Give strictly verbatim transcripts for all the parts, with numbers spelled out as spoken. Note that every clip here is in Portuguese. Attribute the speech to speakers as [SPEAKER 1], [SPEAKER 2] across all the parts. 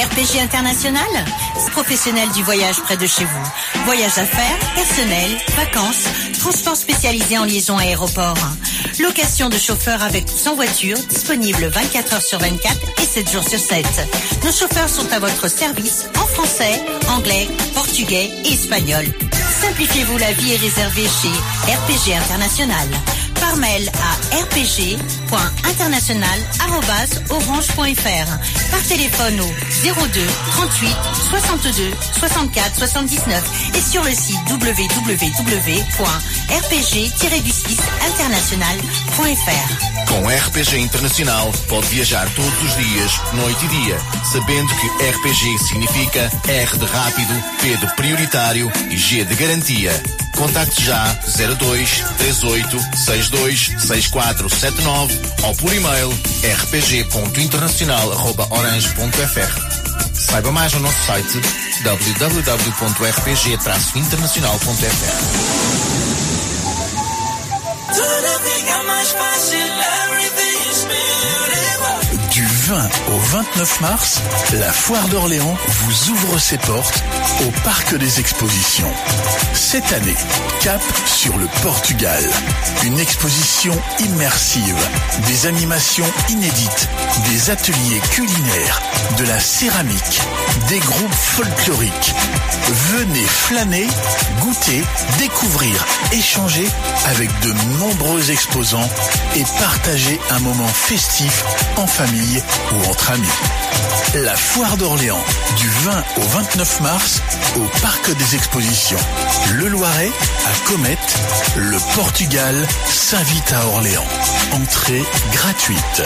[SPEAKER 1] R P G International, professionnel du voyage près de chez vous. Voyage d'affaires, personnel, vacances, transport spécialisé en liaison aéroport. Location de chauffeurs avec ou sans voiture, disponible vingt-quatre heures sur vingt-quatre et sept jours sur sept. Nos chauffeurs sont à votre service en français, anglais, portugais et espagnol. Simplifiez-vous la vie et réservez chez R P G International. Par mail à r p g point international arobase orange point f r. Par téléphone au zéro deux trente-huit soixante-deux soixante-quatre soixante-dix-neuf et sur le site w w w point r p g tiret du six international point f r.
[SPEAKER 2] Com R P G Internacional pode viajar todos os dias, noite e dia, sabendo que R P G significa R de rápido, P de prioritário e G de garantia. Contacte já zero dois três oito seis dois seis quatro sete nove ou por e-mail r p g ponto internacional arroba orange ponto f r. Saiba mais no nosso site w w w ponto r p g traço internacional ponto f r.
[SPEAKER 3] Du vingt au vingt-neuf mars, la Foire d'Orléans vous ouvre ses portes au Parc des Expositions. Cette année, cap sur le Portugal. Une exposition immersive, des animations inédites, des ateliers culinaires, de la céramique, des groupes folkloriques. Venez flâner, goûter, découvrir, échanger avec de nombreux exposants et partager un moment festif en famille ou entre amis. La Foire d'Orléans, du vingt au vingt-neuf mars, au Parc des Expositions. Le Loiret, à Comète, le Portugal s'invite à Orléans. Entrée gratuite.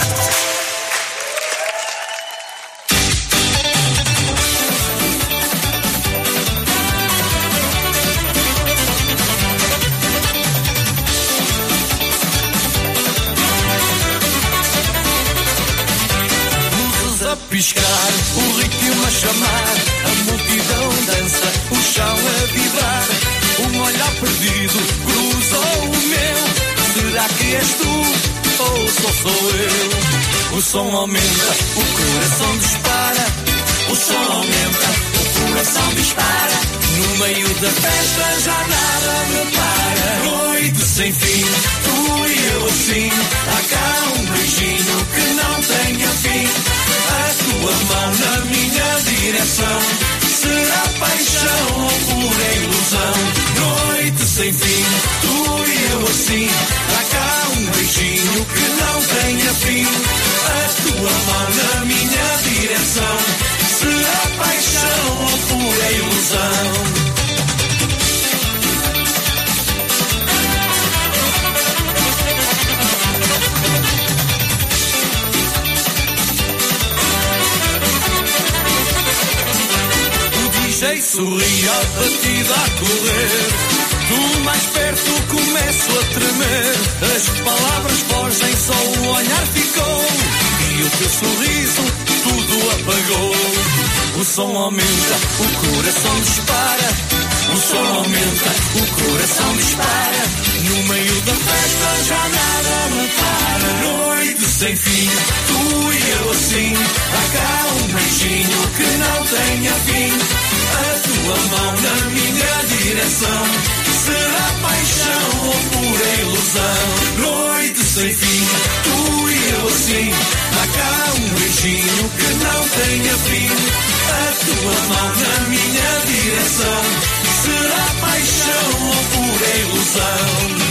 [SPEAKER 4] Piscar, o ritmo a chamar, a multidão dança, o chão a vibrar. Um olhar perdido cruzou o meu. Será que és tu ou só sou eu? O som aumenta, o coração dispara. O som aumenta, o coração dispara. No meio da festa já nada me para. Noite sem fim, tu e eu assim. Há cá um beijinho que não tenha fim. A tua mão na minha direção. Será paixão ou pura ilusão? Noite sem fim, tu e eu assim. Há cá um beijinho que não tenha fim. A tua mão na minha direção. Será paixão ou pura ilusão? Sorri a batida a correr. Tu mais perto começo a tremer. As palavras fogem, só o olhar ficou. E o teu sorriso tudo apagou. O som aumenta, o coração dispara. O som aumenta, o coração dispara. No meio da festa já nada me para. Noite sem fim, tu e eu assim. Há cá um beijinho que não tenha fim. A tua mão na minha direção. Será paixão ou pura ilusão? Noite sem fim, tu e eu assim. Há cá um beijinho que não tenha fim. A tua mão na minha direção. Será paixão ou pura ilusão?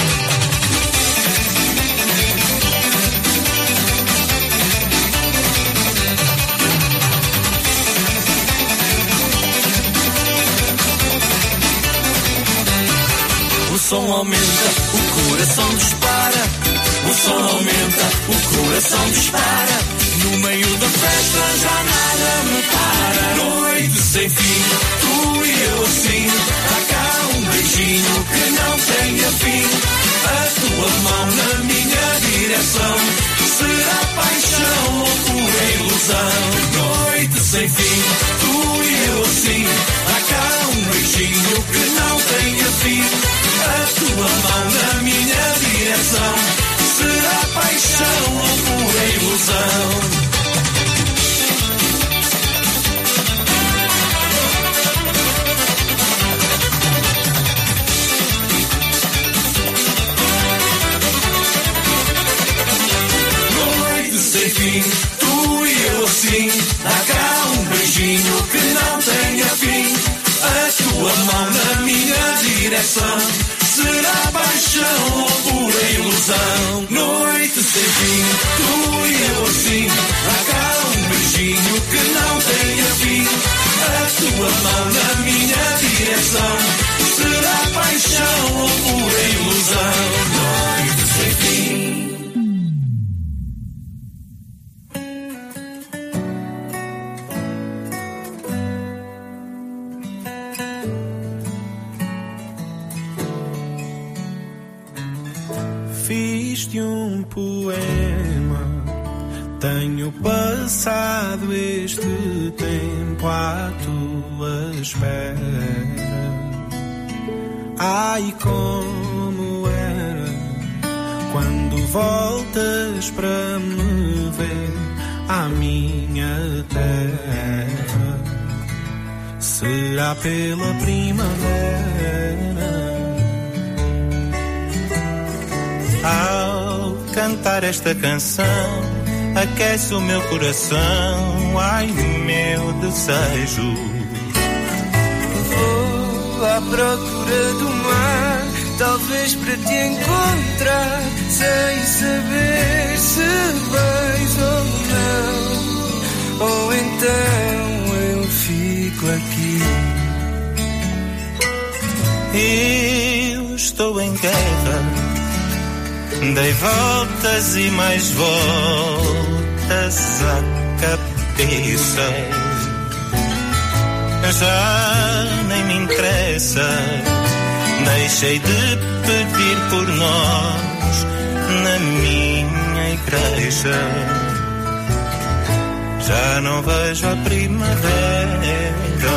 [SPEAKER 4] O som aumenta, o coração dispara. O som aumenta, o coração dispara. No meio da festa já nada me para. Noite sem fim, tu e eu assim. Há cá um beijinho que não tenha fim. A tua mão na minha direção. Será paixão ou pura ilusão? Noite sem fim, tu e eu assim. Há cá um beijinho que não tenha fim. A tua mão na minha direção. Será paixão ou pura ilusão? fim, tu e eu assim. Dá cá um beijinho que não tenha fim. A tua mão na minha direção. Será paixão ou pura ilusão? Noite sem fim, tu e eu assim. Dá cá um beijinho que não tenha fim. A tua mão na minha direção. Será paixão ou pura ilusão? Noite sem fim.
[SPEAKER 5] Fiz-te um poema, tenho passado este tempo à tua espera. Ai, como era quando voltas para me ver à minha terra. Será pela primavera. Ao cantar esta canção, aquece o meu coração, ai, meu desejo.
[SPEAKER 6] Vou à procura do mar, talvez para te encontrar, sem saber se vais ou não. Ou então eu fico aqui.
[SPEAKER 5] Eu estou em guerra. Dei voltas e mais voltas à cabeça. Já nem me interessa. Deixei de pedir por nós na minha igreja. Já não vejo a primavera.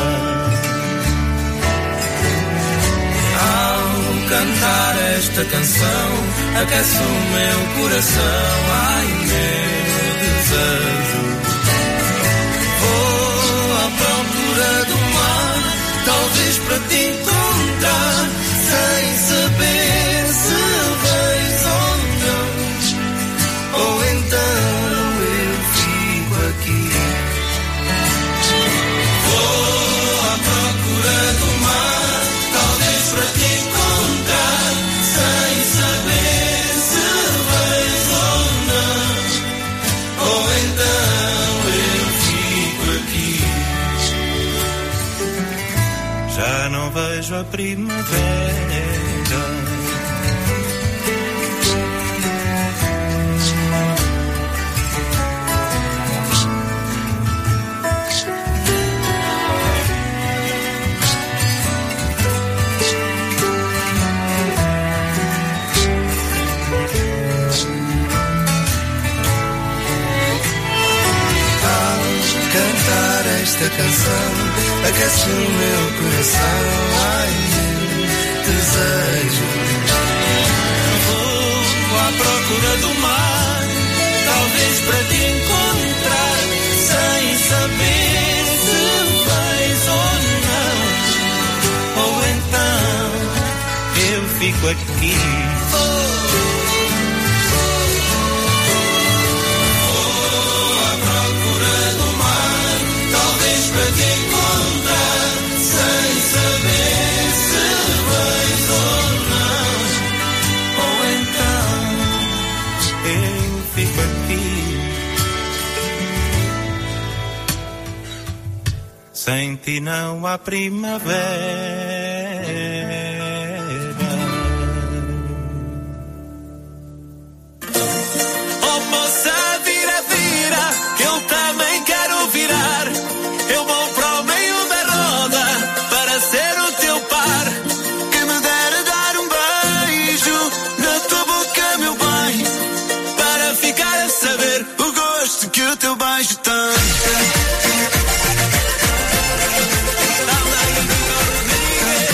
[SPEAKER 6] Cantar esta canção aquece o meu coração, ai, meu desejo. Vou à procura do mar, talvez para te encontrar, sem saber se vais ou não. Ou então eu fico aqui. Vou à procura do mar, talvez para te encontrar, sem saber se vais ou não. Ou então eu fico aqui.
[SPEAKER 5] Já não vejo a primavera.
[SPEAKER 6] Esta canção aquece o meu coração, ai, meu desejo.
[SPEAKER 5] Vou à procura do mar, talvez para te encontrar, sem saber se vais ou não. Ou então eu fico aqui.
[SPEAKER 6] Para te encontrar, sem saber se vais ou não.
[SPEAKER 5] Ou então eu fico aqui. Sem ti não há primavera.
[SPEAKER 6] Oh moça, vira, vira, que eu também quero virar. Eu vou para o meio da roda para ser o teu par. Que me dera dar um beijo na tua boca, meu bem, para ficar a saber o gosto que o teu beijo tem.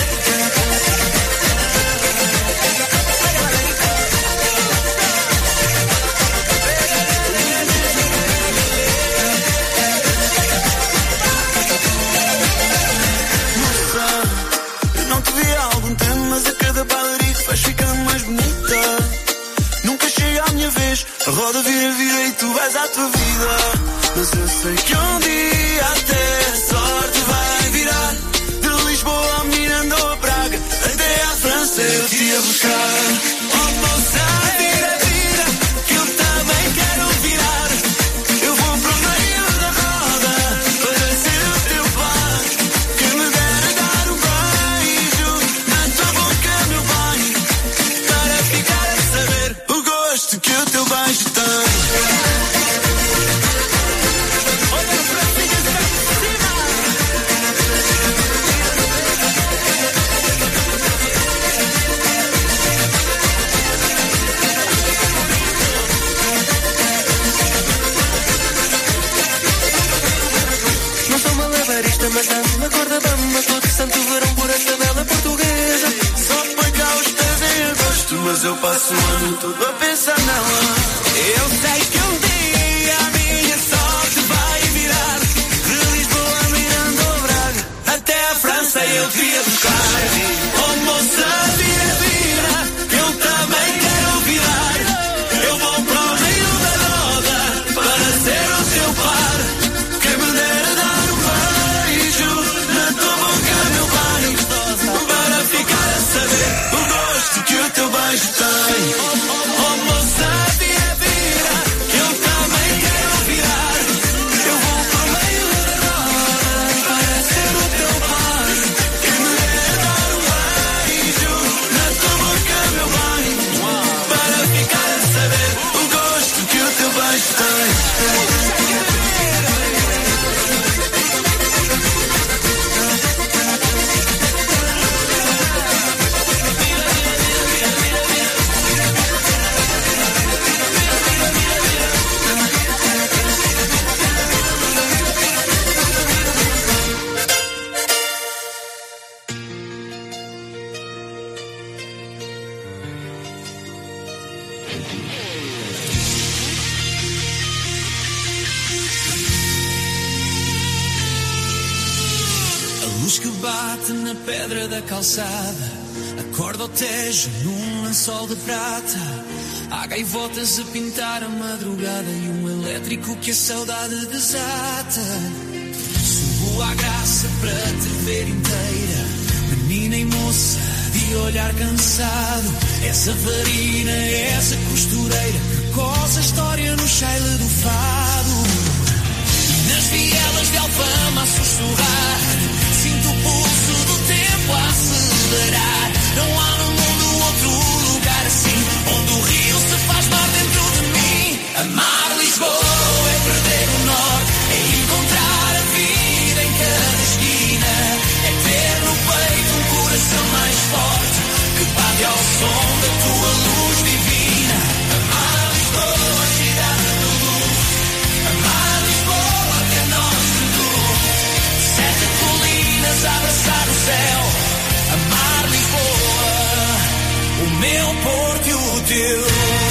[SPEAKER 4] minha vez. A roda vira, vira e tu vais à tua vida. Mas eu sei que um dia até a sorte vai virar. De Lisboa a Miranda, a Praga, até à França eu te ia buscar. Oh moça, vira, vira, que eu também quero virar. Eu vou para o meio da roda para ser o teu par. Que me dera dar um beijo na tua boca, meu bem, para ficar a saber o gosto que o teu beijo tem. Mas ando na corda bamba todo santo verão por esta bela portuguesa. Só põe cá os pés em agosto, mas eu passo o ano todo a pensar nela. Eu sei que um dia a minha sorte vai virar. De Lisboa a Miranda ou Braga, até a França eu te ia buscar. Oh moça, vira, vira, que eu também quero virar. Eu vou para o meio da roda para ser o teu par. Que me dera dar um na tua boca, meu bem, para ficar a saber o gosto que o teu beijo tem. Oh moça, vira, vira, que eu também quero virar. Eu vou para o meio da roda para ser o teu par. Que me dera dar um beijo na tua boca, meu bem, para ficar a saber o gosto que o teu beijo tem. Na pedra da calçada, acorda o Tejo num lençol de prata. Há gaivotas a pintar a madrugada e um elétrico que a saudade desata. Subo à graça para te ver inteira, menina e moça de olhar cansado. Essa varina, essa costureira que coça a história no cheile do fado. E nas vielas de Alfama a sussurrar, sinto o pulso do tempo a acelerar. Não há no mundo outro lugar assim, onde o rio se faz mar dentro de mim. Amar Lisboa é perder o norte, é encontrar a vida em cada esquina, é ter no peito um coração mais forte que bate ao som da tua luz divina. Amar Lisboa, cidade de luz. Amar Lisboa, que a nós seduz. Sete colinas a abraçar o céu. Amar Lisboa, o meu porto e o teu.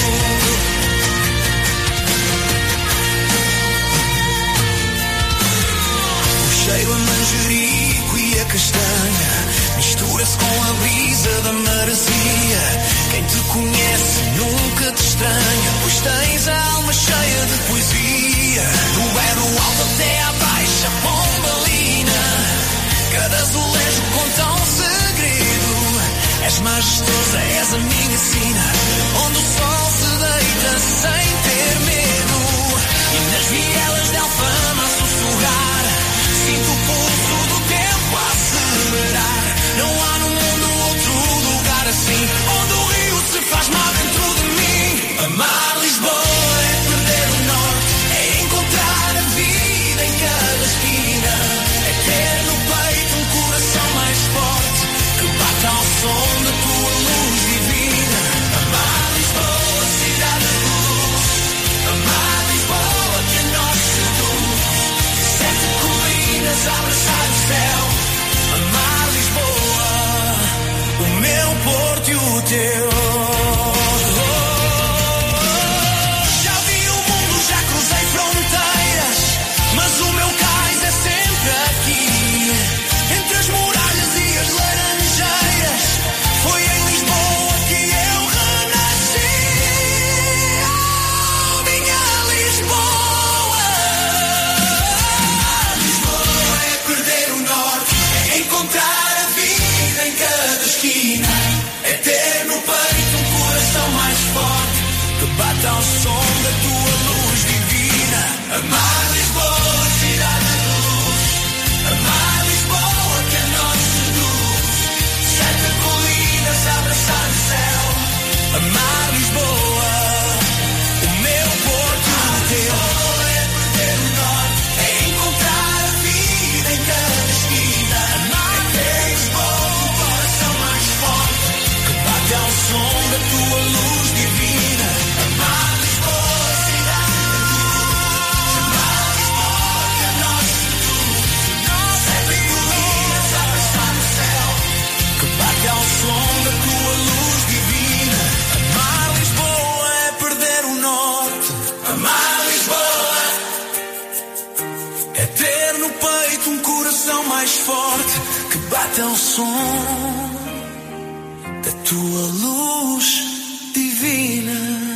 [SPEAKER 4] O cheiro a manjerico e a castanha mistura-se com a brisa da maresia. Quem te conhece nunca te estranha, pois tens a alma cheia de poesia. Do berro alto até à baixa pombalina, cada azulejo conta um segredo. És majestosa, és a minha sina, onde o sol se deita sem ter medo. E nas vielas de Alfama a sussurrar, sinto o pulso do tempo a acelerar. Não há no mundo outro lugar assim, onde o rio se faz mar dentro de mim. Amar Lisboa é perder o norte, é encontrar a vida em cada esquina, é ter no peito um coração mais forte que bate ao som da tua luz divina. Amar Lisboa, cidade de luz. Amar Lisboa, que a nós seduz. Sete colinas a abraçar o céu. Amar Lisboa, o meu porto e o teu. Já vi o mundo, já cruzei fronteiras, mas o meu cais é sempre aqui, entre as muralhas e as laranjeiras. Foi em Lisboa que eu renasci. bate ao som da tua luz divina.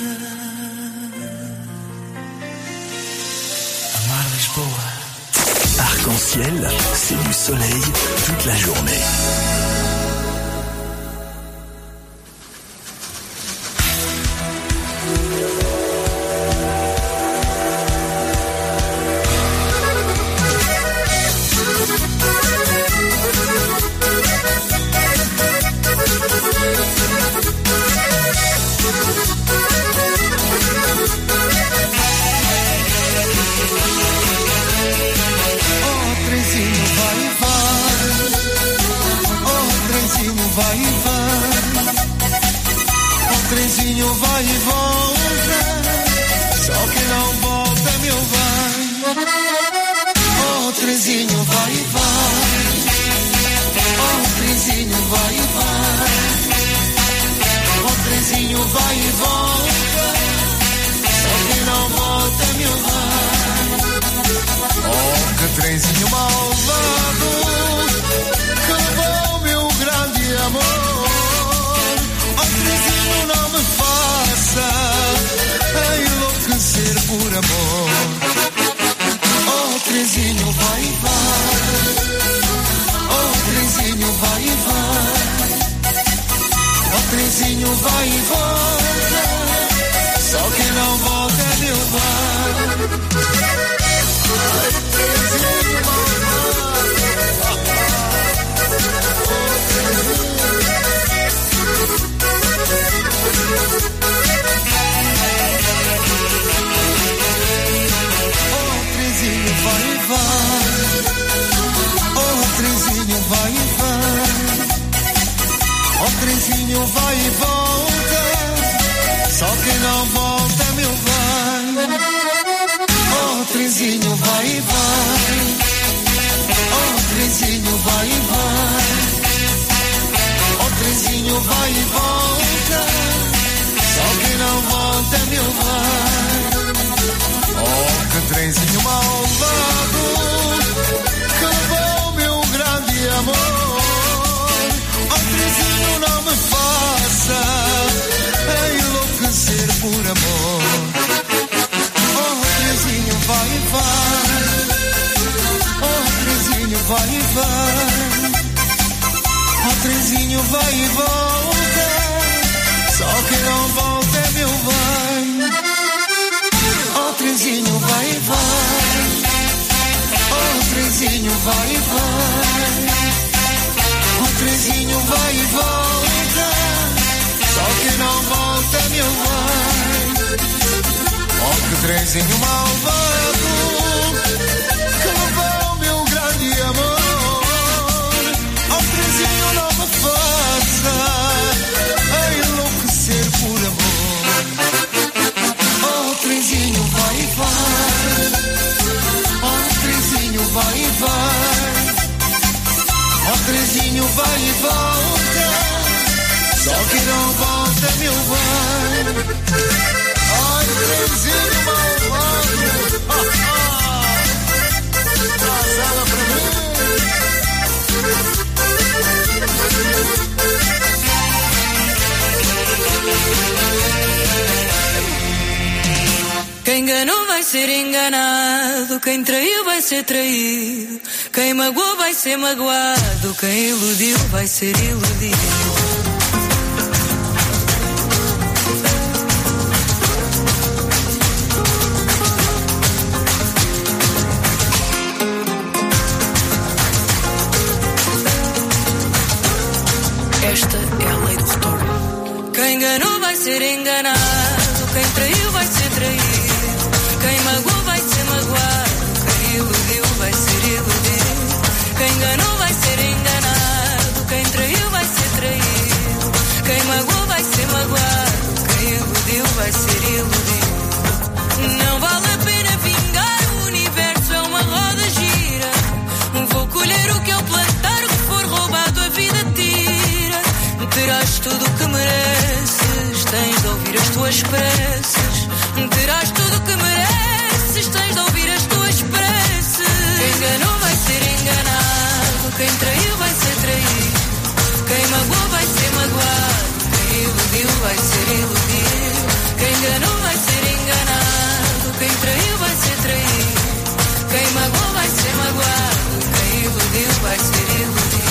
[SPEAKER 4] Amar Lisboa.
[SPEAKER 3] Arc-en-ciel, c'est du soleil toute la journée.
[SPEAKER 4] Vai e vai, o trenzinho vai e volta, só que não volta meu vai. O trenzinho vai e vai, o trenzinho vai e vai, o trenzinho vai e volta, só que não volta meu vai. Oh, que trenzinho malvado, que levou meu grande amor. Oh, trenzinho, não me faça enlouquecer por amor. Oh, trenzinho, vai e vai. Oh, trenzinho, vai e vai. Oh, trenzinho, vai e volta, só que não volta meu vai. Oh, trenzinho malvado. Vai e vai, oh trenzinho vai e vai, oh trenzinho vai e volta, só que não volta meu vai. Oh trenzinho vai e vai, oh trenzinho vai e vai, oh trenzinho vai e volta, só que não volta meu vai. Oh, que trenzinho malvado, que levou meu grande amor. Oh, trenzinho, não me faça enlouquecer por amor. Oh, trenzinho, vai e vai. Oh, trenzinho, vai e vai. Oh, trenzinho, vai e volta, só que não volta meu vai. Oh, trenzinho, vai e vai. Oh, trenzinho, vai e vai. Oh, trenzinho, vai e volta, só que não volta meu vai. Oh, que trenzinho malvado, que levou meu grande amor. Oh, trenzinho, não me faça enlouquecer por amor. Oh, trenzinho, vai e vai. Oh, trenzinho, vai e vai. Oh, trenzinho, vai e volta, só que não volta meu vai. Ai, trenzinho malvado, traz ela pra mim.
[SPEAKER 7] Quem enganou vai ser enganado, quem traiu vai ser traído, quem magoou vai ser magoado, quem iludiu vai ser iludido. Esta é a lei do retorno. Quem enganou vai ser enganado, quem traiu vai ser traído, quem magoou vai ser magoado, quem iludiu vai ser iludido. Quem enganou vai ser enganado, quem traiu vai ser traído, quem magoou vai ser magoado, quem iludiu vai ser iludido. Não vale a pena vingar, o universo é uma roda gira. Vou colher o que eu plantar, o que for roubado a vida tira. Terás tudo o que mereces, tens de ouvir as tuas preces. Terás tudo o que mereces, tens de ouvir as tuas preces. Quem enganou vai ser enganado, quem traiu vai ser traído, Quem traiu vai ser traído. Quem magoou vai ser magoado. Quem iludiu vai ser iludido.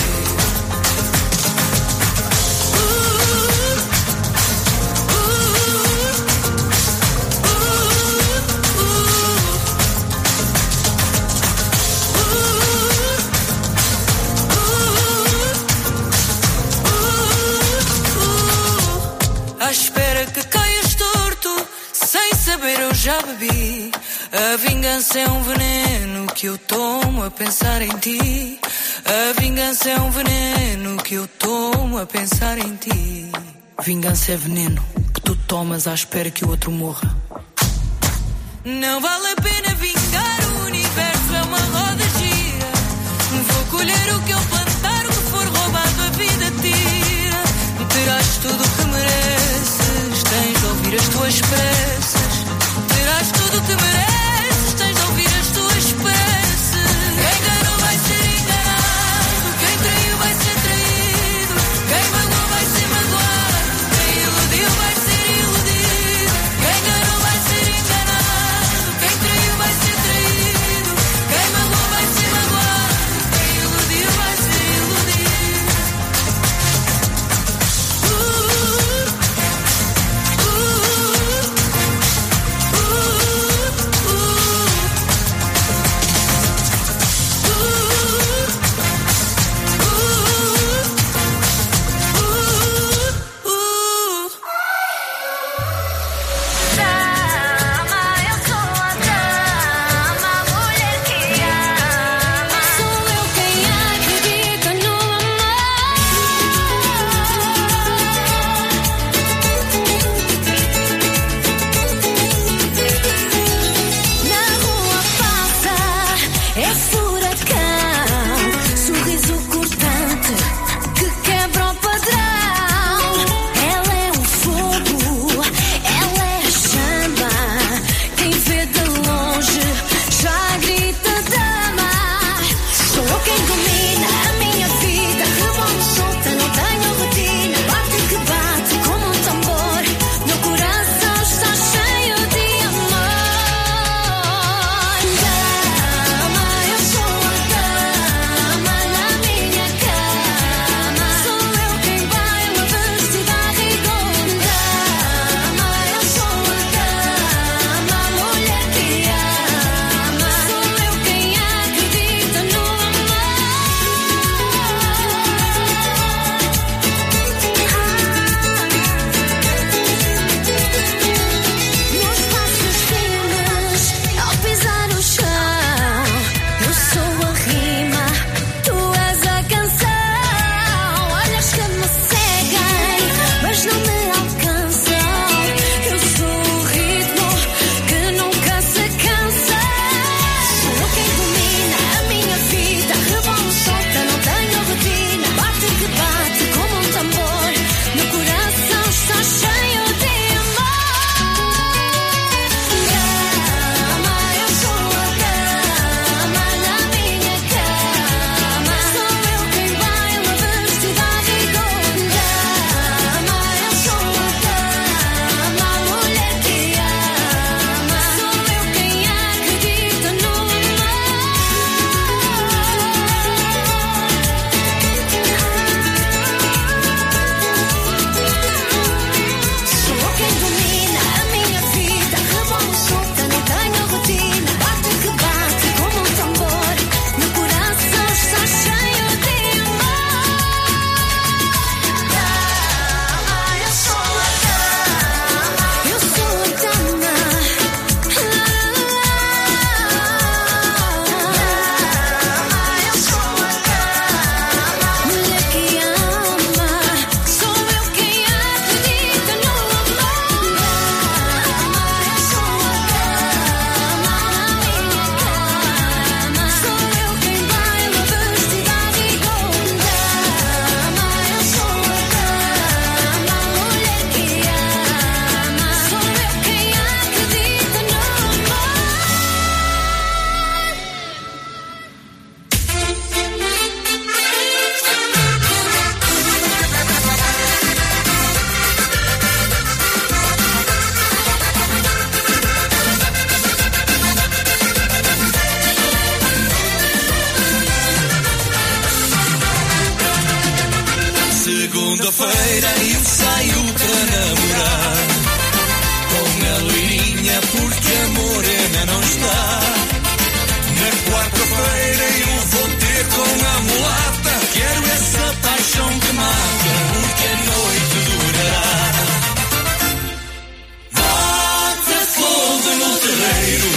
[SPEAKER 7] À espera que caias torto, sem saber eu já bebi. A vingança é um veneno que eu tomo a pensar em ti. A vingança é um veneno que eu tomo a pensar em ti. Vingança é veneno que tu tomas à espera que o outro morra. Não vale a pena vingar, o universo é uma roda gira. Vou colher o que eu plantar, o que for roubado a vida tira. Terás tudo o que mereces, tens de ouvir as tuas preces. Terás tudo o que mereces, tens de ouvir as tuas preces. Quem enganou vai ser enganado, quem traiu vai ser traído. Quem magoou vai ser magoado, quem iludiu vai ser iludido. Quem enganou vai ser enganado, quem traiu vai ser traído. Quem magoou vai ser magoado, quem iludiu vai ser iludido. Uh, uh, uh.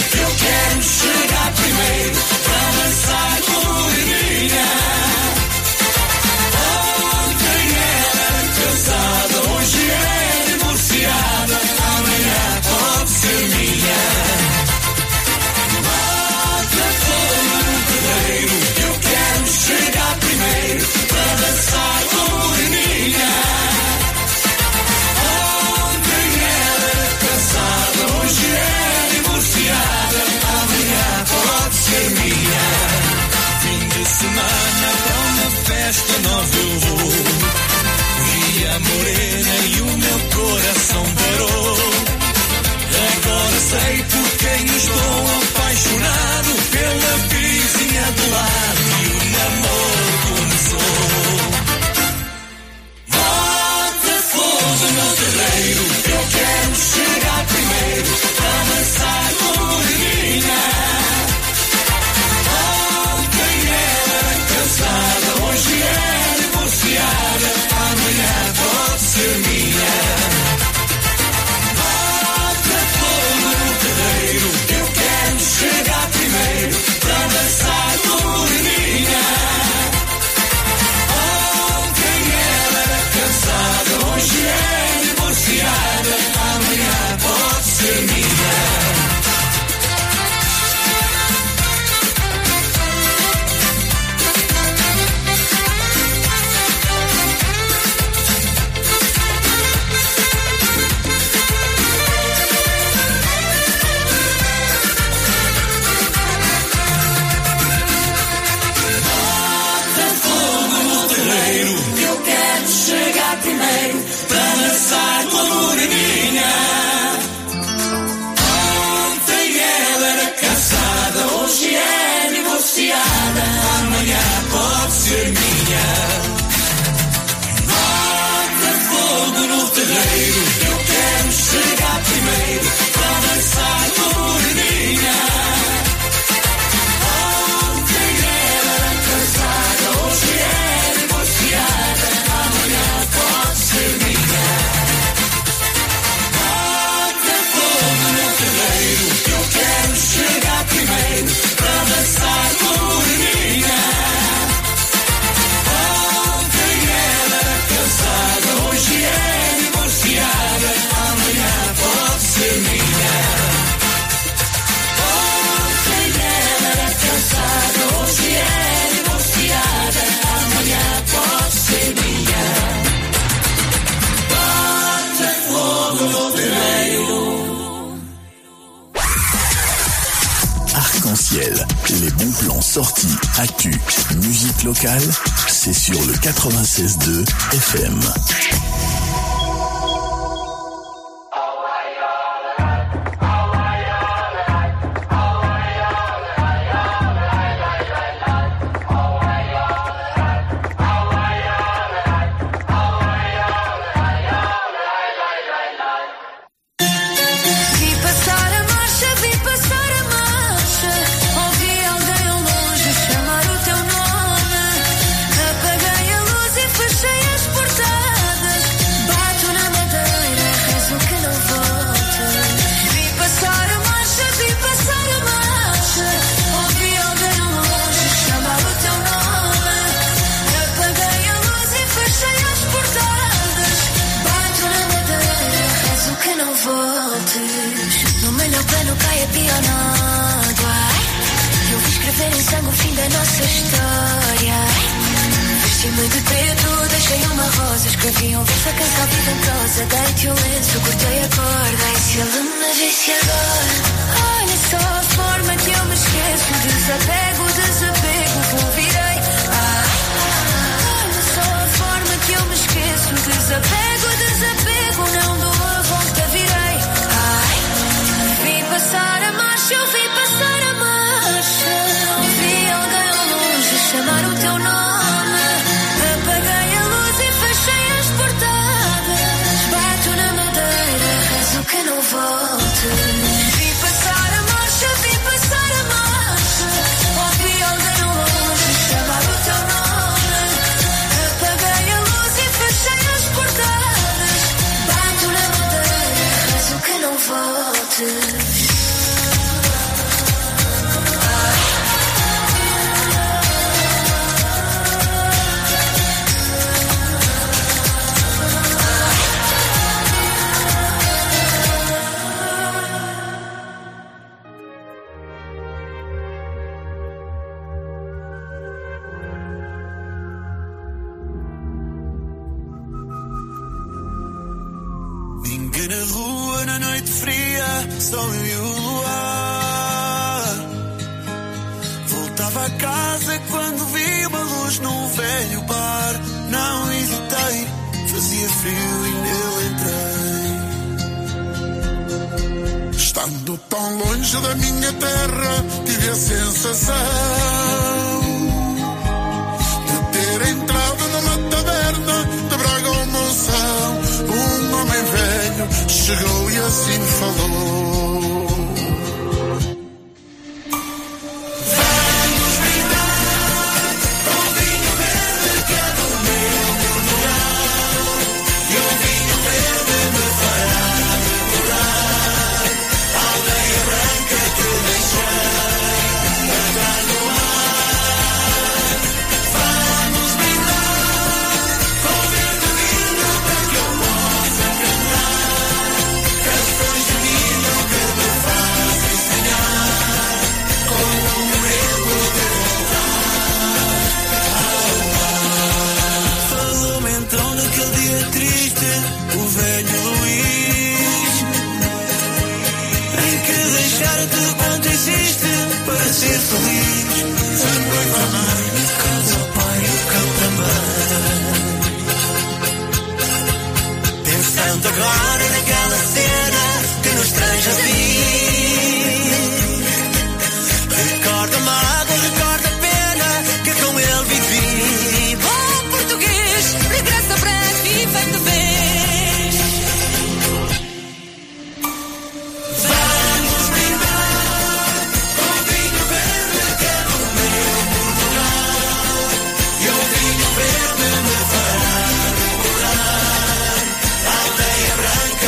[SPEAKER 6] eu quero chegar primeiro para dançar com a moreninha. Ontem era casada, hoje é divorciada, amanhã pode ser minha. Bota fogo no terreiro, eu quero chegar primeiro para dançar com a moreninha. Ontem era casada, hoje é divorciada, amanhã pode ser minha. Fim de semana para uma festa nova eu vou. Vi a morena e o meu coração parou. Agora sei por quem estou apaixonado, pela vizinha do lado, e o namoro começou. Bota fogo no terreiro, eu quero chegar primeiro para dançar com a moreninha. Ontem era casada, hoje é divorciada, amanhã pode ser minha. Bota fogo no terreiro, eu quero chegar primeiro para dançar com a moreninha. Ontem era casada, hoje é divorciada, amanhã pode ser minha. Eu quero chegar primeiro para dançar com a moreninha. Ontem ela era casada, hoje é divorciada, amanhã pode ser minha. Bota fogo no terreiro, eu quero chegar primeiro para dançar com a moreninha. Ontem ela era casada, hoje é divorciada, amanhã pode ser minha. Bota fogo no terreiro, eu quero chegar primeiro para dançar com a moreninha. Ontem ela era casada, hoje é divorciada, amanhã pode ser minha. Ontem ela era casada, hoje é divorciada, amanhã pode ser minha. Bota fogo no terreiro.
[SPEAKER 3] Arc-en-ciel, les bons plans sortis, actu, musique locale, c'est sur le quatre-vingt-seize deux F M.
[SPEAKER 7] Vi passar a marcha, vi passar a marcha. Ouvi alguém ao longe chamar o teu nome. Apaguei a luz e fechei as portadas. Bato na madeira, rezo que não volte. Vi passar a marcha, vi passar a marcha. Ouvi alguém ao longe chamar o teu nome. Apaguei a luz e fechei as portadas. Bato na madeira, rezo que não voltes. No melhor plano cai a pionada. Eu vi escrever em sangue o fim da nossa história. Vesti-me de preto, deixei uma rosa. Escrevi um verso a cantar a vida em prosa. Dei-te o lenço, cortei a corda. E se ele me visse agora? Olha só a forma que eu me esqueço. Desapego, desapego, convirei. Ah, olha só a forma que eu me esqueço. Desapego, desapego, não dou a volta, virei. Ai, vi passar a marcha, eu vi passar a marcha. Ouvi alguém ao longe chamar o teu nome. Apaguei a luz e fechei as portadas. Bato na madeira, rezo que não voltes. Vi
[SPEAKER 8] Ontem na rua, na noite fria, só eu e o luar. Voltava a casa quando vi uma luz num velho bar. Não hesitei, fazia frio e nele entrei. Estando tão longe da minha terra, tive a sensação de ter entrado numa taberna de Braga ou Monção. Um homem velho chegou e assim falou: vamos brindar com vinho verde que é do meu Portugal. E o vinho verde me fará decorar a aldeia branca que eu deixei cantar no ar. Vamos brindar com verde vinho para que eu possa cantar canções de vinho que me fazem sonhar com o medo de voltar ao mar. Falou-me então naquele dia triste o velho Luís, em que deixar tudo quanto existe para ser feliz. A noiva, a mãe, a casa, o pai e o cão também. Pensando agora naquela cena que nos traz a fim, recorda a mágoa, recorda a pena que com ele vivi.
[SPEAKER 7] Bom português, regressa breve e vem de vez.
[SPEAKER 8] Vamos brindar com vinho verde que é do meu Portugal. E o vinho verde me fará decorar a aldeia branca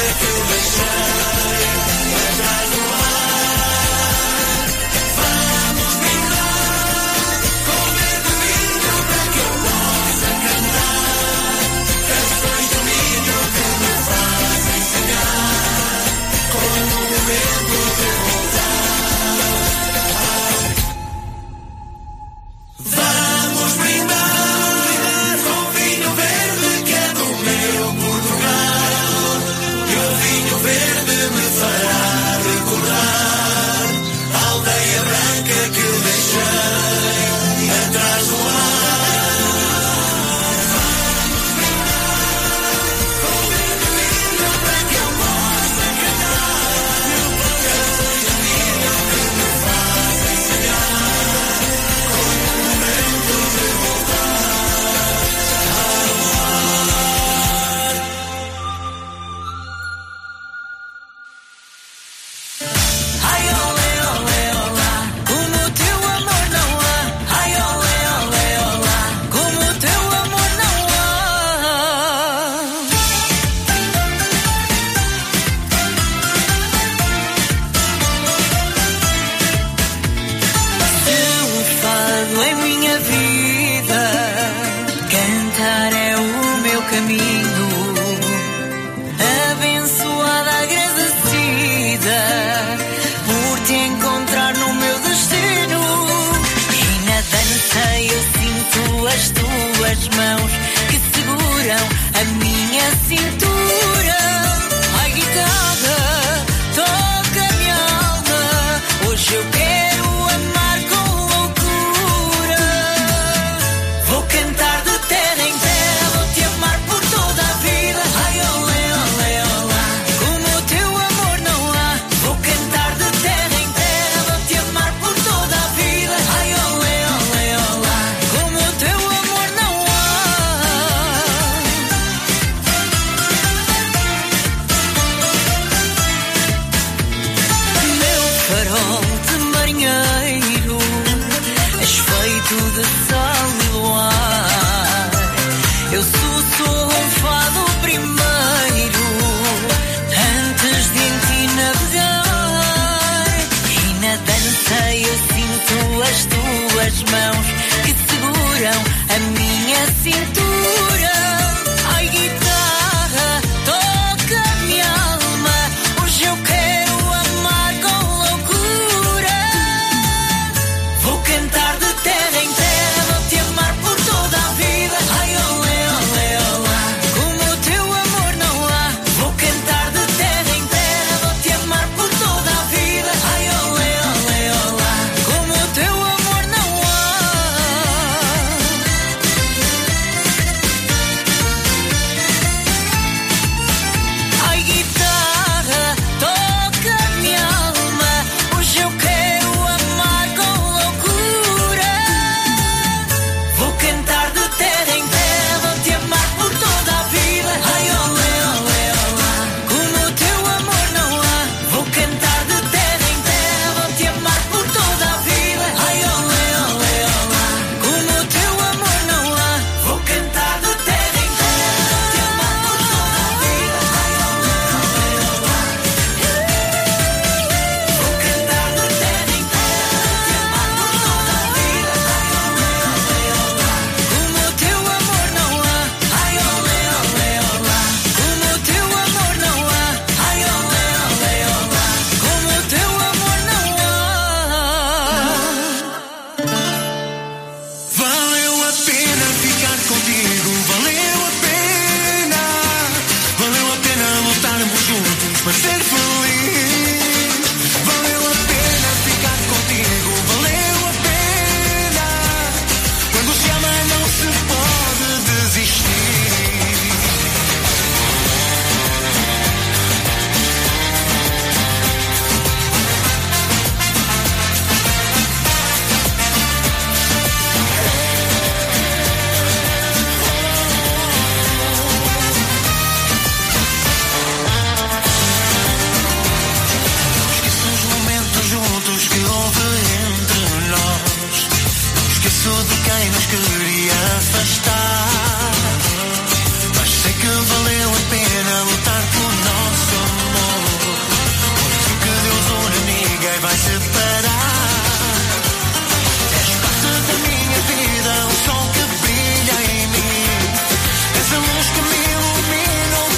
[SPEAKER 8] quem nos queria afastar. Mas sei que valeu a pena lutar por nosso amor, pois o que Deus une ninguém vai separar. És parte da minha vida, o sol que brilha em mim, és a luz que me ilumina o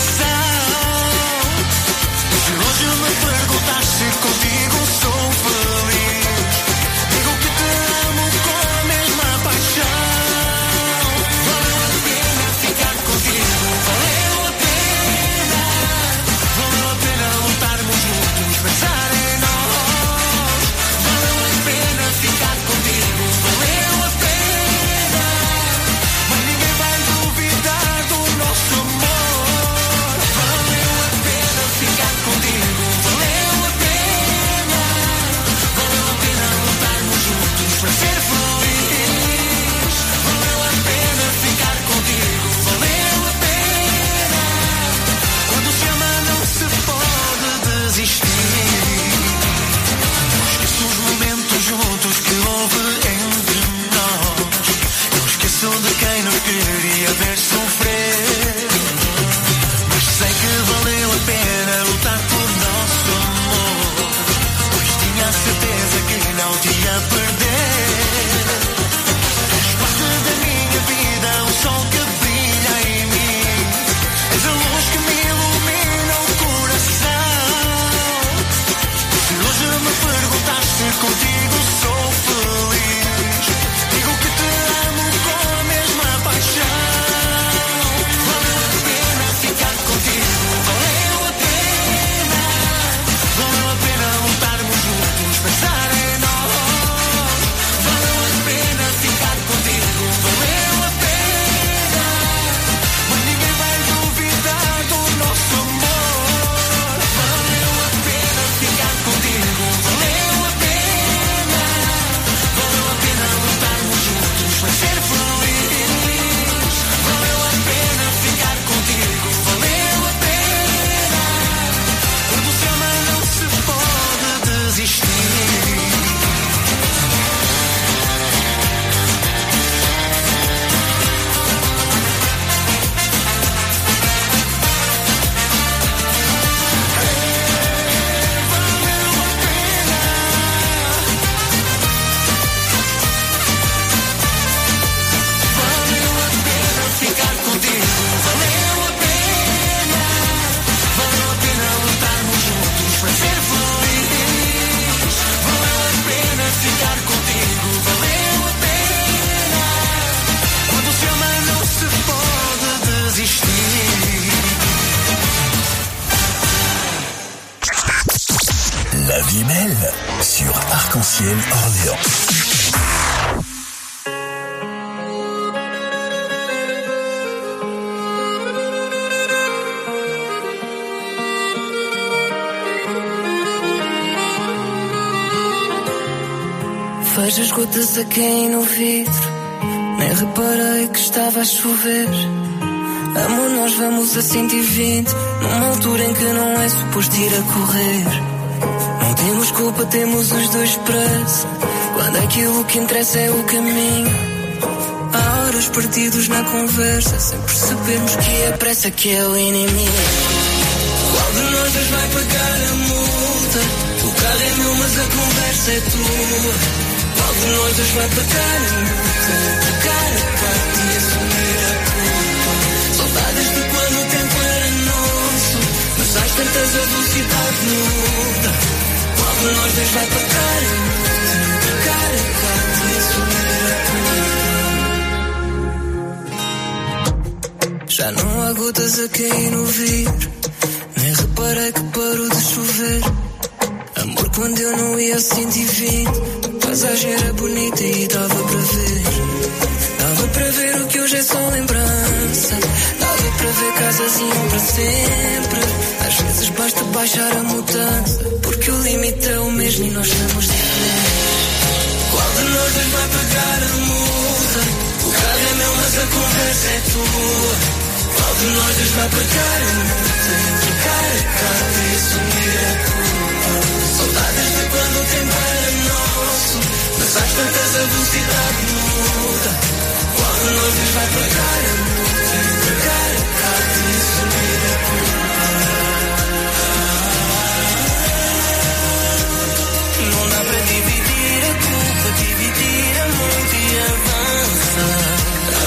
[SPEAKER 8] coração. Se hoje me perguntaste se contigo sou feliz, digo que te amo com a mesma paixão. Valeu a pena ficar contigo, valeu a pena, valeu a pena lutarmos juntos, pensar em nós. Valeu a pena ficar contigo, valeu a pena, mas ninguém vai duvidar do nosso amor. Valeu a pena ficar contigo, valeu a pena, valeu a pena lutarmos juntos para ser feliz. Valeu a pena ficar contigo, valeu a pena, quando se ama não se pode desistir. Não esqueço os momentos juntos que houve entre nós, não esqueço de quem nos queria ver sofrer. Mas sei que valeu a pena lutar por nosso amor, pois tinha a certeza que não te ia perder. És parte da minha vida, o sol que brilha em mim, és a luz que me ilumina o coração. Se hoje me perguntaste se contigo sou feliz, digo que te amo com a mesma paixão. Valeu a pena ficar contigo, valeu a pena, valeu a pena lutarmos juntos, pensar em nós. Valeu a pena ficar contigo, valeu a pena, mas ninguém vai duvidar do nosso amor. Valeu a pena ficar contigo, valeu a pena, valeu a pena lutarmos juntos para ser feliz. Valeu a pena ficar contigo, valeu a pena, quando se ama não se pode desistir. Valeu a pena ficar contigo, valeu a pena, valeu a pena lutarmos juntos para ser feliz. Valeu a pena ficar contigo, valeu a pena, quando se ama não se pode desistir.
[SPEAKER 3] La vie est belle sur Arc-en-Ciel Orléans.
[SPEAKER 7] Vejo as gotas a cair no vidro, nem reparei que estava a chover. Amor, nós vamos a cento e vinte, numa altura em que não é suposto ir a correr. Não temos culpa, temos os dois pressa, quando aquilo que interessa é o caminho. Há horas perdidos na conversa, sem percebermos que é a pressa que é o inimigo. Qual de nós dois vai pagar a multa? O carro é meu, mas a conversa é tua. Qual de nós dois vai pagar a multa? Trocar a parte e assumir a culpa. Saudades de quando o tempo era nosso, mas às tantas a velocidade muda. Qual de nós dois vai pagar a multa? Trocar a parte e assumir a culpa. Já não há gotas a cair no vidro, nem reparei que parou de chover. Amor, quando eu não ia a cento e vinte, a paisagem era bonita e dava para ver. Dava para ver o que hoje é só lembrança, dava para ver casas iam para sempre. Às vezes basta baixar a mudança, porque o limite é o mesmo e nós estamos diferentes. Qual de nós dois vai pagar a multa? O carro é meu, mas a conversa é tua. Qual de nós dois vai pagar a multa? Trocar a carta e assumir a culpa. Saudades de quando o tempo era nosso, mas às tantas a velocidade muda. multa. Qual de nós dois vai pagar a multa? Entregar a carta e assumir a culpa. Não dá para dividir a culpa, dividir a multa e avança.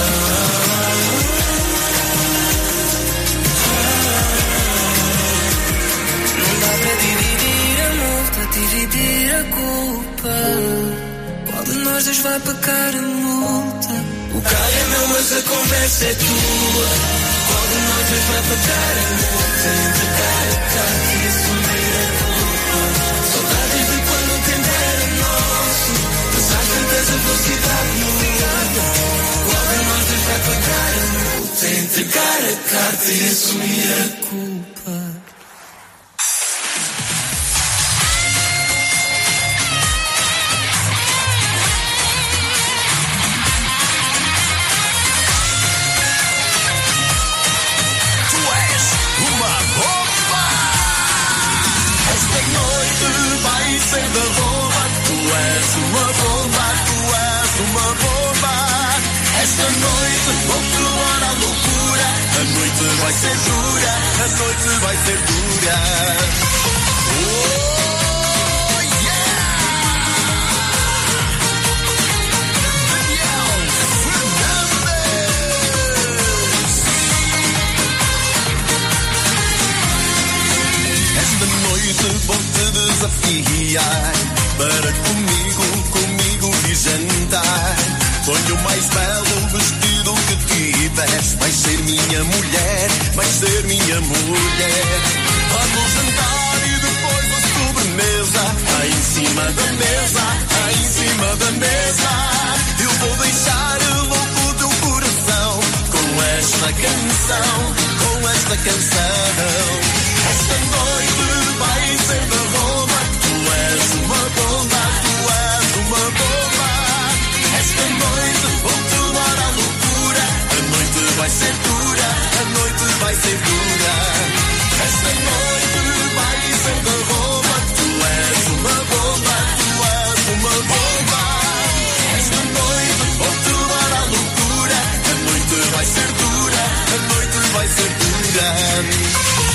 [SPEAKER 7] Não dá para dividir a multa, dividir a culpa. Qual de nós dois vai pagar a multa? O carro é meu, mas a conversa é tua. Qual de nós dois vai pagar a multa? Entregar a carta e assumir a culpa. Saudades de quando o tempo era nosso, mas às tantas a velocidade muda. Qual de nós dois vai pagar a multa? Entregar a carta e assumir a culpa.
[SPEAKER 6] Ser da bomba, tu és uma bomba, tu és uma bomba. Esta noite vou-te levar à loucura. A noite vai ser dura, a noite vai ser dura. Oh, yeah! Daniel Fernandes. Esta noite vou-te desafiar para comigo, comigo vir jantar. Ponho o mais belo vestido que tiveres. Vais ser minha mulher, vais ser minha mulher. Vamos jantar e depois a sobremesa. Aí em cima da mesa, aí em cima da mesa. Eu vou deixar louco o teu coração com esta canção, com esta canção. Esta noite vai ser da Roma. Tu és uma bomba, tu és uma bomba. Esta noite vou-te levar à loucura. A noite vai ser dura, a noite vai ser dura. Esta noite vai ser da Roma. Tu és uma bomba, tu és uma bomba. Esta noite vou-te levar à loucura. A noite vai ser dura, a noite vai ser dura.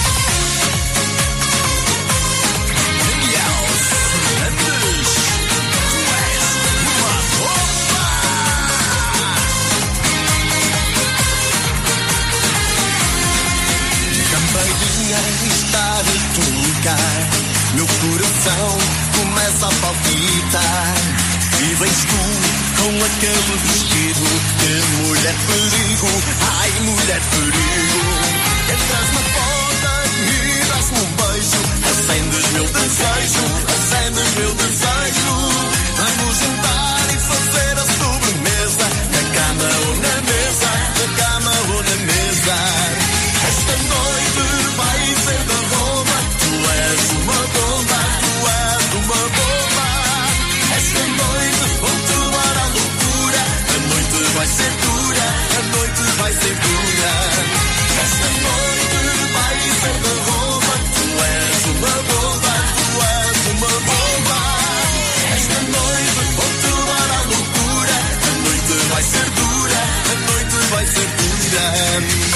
[SPEAKER 6] Está a tocar, meu coração começa a palpitar. E vens tu com aquele vestido de mulher perigo, ai mulher perigo. Entras na porta e dás-me um beijo, acendes meu desejo, acendes meu desejo. Vamos jantar e fazer a sobremesa, na cama ou na mesa, na cama ou na mesa. Esta noite vai ser da Roma. Tu és uma bomba, tu és uma bomba. Esta noite vou-te levar à loucura. A noite vai ser dura, a noite vai ser dura. Esta noite vai ser da Roma. Tu és uma bomba, tu és uma bomba. Esta noite vou-te levar à loucura. A noite vai ser dura, a noite vai ser dura.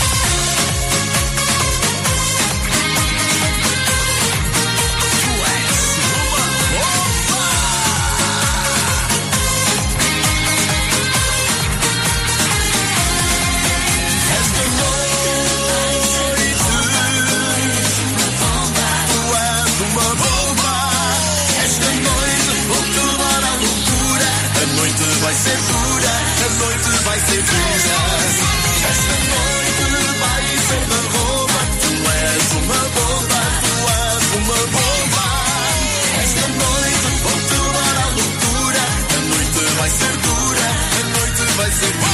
[SPEAKER 6] Vai ser dura, a noite vai ser dura. Esta noite vai ser da Roma. Tu és uma bomba, tu és uma bomba. Esta noite vou-te levar à loucura. A noite vai ser dura, a noite vai ser dura.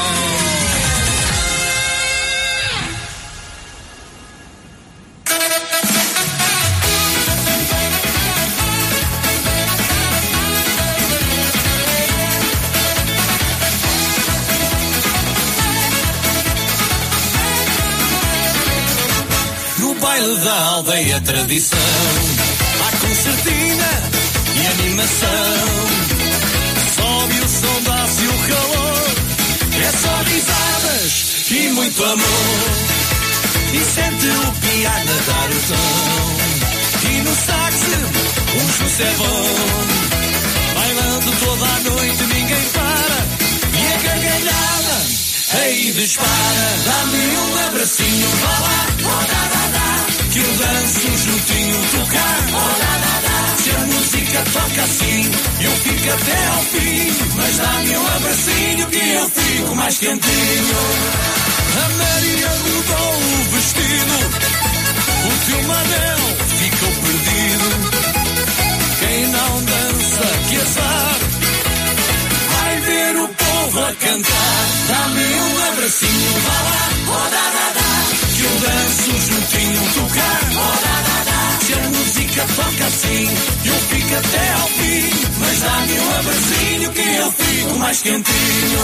[SPEAKER 4] Da aldeia tradição, há concertina e animação. Sobe o som, dá-se o
[SPEAKER 6] muito amor. E sente o piar nadar o tom. E no saxe, um justo é bom. Bailando toda a noite, ninguém para. E a gargalhada, aí dispara. Dá-me um abracinho, vá lá, oh, dá, dá, dá. Que eu danço juntinho, tocar, oh, dá, dá, dá. Se a música toca assim, eu fico até ao fim. Mas dá-me um abracinho que eu fico mais quentinho. A Maria mudou o vestido, o teu Manel ficou perdido. Quem não dança, que azar, vai ver o povo a cantar. Dá-me um abracinho, vá lá, oh, dá, dá, dá. Que eu danço juntinho, tocar, oh, dá, dá, dá. Se a música toca assim, eu fico até ao fim. Mas dá-me um abracinho que eu fico mais quentinho.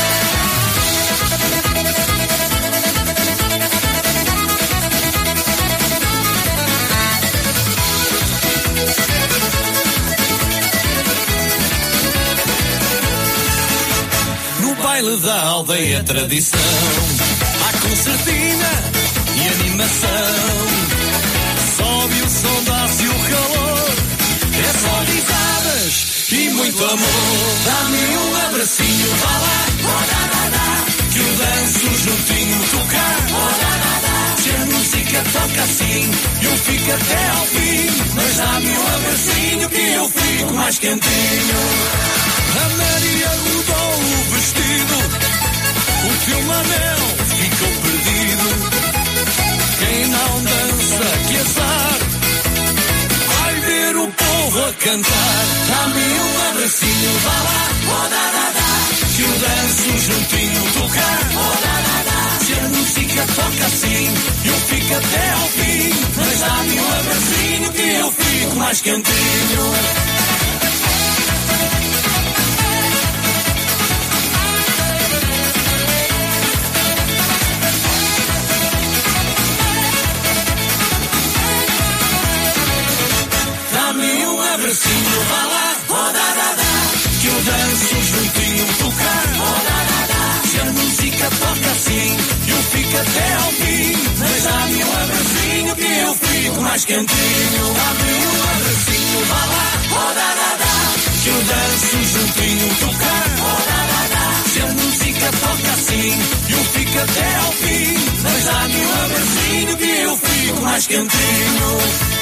[SPEAKER 6] Baile da aldeia, tradição. Há concertina e animação. Sobe o som, dá-se o calor. É só risadas e muito amor. Dá-me um abracinho, vá lá, oh, dá, dá, dá. Que eu danço juntinho, tocar, oh, dá, dá, dá. Se a música toca assim, eu fico até ao fim. Mas dá-me um abracinho que eu fico mais quentinho. A Maria mudou o vestido, o teu Manel ficou perdido. Quem não dança, que azar, vai ver o povo a cantar. Dá-me um abracinho, vá lá, oh, dá, dá, dá. Que eu danço juntinho, tocar, oh, dá, dá, dá. Se a música toca assim, eu fico até ao fim. Mas dá-me um abracinho que eu fico mais quentinho. Dá-me um abracinho, vá lá, oh, dá, dá, dá. Que eu danço juntinho, tocar, oh, dá, dá, dá. Se a música toca assim, eu fico até ao fim. Mas dá-me um abracinho que eu fico mais quentinho. Dá-me um abracinho, vá lá, oh, dá, dá, dá. Que eu danço juntinho, tocar, oh, dá, dá, dá. Se a música toca assim, eu fico até ao fim. Mas dá-me um abracinho que eu fico mais quentinho.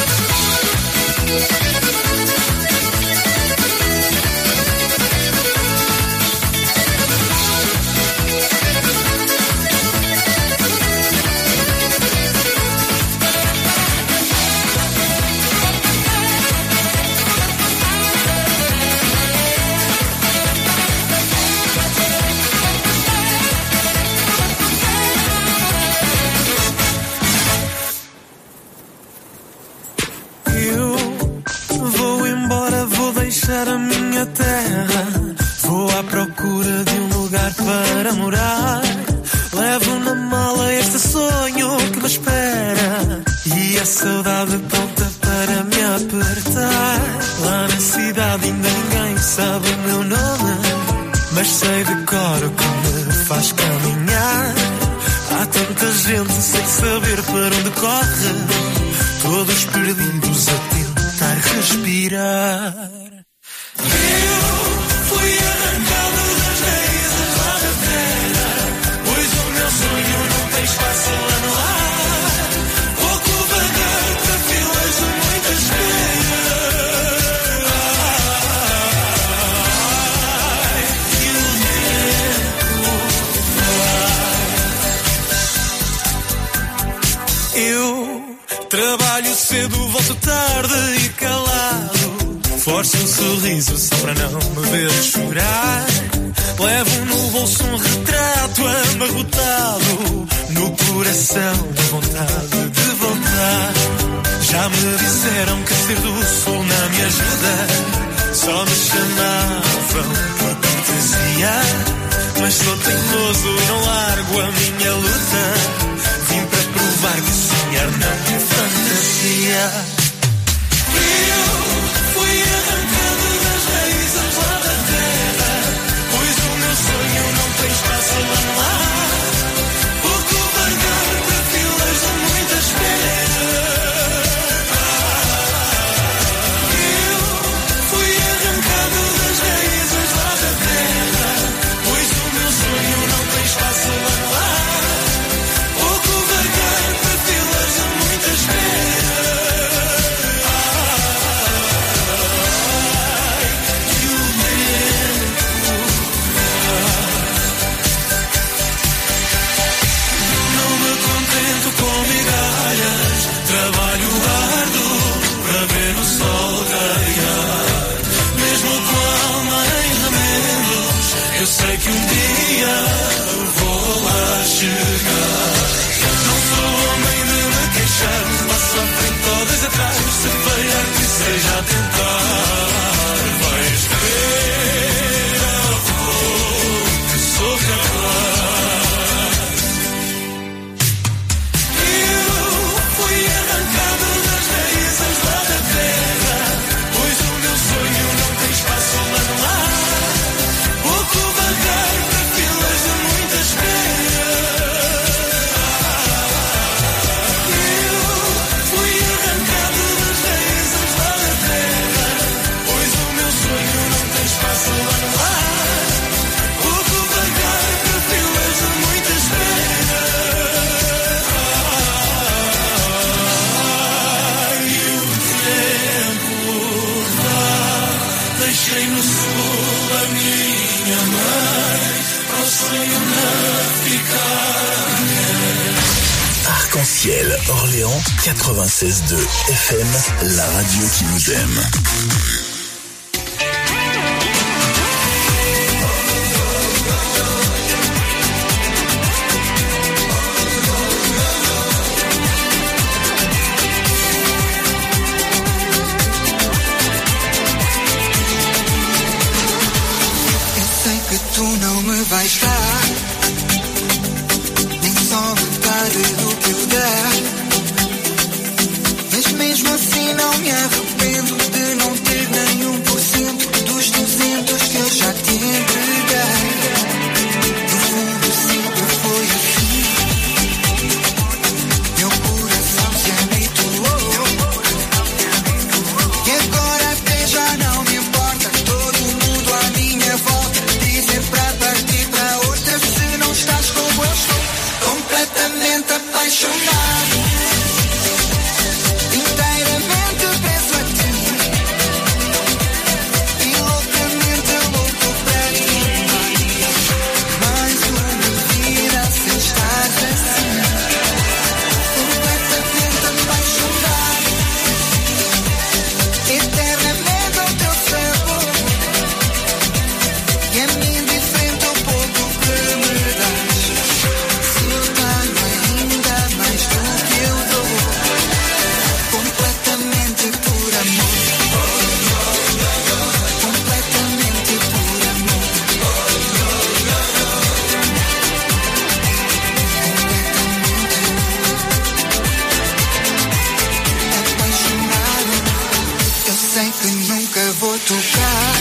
[SPEAKER 5] A minha terra, vou à procura de um lugar para morar. Levo na mala este sonho que me espera e a saudade pronta para me apertar. Lá na cidade ainda ninguém sabe o meu nome, mas sei de cor o que me faz caminhar. Há tanta gente sem saber para onde corre, todos perdidos a tentar respirar. Eu fui arrancado das raízes lá da terra, pois o meu sonho não tem espaço lá no ar. Pouco vagar para filas de muita espera. E o tempo vai. Eu trabalho cedo, volto tarde e calado. Forço um sorriso só para não me ver chorar. Levo no bolso um retrato amarrotado, no coração a vontade de voltar. Já me disseram que ser do sul não me ajuda, só me chamavam por cortesia. Mas sou teimoso e não largo a minha luta. Vim para provar que sonhar não é fantasia. Fui arrancado das raízes lá da terra, pois o meu sonho não tem espaço lá no ar. Eu sei que um dia vou lá chegar. Não sou homem de me queixar, passo à frente ou dois atrás. Se falhar que seja a tentar, vais ver, avô, que sou capaz. Eu fui arrancado das raízes lá da terra, pois o meu sonho não tem espaço lá no ar. Pouco vagar para filas de muita espera. Eu fui arrancado das raízes lá da terra, pois o meu sonho não tem espaço lá no ar. Pouco vagar para filas de muita espera. Ai, o tempo dá, deixei no sul a minha mãe, para o sonho não ficar.
[SPEAKER 3] Arc-en-ciel, Orléans, quatre-vingt-seize virgule deux F M, la radio qui nous aime.
[SPEAKER 9] Eu sei que tu não me vais dar nem só metade do que eu der, mas mesmo assim não me arrependo de não ter nenhum por cento dos duzentos que eu já te entreguei. No fundo sempre foi assim, meu coração se habituou, e agora até já não me importa. Todo mundo à minha volta dizer para partir para outra se não estás como eu estou. Completamente apaixonado, inteiramente preso a ti, e loucamente louco para ti. Mais uma vida sem estar assim. Completamente apaixonado, eternamente ao teu sabor, e a mim indiferente ao pouco que me dás. Se eu tenho ainda mais do que eu dou, completamente por amor, completamente por amor, apaixonado. Eu sei que nunca vou tocar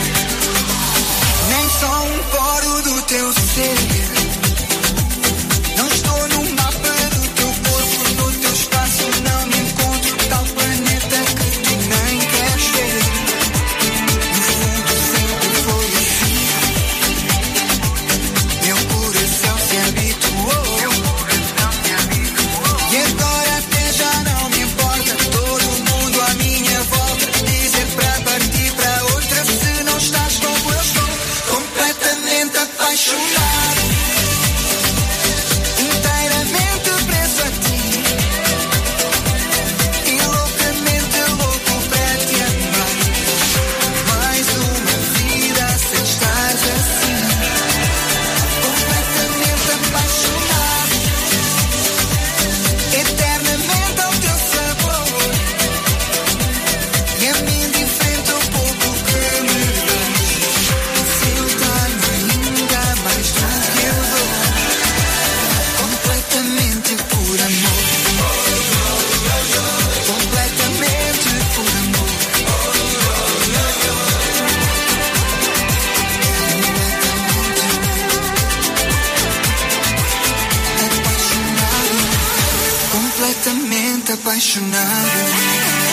[SPEAKER 9] nem só um poro do teu ser. Não estou no mapa do teu corpo, no teu espaço não me encontro. Tal planeta que tu nem queres ver. No fundo sempre foi assim, meu coração se habituou, e agora até já não me importa. Todo mundo à minha volta dizer para partir para outra se não estás como eu estou. Completamente apaixonado, inteiramente preso a ti, e loucamente louco para te amar. Mais uma vida sem estar assim. Completamente apaixonado, eternamente ao teu sabor, e a mim indiferente ao pouco que me dás. Se eu tenho ainda mais do que eu dou, completamente por amor, completamente por amor, apaixonado, completamente apaixonado.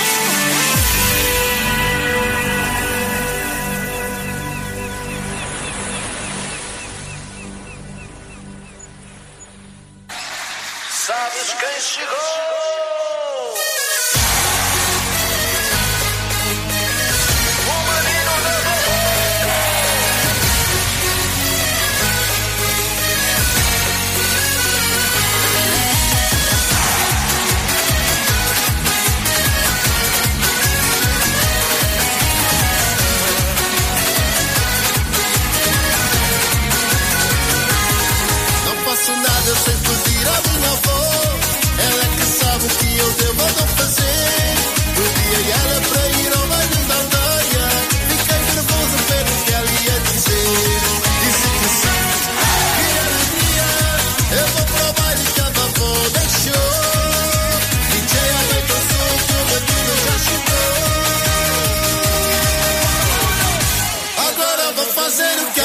[SPEAKER 6] Sabes quem chegou? O menino da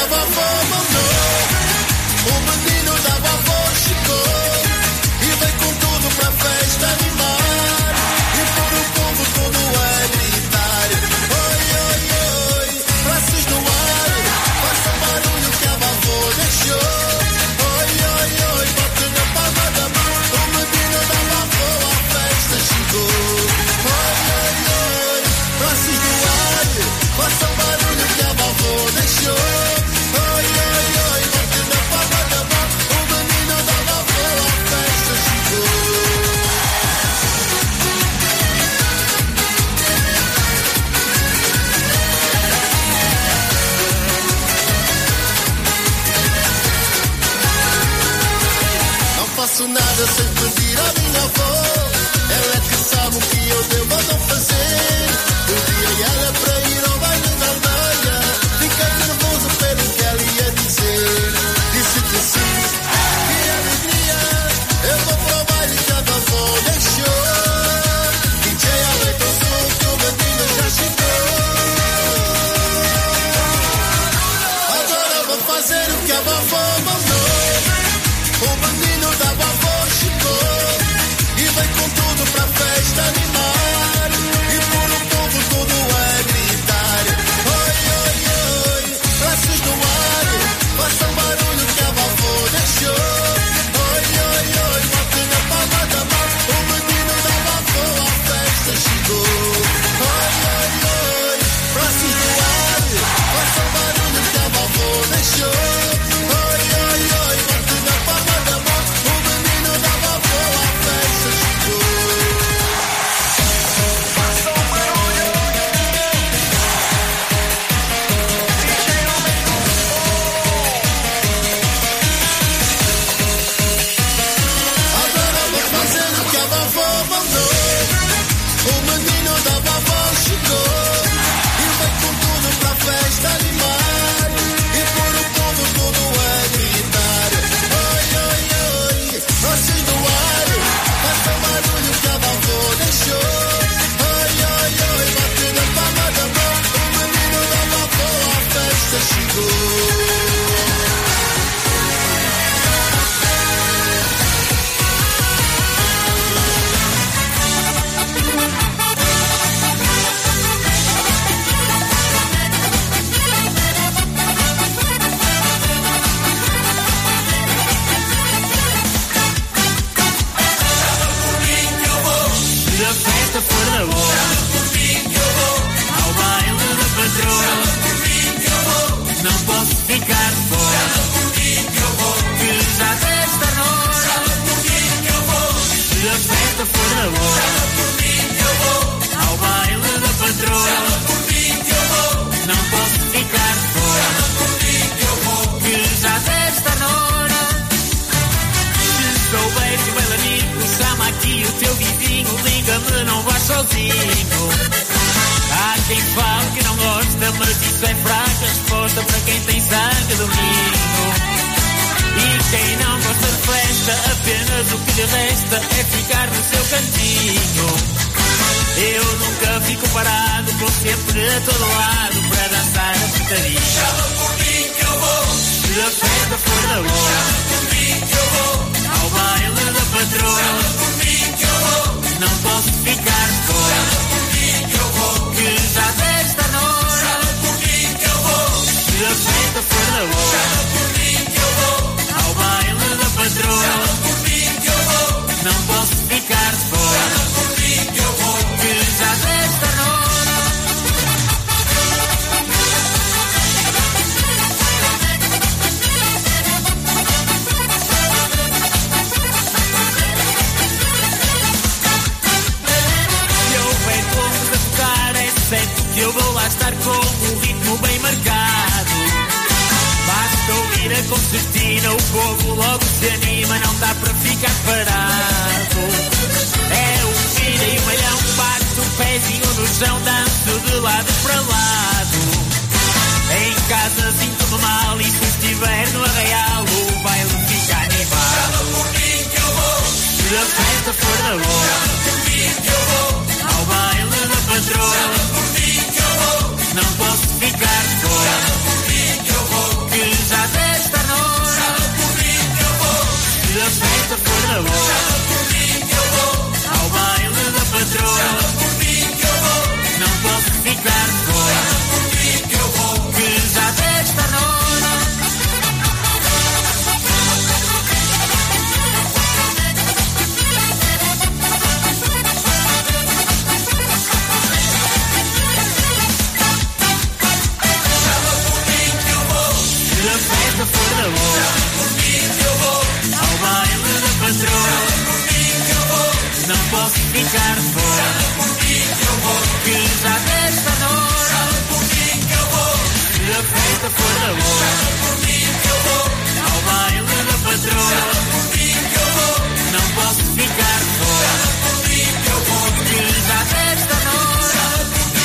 [SPEAKER 8] a vovó mandou. O menino da vovó chegou e vem com tudo pra festa animar. E por o povo todo a gritar: oi, oi, oi, braços no ar, faça barulho que a vovó deixou. Oi, oi, oi, bote na palma da mão. O menino da vovó à festa chegou. Oi, oi, oi, braços no ar, faça barulho que a vovó deixou. Oi, oi, oi, bote na palma da mão. O menino da vovó à festa chegou. Não faço nada sem pedir à minha avó. Ela é que sabe o que eu devo ou não fazer. Pedi a ela para ir ao baile da aldeia. Fiquei nervoso pelo que ela ia dizer. Disse que sim, que alegria. Eu vou para o baile que a avó deixou. D J aumenta o som que o menino já chegou. Agora vou fazer o que a vovó mandou. O menino da vovó chegou e vem com tudo pra festa animar. E por o povo todo a gritar: oi, oi, oi, braços no ar, faça barulho que a vovó deixou. Oi, oi, oi, bote na palma da mão. O menino da vovó à festa chegou. Oi, oi, oi, braços no ar, faça barulho que a vovó deixou. Oi, oi, oi, bote na palma da mão. O menino da vovó à festa chegou. Agora vou fazer o que a vovó mandou. O menino da vovó chegou e vem com tudo pra festa animar. E por o povo todo a gritar: oi, oi, oi, braços no ar, faça barulho que a vovó deixou. Oi, oi, oi, bate na palma da mão. O menino da vovó à festa chegou.
[SPEAKER 6] Se a festa for na boa, ao baile da patroa, não posso ficar fora, que já desta hora. Se a festa for na boa, ao baile da patroa, não posso ficar fora, que já desta hora. Se souberes, bailarico, chama aqui o teu vizinho, liga-me, não vais sozinho. Há quem fale que não gosta, mas isso é fraca resposta para quem tem sangue domingo. E quem não gosta de festa, apenas o que lhe resta é ficar no seu cantinho. Eu nunca fico parado, vou sempre a todo lado para dançar a putaria. Chama por mim que eu vou. Se a festa for da boa, chama por mim que eu vou. Ao baile da patroa, chama por mim que eu vou. Não posso ficar fora, chama por mim que eu vou. Que já desta hora, chama por mim que eu vou. Se a festa for da boa, chama por mim que eu vou. Ao baile da patroa, chama por mim que eu vou. Não posso ficar fora, chama por mim que eu vou. Que já desta hora. Eu vou lá estar com o ritmo bem marcado. Basta ouvir a concertina, o povo logo se anima, não dá para ficar parado. É o vira e o malhão, bate o pezinho no chão, danço de lado para lado. Em casa sinto-me mal e se estiver no arraial, o baile fica animado. Chama por mim que eu vou. Se a festa for na boa, chama por mim que eu vou. Ao baile da patroa, chama por mim que eu vou. Não posso ficar fora, chama por mim que eu vou. Que ficar fora. Que já desta hora, se a festa for da boa, ao baile da patroa, não posso ficar fora. Que já desta hora.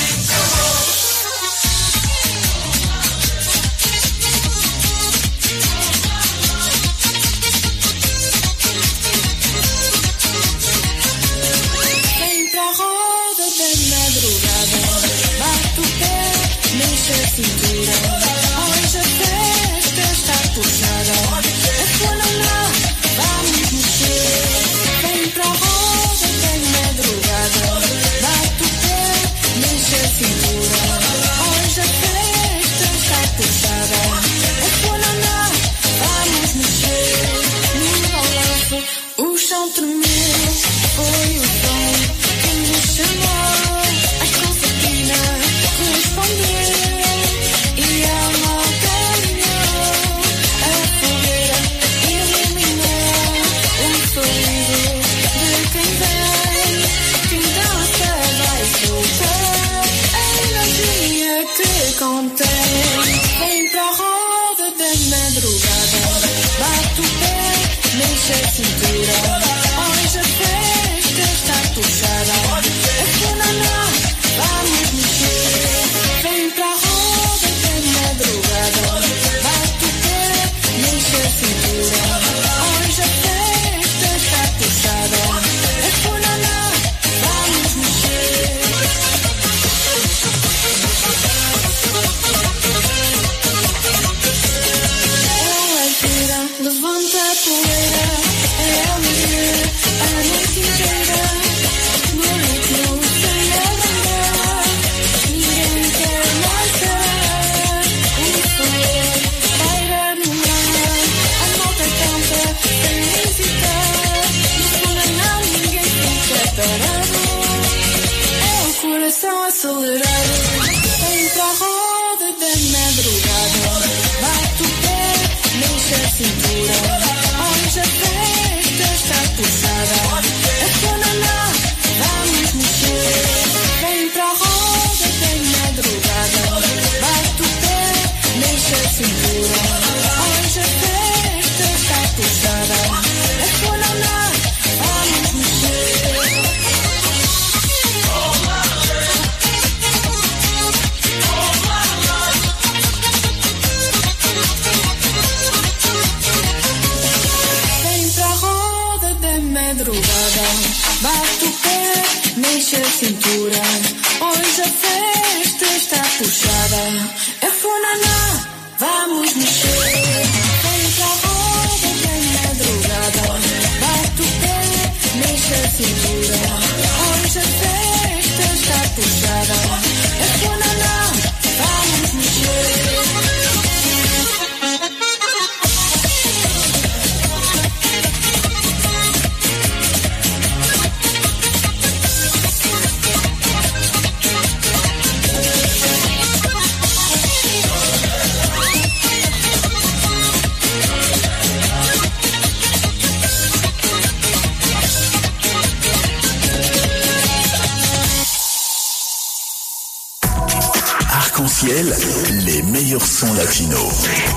[SPEAKER 7] Vem pra roda da madrugada, bate o pé, mexe a cintura. Hoje a festa está puxada, é fenomenal, vamos mexer. Vem pra roda da madrugada, bate o pé, mexe a cintura. Hoje a festa está puxada, é fenomenal, vamos mexer. No balanço, o chão tremeu, foi o som que me chamou. A concertina respondeu e a malta ganhou. A fogueira iluminou o sorriso de quem vem. Quem dança vai soltar a energia que contém. Vem pra roda da madrugada, bate o pé, mexe a cintura. Hoje a festa está puxada, é fenomenal, vamos mexer. Vem pra roda da madrugada, bate o pé, mexe a cintura. Hoje a festa está puxada, é fenomenal, vamos mexer. Ela tira, levanta a poeira, é a mulher, a noite inteira, no ritmo sem a bandeira, ninguém quer mais parar. O sol paira no mar, a malta canta sem hesitar. No funeral ninguém fica parado, é o coração acelerado. Vem pra roda da madrugada, bate o pé, mexe a cintura. Hoje a festa está puxada, é fenomenal, vamos mexer. Vem pra roda da madrugada, bate o pé, mexe a cintura. Hoje a festa está puxada, é fenomenal, vamos mexer. Vem pra roda da madrugada, bate o pé, mexe a cintura. Hoje a festa está puxada, é fenomenal, vamos mexer. Vem pra roda da madrugada, bate o pé, mexe a cintura. Hoje a festa está puxada, é fenomenal, vamos mexer.
[SPEAKER 3] Arc-en-ciel, les meilleurs sons latinos.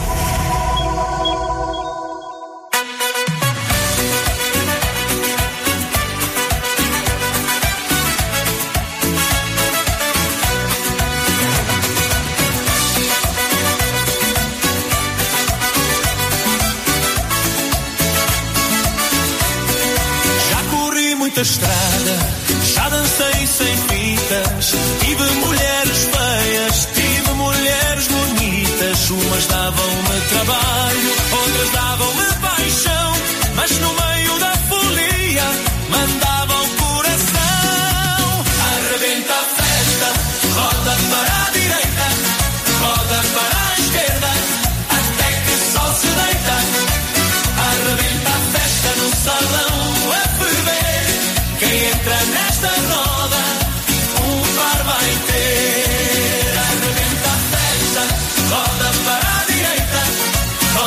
[SPEAKER 5] Já corri muita estrada, já dancei sem fitas. Tive mulheres feias, tive mulheres bonitas. Umas davam-me trabalho, outras davam-me paixão. Mas no meio da folia mandavam o coração. Arrebenta a festa, roda para a direita, roda para a esquerda, até que o sol se deita. Arrebenta a festa no salão a ferver. Quem entra nesta roda, um par vai ter. Arrebenta a festa, roda para a direita,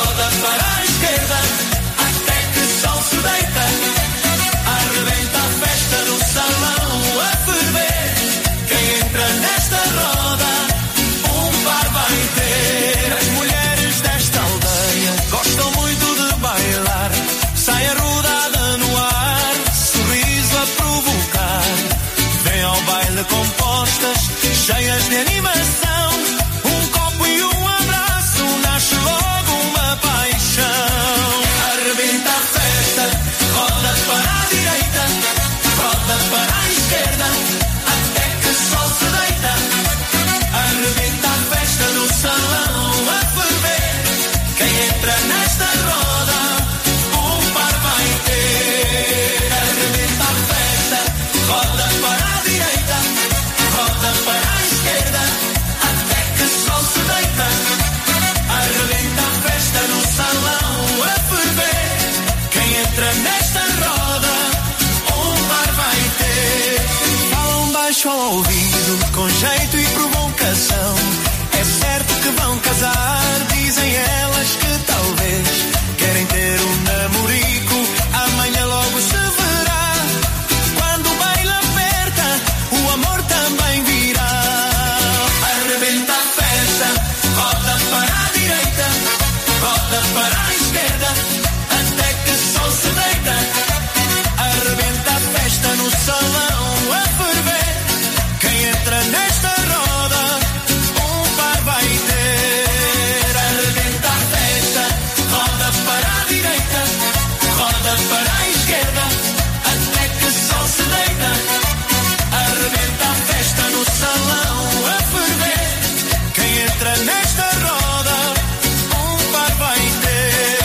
[SPEAKER 5] cenas de animação. Um copo e um abraço, nasce logo uma paixão. Arrebenta a festa, roda para a direita, roda para a esquerda, até que o sol se deita. Arrebenta a festa no salão a ferver. Quem entra nesta roda, um par vai ter. Arrebenta a festa, roda para a direita, roda para a esquerda, até que o sol se deita. Arrebenta a festa no salão a ferver. Quem entra nesta roda, um par vai ter. Falam baixo ao ouvido, com jeito e provocação. É certo que vão casar, dizem elas que talvez querem ter um namorico. Amanhã logo se verá. Quando o baile aperta, o amor também virá. Arrebenta a festa, roda para a direita, roda para a esquerda, até que o sol se deita. Arrebenta a festa no salão a ferver. Quem entra nesta roda, um par vai ter. Arrebenta a festa, roda para a direita, roda para a esquerda, até que o sol se deita. Arrebenta a festa no salão a ferver. Quem entra nesta roda, um par vai ter.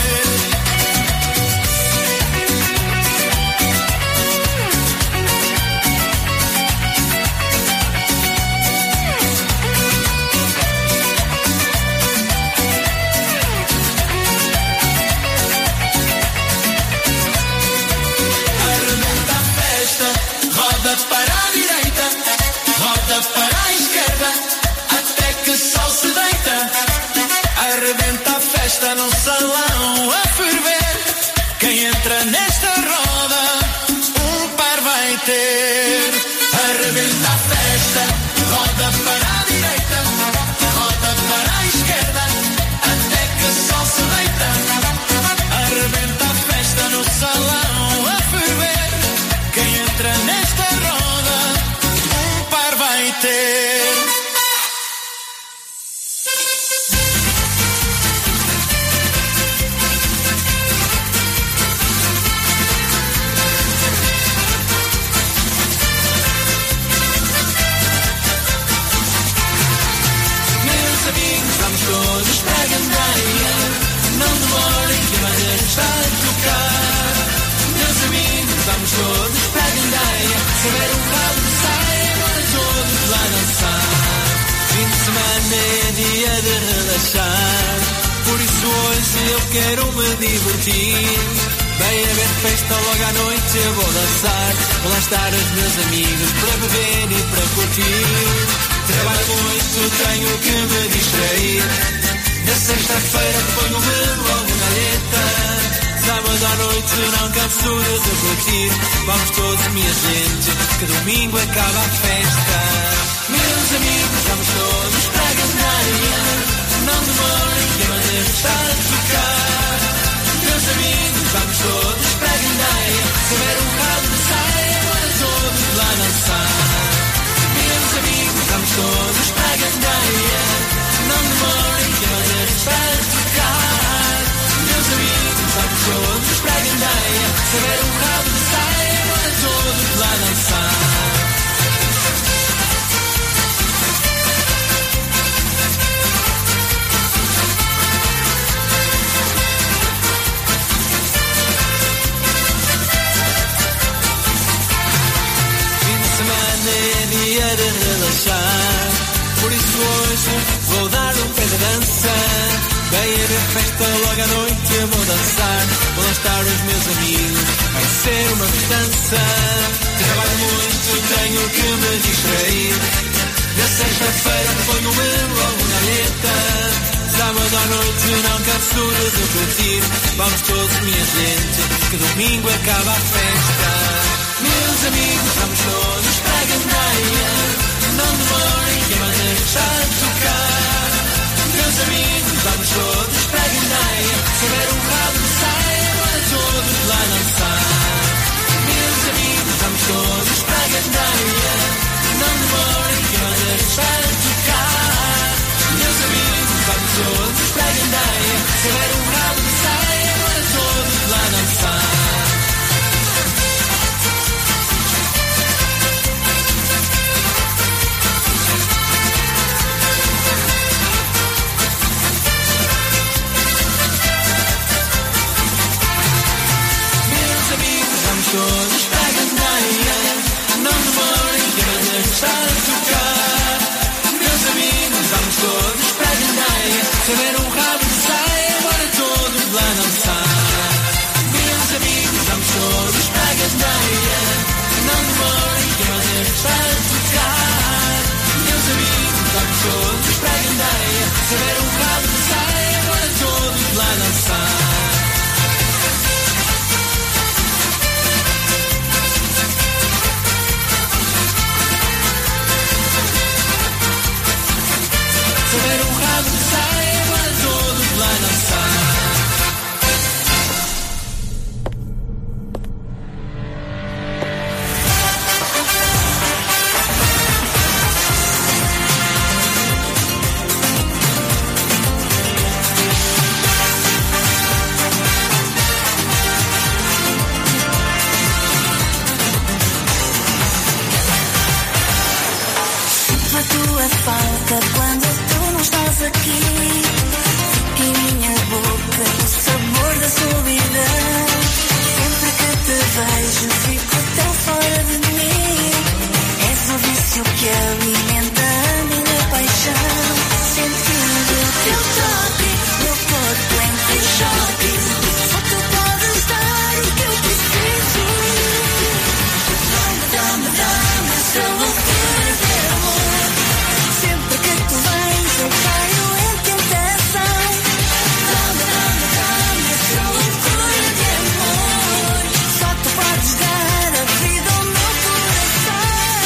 [SPEAKER 5] Arrebenta a festa, roda para a direita, roda para a esquerda, até que o sol se deita. Arrebenta a festa no salão a ferver. Quem entra nesta roda, um par vai ter. Arrebenta a festa, roda para a direita, roda para a esquerda, até que o sol se deita. Arrebenta a festa no salão a ferver. Quem entra nesta roda, um par vai ter. Meus amigos, vamos todos para a gandaia. Não demorem que a banda está a tocar. Meus amigos, vamos todos para a gandaia. Se houver um rabo de saia, bora todos lá dançar. Fim de semana é dia de relaxar, por isso hoje eu quero me divertir. Bem haver festa logo à noite eu vou dançar. Vão lá estar os meus amigos para beber e para curtir. Trabalho muito, tenho que me distrair. Na sexta-feira ponho-me logo na letra. Sábado à noite não canso de repetir. Vamos todos, minha gente, que domingo acaba a festa. Meus amigos, vamos todos para a gandaia. Não demorem que a banda está a tocar. Meus amigos, vamos todos para a gandaia. Se houver um rabo de saia, bora todos lá dançar. Meus amigos, vamos todos para a gandaia. Não demorem que a banda está a tocar. Meus amigos, vamos todos para a gandaia. Se houver um rabo de saia, bora todos lá dançar. É dia de relaxar, por isso hoje vou dar um pé de dança. Bem haver festa logo à noite eu vou dançar. Vão lá estar os meus amigos, vai ser uma festança. Trabalho muito, tenho que me distrair. Na sexta-feira ponho-me logo na letra. Sábado à noite não canso de repetir. Vamos todos, minha gente, que domingo acaba a festa. Meus amigos, vamos todos para a gandaia. Não demorem que a banda está a tocar. Meus amigos, vamos todos para a gandaia. Se houver um rabo de saia, bora todos lá dançar. Meus amigos, vamos todos para a gandaia. Não demorem que a banda está a tocar.
[SPEAKER 6] todos para a gandaia. Se houver um rabo de saia, bora todos lá dançar. Todos para a gandaia, não demorem que eu devo estar a tocar. Meus amigos, vamos todos para a gandaia. Se houver um rabo de saia, bora todos lá dançar. Meus amigos, vamos todos para a gandaia, não demorem que eu devo estar a tocar. Meus amigos, vamos todos para a gandaia. Se houver um rabo de saia, bora todos lá dançar. Se houver um rabo de saia, bora todos lá dançar.
[SPEAKER 7] Sinto a tua falta quando tu não estás aqui. Fica em minha boca o sabor da solidão. Sempre que te vejo fico tão fora de mim. És o vício que alimenta a minha paixão. Sentindo o teu toque, meu corpo entra em choque. Só tu podes dar o que eu preciso. Dá-me, dá-me, dá-me essa loucura de amor. Sempre que tu vens eu caio em tentação. Dá-me, dá-me, dá-me essa loucura de amor. Só tu podes dar a vida ao meu coração.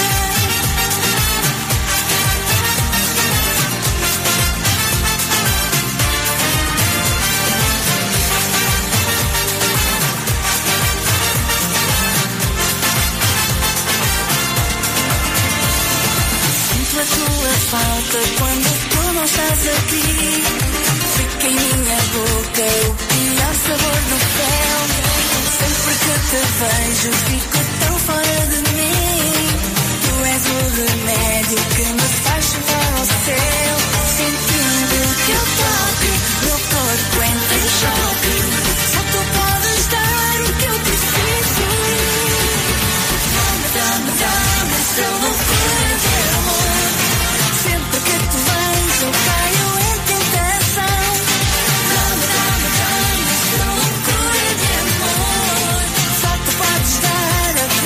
[SPEAKER 7] Sinto a tua falta quando tu não estás aqui. Fica em minha boca o pior sabor do fel. Sempre que te vejo fico tão fora de mim. Tu és o remédio que me faz chegar ao céu. Sentindo o teu toque, meu corpo entra em choque. Só tu podes dar o que eu preciso. Dá-me, dá-me, dá-me essa loucura de amor. Sempre que tu vens eu caio em tentação. Dá-me, dá-me, dá-me essa loucura de amor. Só tu podes dar a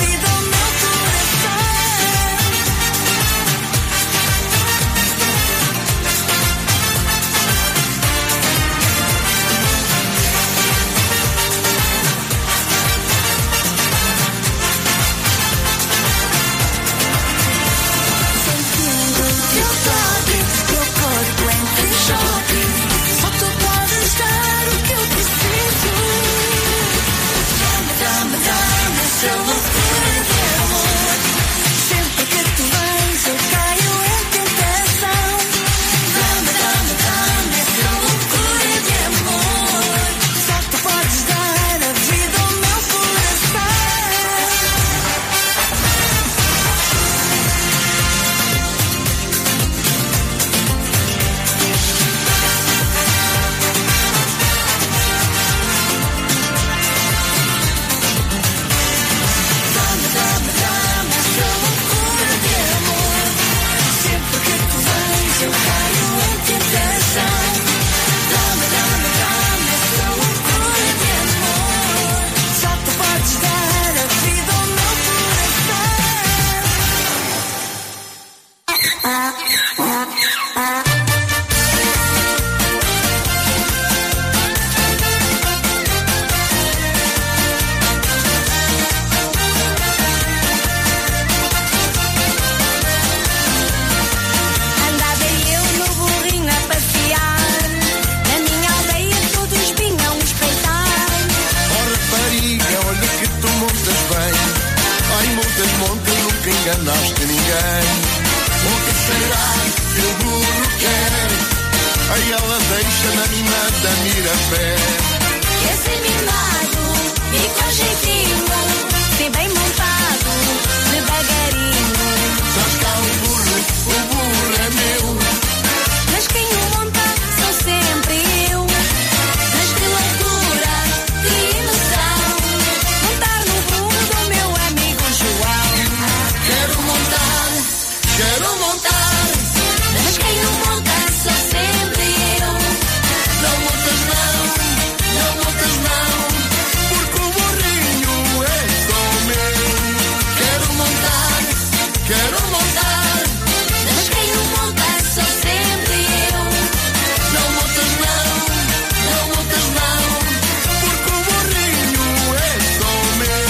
[SPEAKER 8] mimada Mirafé.
[SPEAKER 10] Esse mimado e com jeitinho, se bem montado, devagarinho.
[SPEAKER 8] Traz cá o burro, o burro é meu.
[SPEAKER 10] Mas quem o monta sou sempre eu. Mas que loucura, que emoção, montar no burro do meu amigo João.
[SPEAKER 8] Quero montar, quero montar.
[SPEAKER 10] Mas quem o monta sou sempre eu.
[SPEAKER 8] Não montas não, não montas não, porque o burrinho é só meu. Quero montar, quero montar.
[SPEAKER 10] Mas quem o monta sou sempre eu.
[SPEAKER 8] Não montas não, não montas não, porque o burrinho é só meu.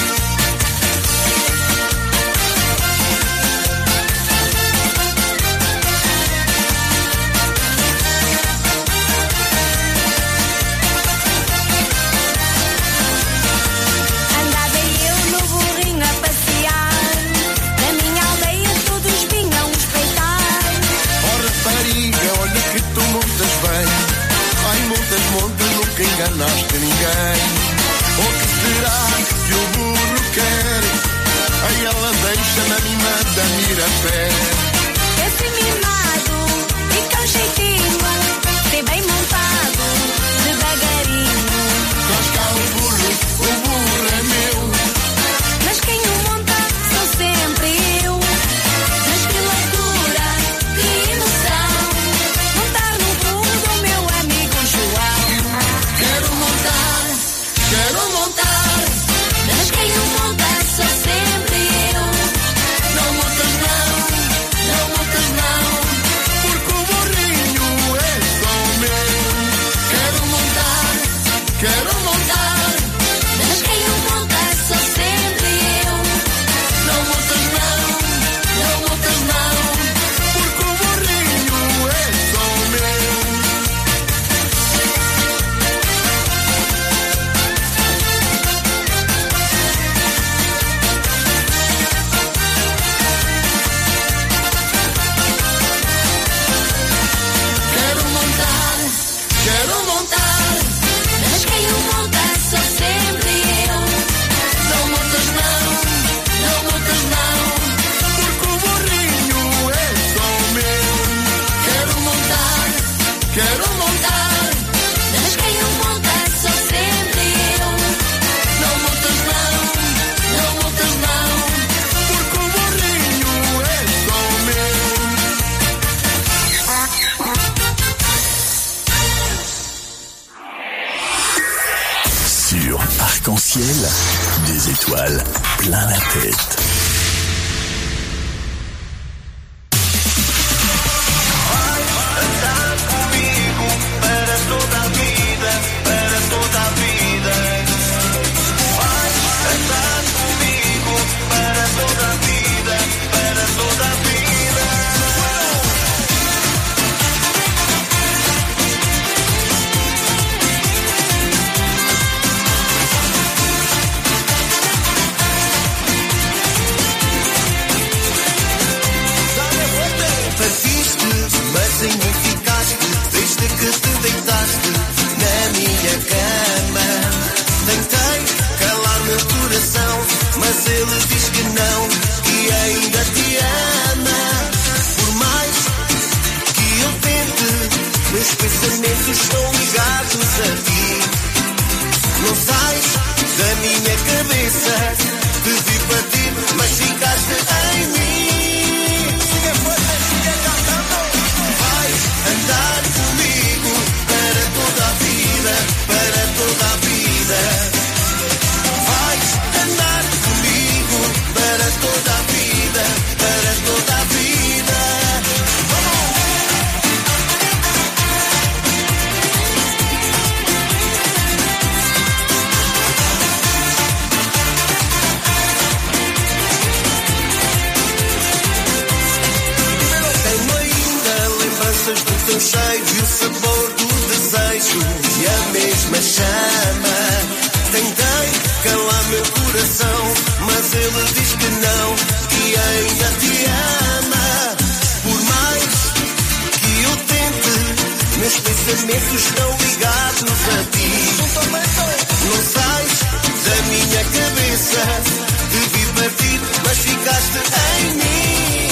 [SPEAKER 10] Andava eu no burrinho a passear. Na minha aldeia todos vinham espreitar.
[SPEAKER 8] Oh rapariga, olha que tu montas bem. Ai, montas, montas, nunca enganaste ninguém. O que será que o burro quer? Ai, ela deixa na mimada Mirafé.
[SPEAKER 10] Esse mimado e com jeitinho, se bem montado, devagarinho.
[SPEAKER 8] Traz cá o burro, o burro é meu.
[SPEAKER 10] Mas quem o monta sou sempre eu. Mas que loucura, que emoção, montar no burro do meu amigo João.
[SPEAKER 8] Quero montar, quero montar.
[SPEAKER 10] Mas quem o monta sou sempre eu.
[SPEAKER 8] Não montas não, não montas não, porque o burrinho é só meu. Quero montar, quero montar.
[SPEAKER 10] Mas quem o monta sou sempre eu.
[SPEAKER 8] Não montas não, não montas não, porque o burrinho é só meu. Quero montar, quero montar.
[SPEAKER 10] Mas quem o monta sou sempre eu.
[SPEAKER 8] Não montas não, não montas não, porque o burrinho é só meu. Quero montar, quero montar.
[SPEAKER 10] Mas quem o monta sou sempre eu.
[SPEAKER 8] Não montas não, não montas não, porque o burrinho é só meu.
[SPEAKER 3] Sur Arc-en-Ciel, des étoiles plein la tête.
[SPEAKER 8] Para toda a vida, para toda a vida. Vai andar comigo para toda a vida, para toda a vida. Partiste, mas ainda ficaste, desde que te deitaste na minha cama. Tentei calar meu coração, mas ele diz que não, que ainda te ama. Por mais que eu tente, meus pensamentos estão ligados a ti. Não sais da minha cabeça, te vi partir, mas ficaste em mim. Vai andar comigo para toda a vida, para toda a vida. Vai andar comigo para toda a vida, para toda a vida. Tenho ainda lembranças do teu cheiro e o sabor do desejo e a mesma chama. Tentei calar meu coração, mas ele diz que não, que ainda te ama. Por mais que eu tente, meus pensamentos estão ligados a ti. Não sais da minha cabeça. Devia partir, mas ficaste em mim.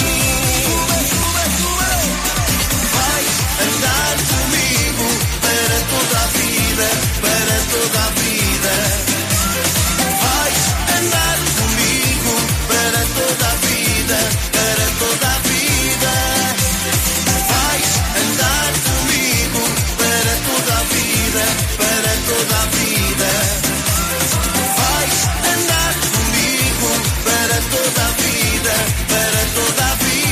[SPEAKER 8] Vais andar comigo para toda a vida, para toda a vida. Vais andar comigo para toda a vida, para toda a vida. Vais andar comigo para toda a vida, para toda a vida. Vais andar comigo para toda a vida, para toda a vida.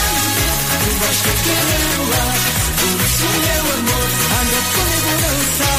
[SPEAKER 9] Vais ter que rebolar, por isso meu amor, anda comigo dançar.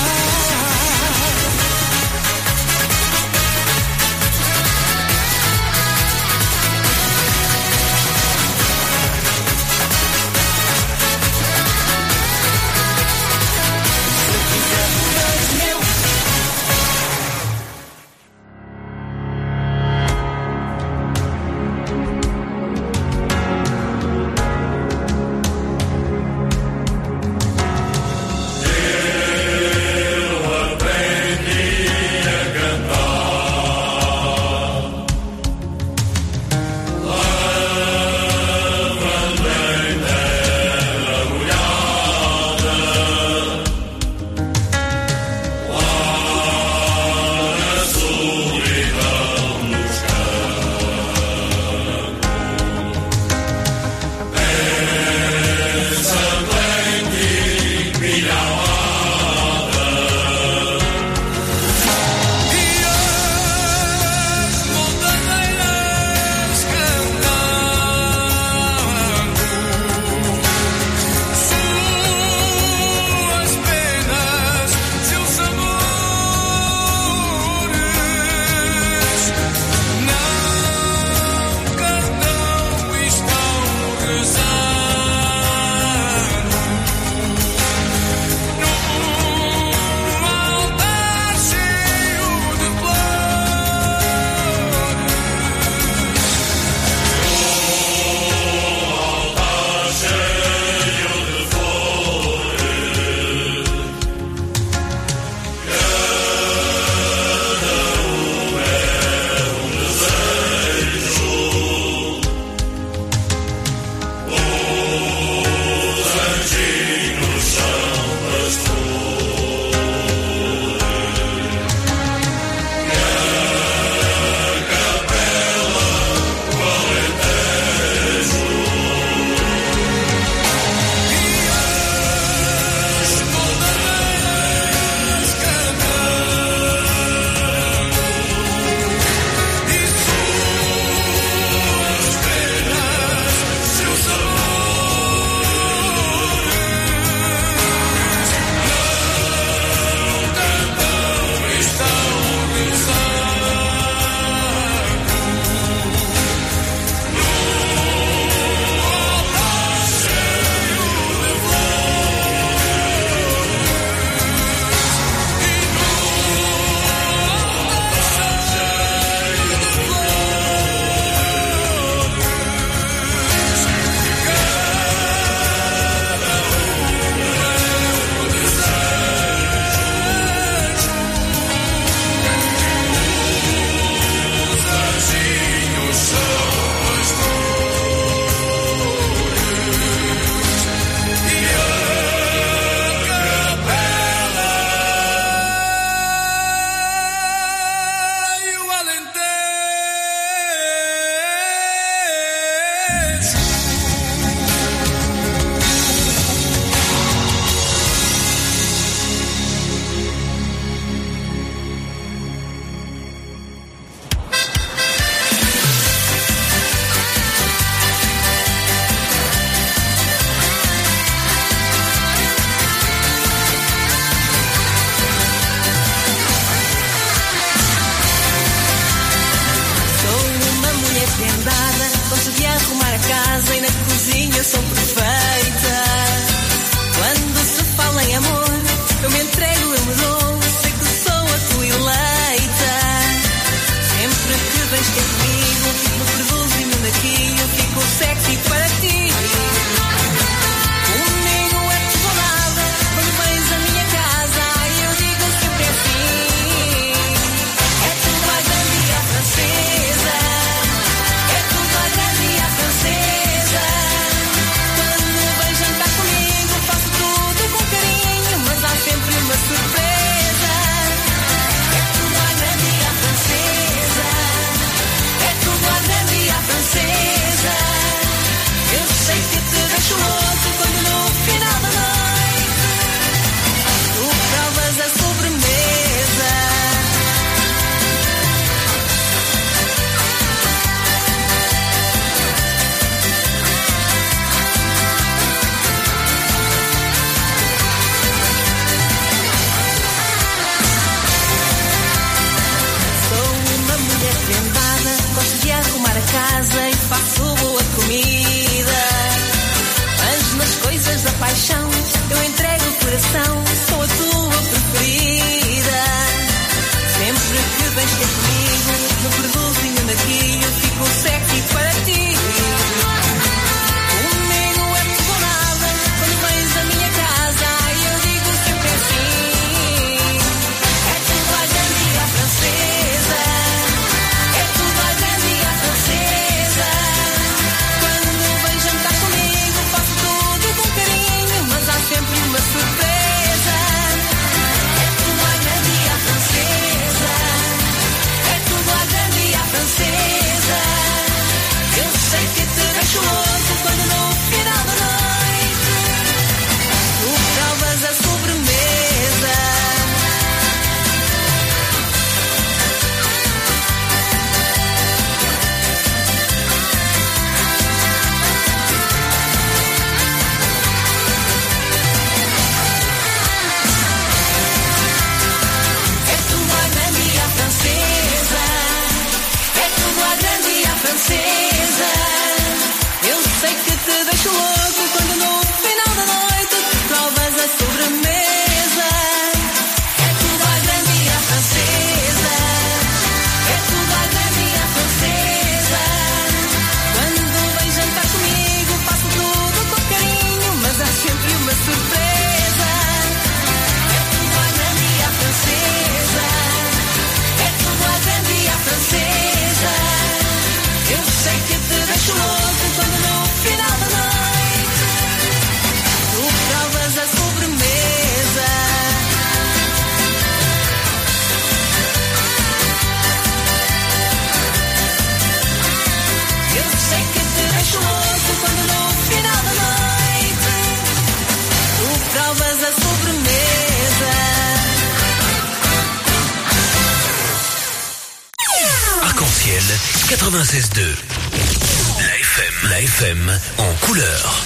[SPEAKER 11] L quatre-vingt-seize deux. La F M, la F M en couleur.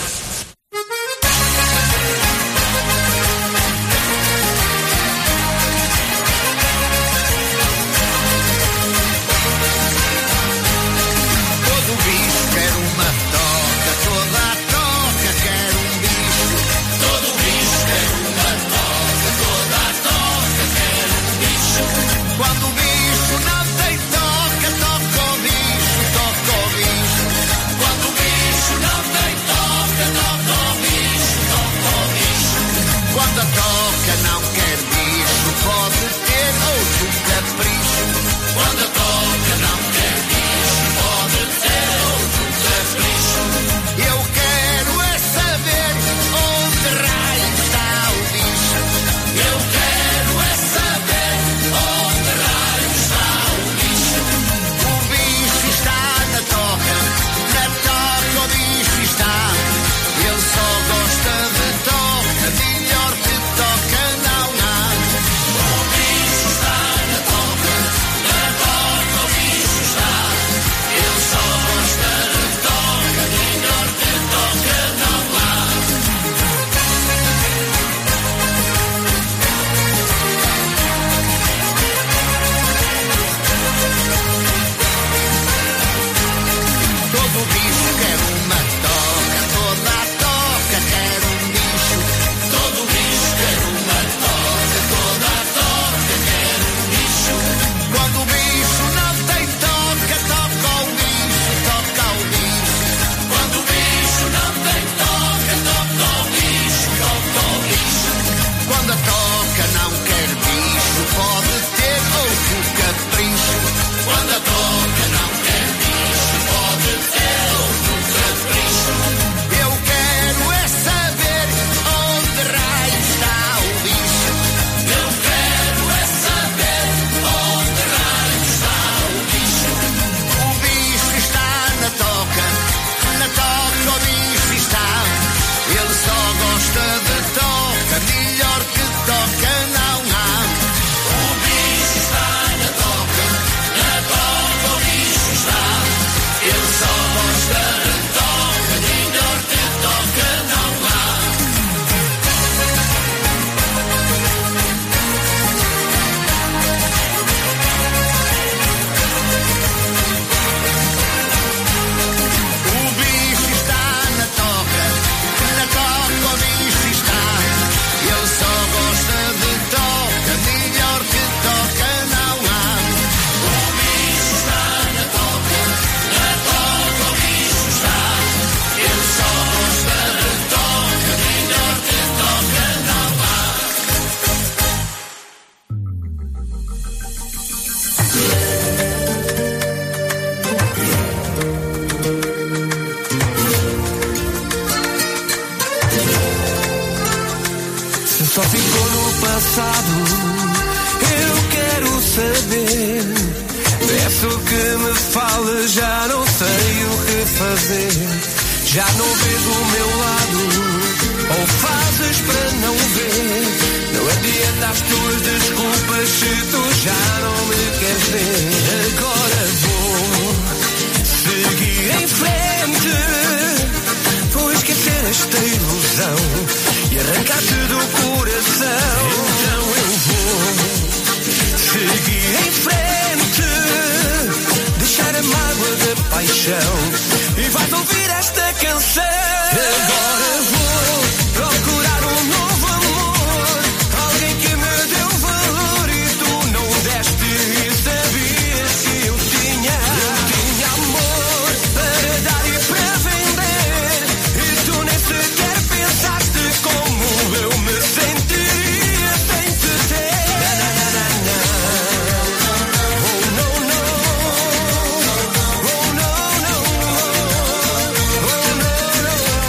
[SPEAKER 9] Todo bicho quer uma toca, toda a toca quer um bicho. Todo bicho quer uma toca, toda a toca quer um bicho. Quando o bicho não tem toca, toca o bicho, toca o bicho. Quando o bicho não tem toca, toca o bicho, toca o bicho. Quando a toca não quer bicho, pode ter outro capricho. Quando a toca não quer bicho, pode ter outro capricho. Eu quero é saber onde raio está o bicho. Eu quero é saber onde raio está o bicho. O bicho está na toca, na toca o bicho está. Ele só gosta de toca, melhor que toca não há. O bicho está na toca, na toca o bicho está. Ele só gosta de toca, melhor que toca não há. Todo bicho quer uma toca, toda a toca quer um bicho. Todo bicho quer uma toca, toda a toca quer um bicho. Quando o bicho não tem toca, toca o bicho, toca o bicho. Quando o bicho não tem toca, toca o bicho, toca o bicho. Quando a toca não quer bicho, pode ter outro capricho. Quando a toca não quer bicho, pode ter outro capricho. Eu quero é saber onde raio está o bicho. Eu quero é saber onde raio está o bicho. O bicho está na toca, na toca o bicho está. Ele só gosta de toca, melhor que toca não há. O bicho está na toca, na toca o bicho está. Ele só gosta de toca, melhor que toca não há. O bicho está na toca, na toca o bicho está. Ele só gosta de toca, melhor que toca não há. O bicho está na toca, na toca o bicho está. Ele só gosta de toca, melhor que toca não há.
[SPEAKER 5] Se só ficou no passado, eu quero saber. Peço que me fale, já não sei o que fazer. Já não vês o meu lado, ou fazes para não ver. Não adianta as tuas desculpas se tu já não me queres ver. Agora vou seguir em frente, vou esquecer esta ilusão e arrancar-te do coração. Então eu vou seguir em frente, deixar a mágoa da paixão e vais ouvir esta canção. Agora vou procurar um novo amor, alguém que me deu valor e tu não deste e sabias que eu tinha. Eu tinha amor para dar e para vender e tu nem sequer pensaste como eu me sentiria sem te ter. Na, na, na, na, na. Oh, no, no. Oh, no, no. Oh, no, no.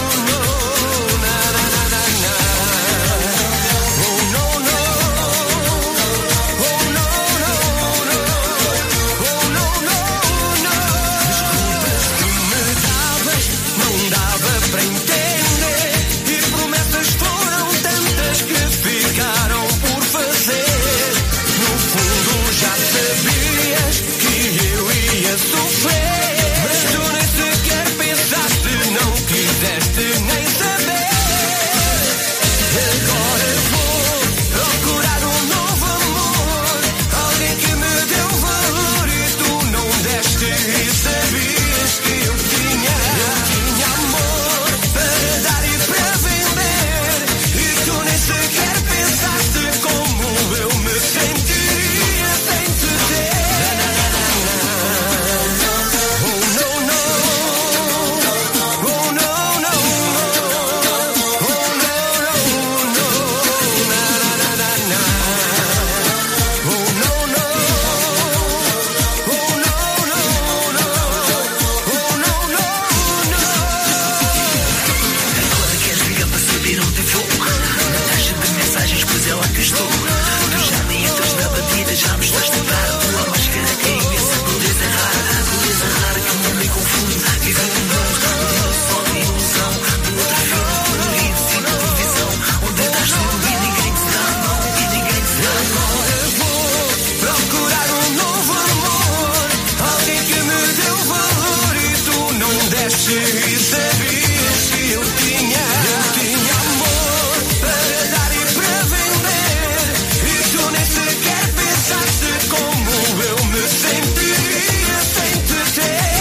[SPEAKER 6] hoje e sabias que eu tinha, eu tinha amor para dar e para vender. E tu nem sequer pensaste como eu me sentiria sem te ter.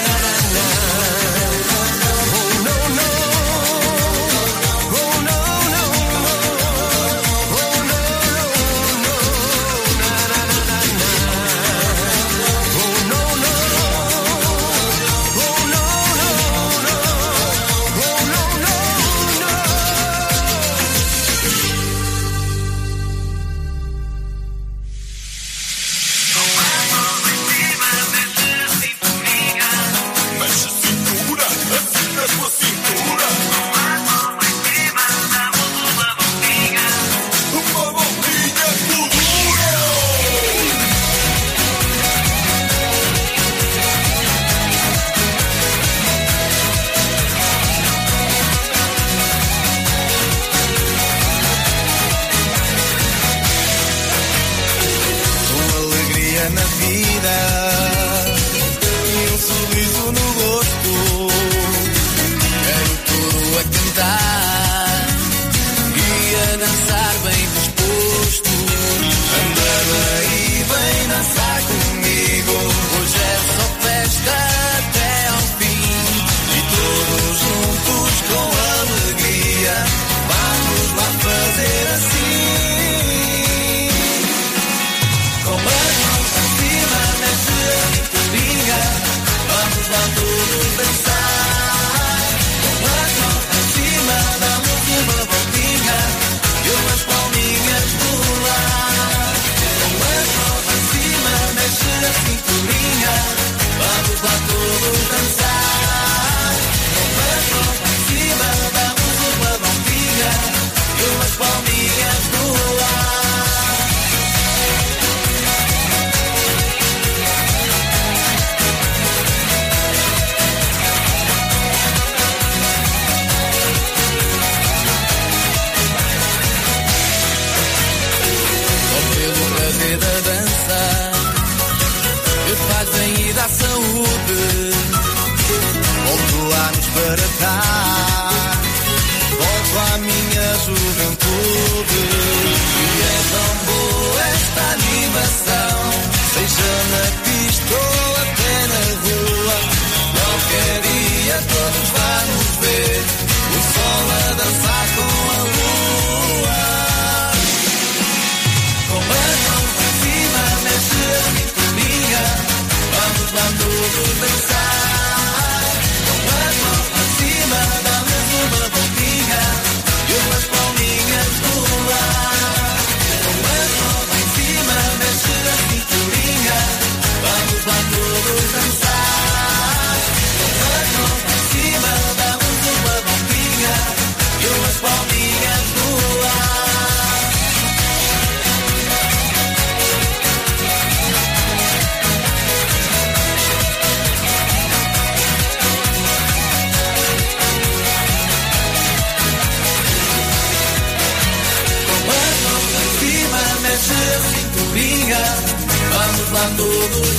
[SPEAKER 8] Vamos lá todos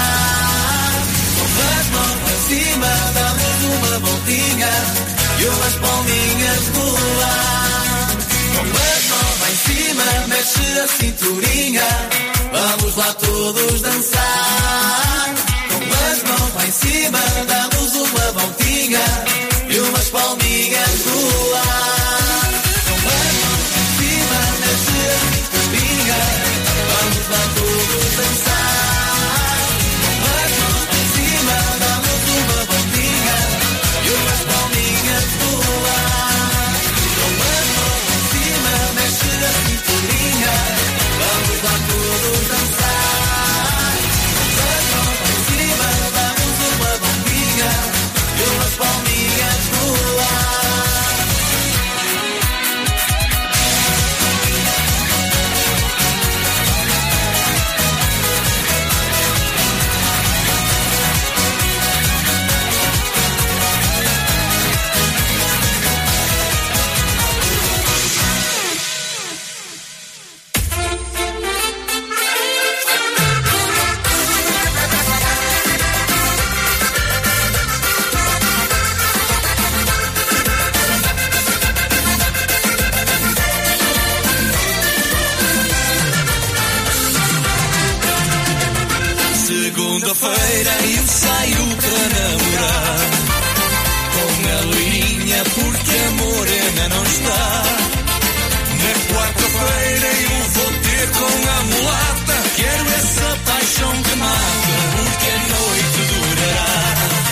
[SPEAKER 8] dançar. Com as mãos pra cima, damos uma voltinha e umas palminhas no ar. Com as mãos lá em cima, mexe a cinturinha. Vamos lá todos dançar. Com as mãos lá em cima, damos uma voltinha e umas palminhas no ar. Com as mãos lá em cima, mexe a cinturinha. Vamos lá todos dançar. Com as mãos lá em cima, damos uma voltinha e umas palminhas no ar. Com as mãos lá em cima, mexe a cinturinha. Vamos lá todos dançar.
[SPEAKER 5] quarta-feira eu saio para namorar com a loirinha porque a morena não está. Na quarta-feira eu vou ter com a mulata, quero essa paixão que mata, porque a noite durará.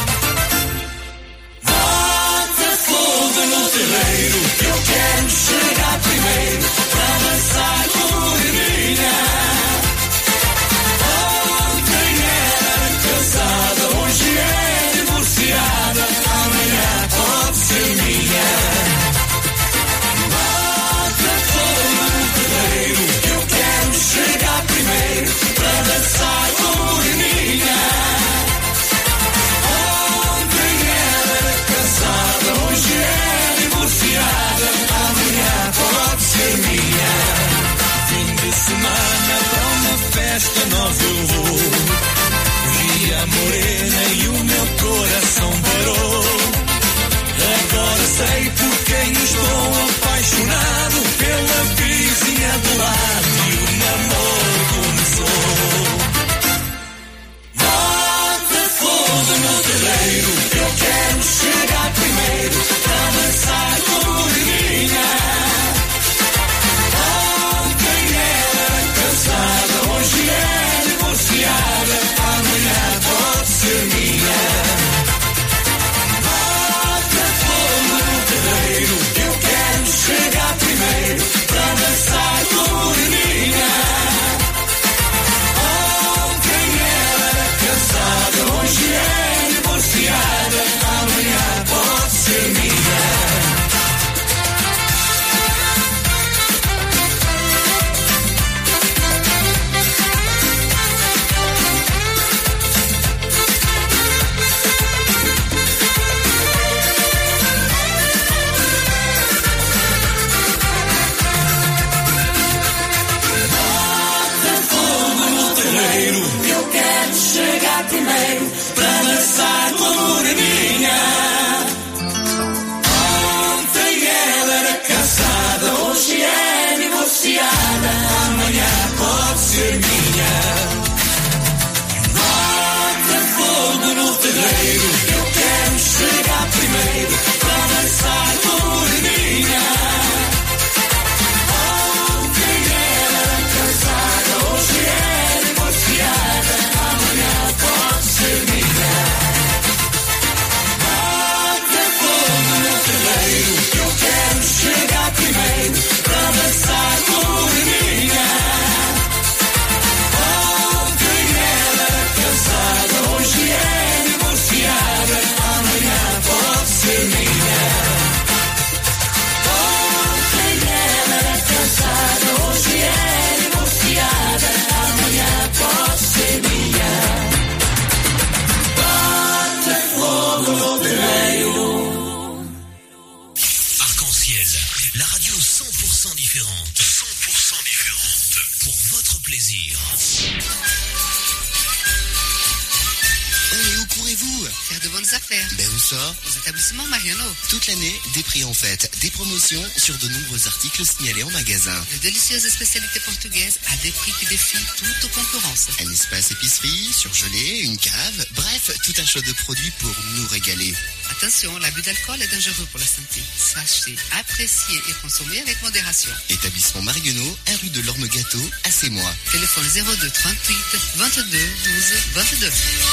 [SPEAKER 5] Bota fogo no terreiro, que eu quero chegar primeiro para dançar com a moreninha. Ontem era casada, hoje é divorciada, amanhã pode ser minha. Chegar primeiro para dançar com a moreninha. Ontem era casada, hoje é divorciada, amanhã pode ser minha. Fim de semana para uma festa nova eu vou. Vi a morena e o meu coração parou. Agora sei por quem estou apaixonado, pela vizinha do lado. Amor começou. Bota fogo no terreiro, eu quero chegar primeiro para dançar com a moreninha. Ontem era casada, hoje é divorciada, amanhã pode ser minha. Bota fogo no terreiro, eu quero chegar primeiro para dançar com a moreninha. Hoje é divorciada, amanhã pode ser minha. Bota fogo no terreiro, eu quero chegar primeiro para dançar com a moreninha. Ontem ela era casada, hoje é divorciada, amanhã pode ser minha. Bota fogo no terreiro, eu quero chegar primeiro para dançar com a moreninha. Ontem ela era casada, hoje é divorciada, amanhã pode ser minha. Bota fogo no terreiro, eu quero chegar primeiro para dançar com a moreninha. Ontem ela era casada, hoje é divorciada, amanhã pode ser minha. Ontem ela era casada, hoje é divorciada, amanhã pode ser minha.
[SPEAKER 11] Arc-en-ciel, la radio cent pour cent différente. cent pour cent différente. Pour votre plaisir.
[SPEAKER 12] Oh, et où courez-vous?
[SPEAKER 13] Faire de bonnes affaires.
[SPEAKER 12] Ben où ça?
[SPEAKER 13] Aux établissements Mariano.
[SPEAKER 12] Toute l'année, des prix en fête, des promotions sur de nombreux articles signalés en magasin.
[SPEAKER 13] De délicieuses spécialités portugaises à des prix qui défient toute concurrence.
[SPEAKER 12] Un espace épicerie, surgelé, une cave, bref, tout un choix de produits pour nous régaler.
[SPEAKER 13] Attention, l'abus d'alcool est dangereux pour la santé. Sachez, apprécier et consommer avec modération.
[SPEAKER 12] Établissement Marguenot, un rue de l'Orme-Gâteau, à Sémois.
[SPEAKER 13] Téléphone zéro deux trente-huit vingt-deux douze vingt-deux.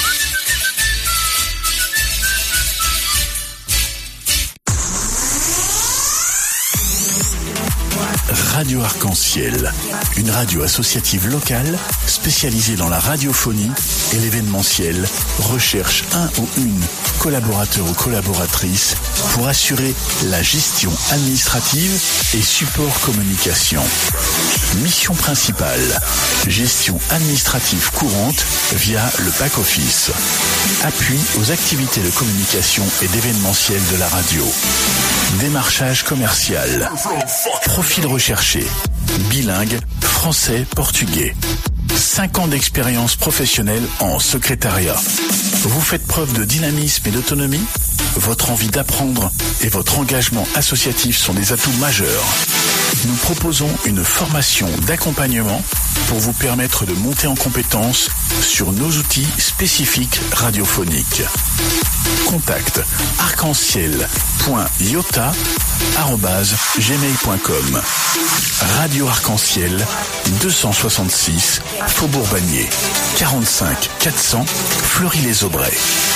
[SPEAKER 3] Radio Arc-en-Ciel, une radio associative locale spécialisée dans la radiophonie et l'événementiel, recherche un ou une collaborateur ou collaboratrice pour assurer la gestion administrative et support communication. Mission principale, gestion administrative courante via le back-office. Appui aux activités de communication et d'événementiel de la radio. Démarchage commercial. Profil recherché. Bilingue, français-portugais. cinq ans d'expérience professionnelle en secrétariat. Vous faites preuve de dynamisme et d'autonomie? Votre envie d'apprendre et votre engagement associatif sont des atouts majeurs. Nous proposons une formation d'accompagnement pour vous permettre de monter en compétence sur nos outils spécifiques radiophoniques. Contact arc-en-ciel point iota arobase gmail point com. Radio Arc-en-Ciel, deux cent soixante-six, Faubourg Bagné, quarante-cinq quatre cents, Fleury-les-Aubrais.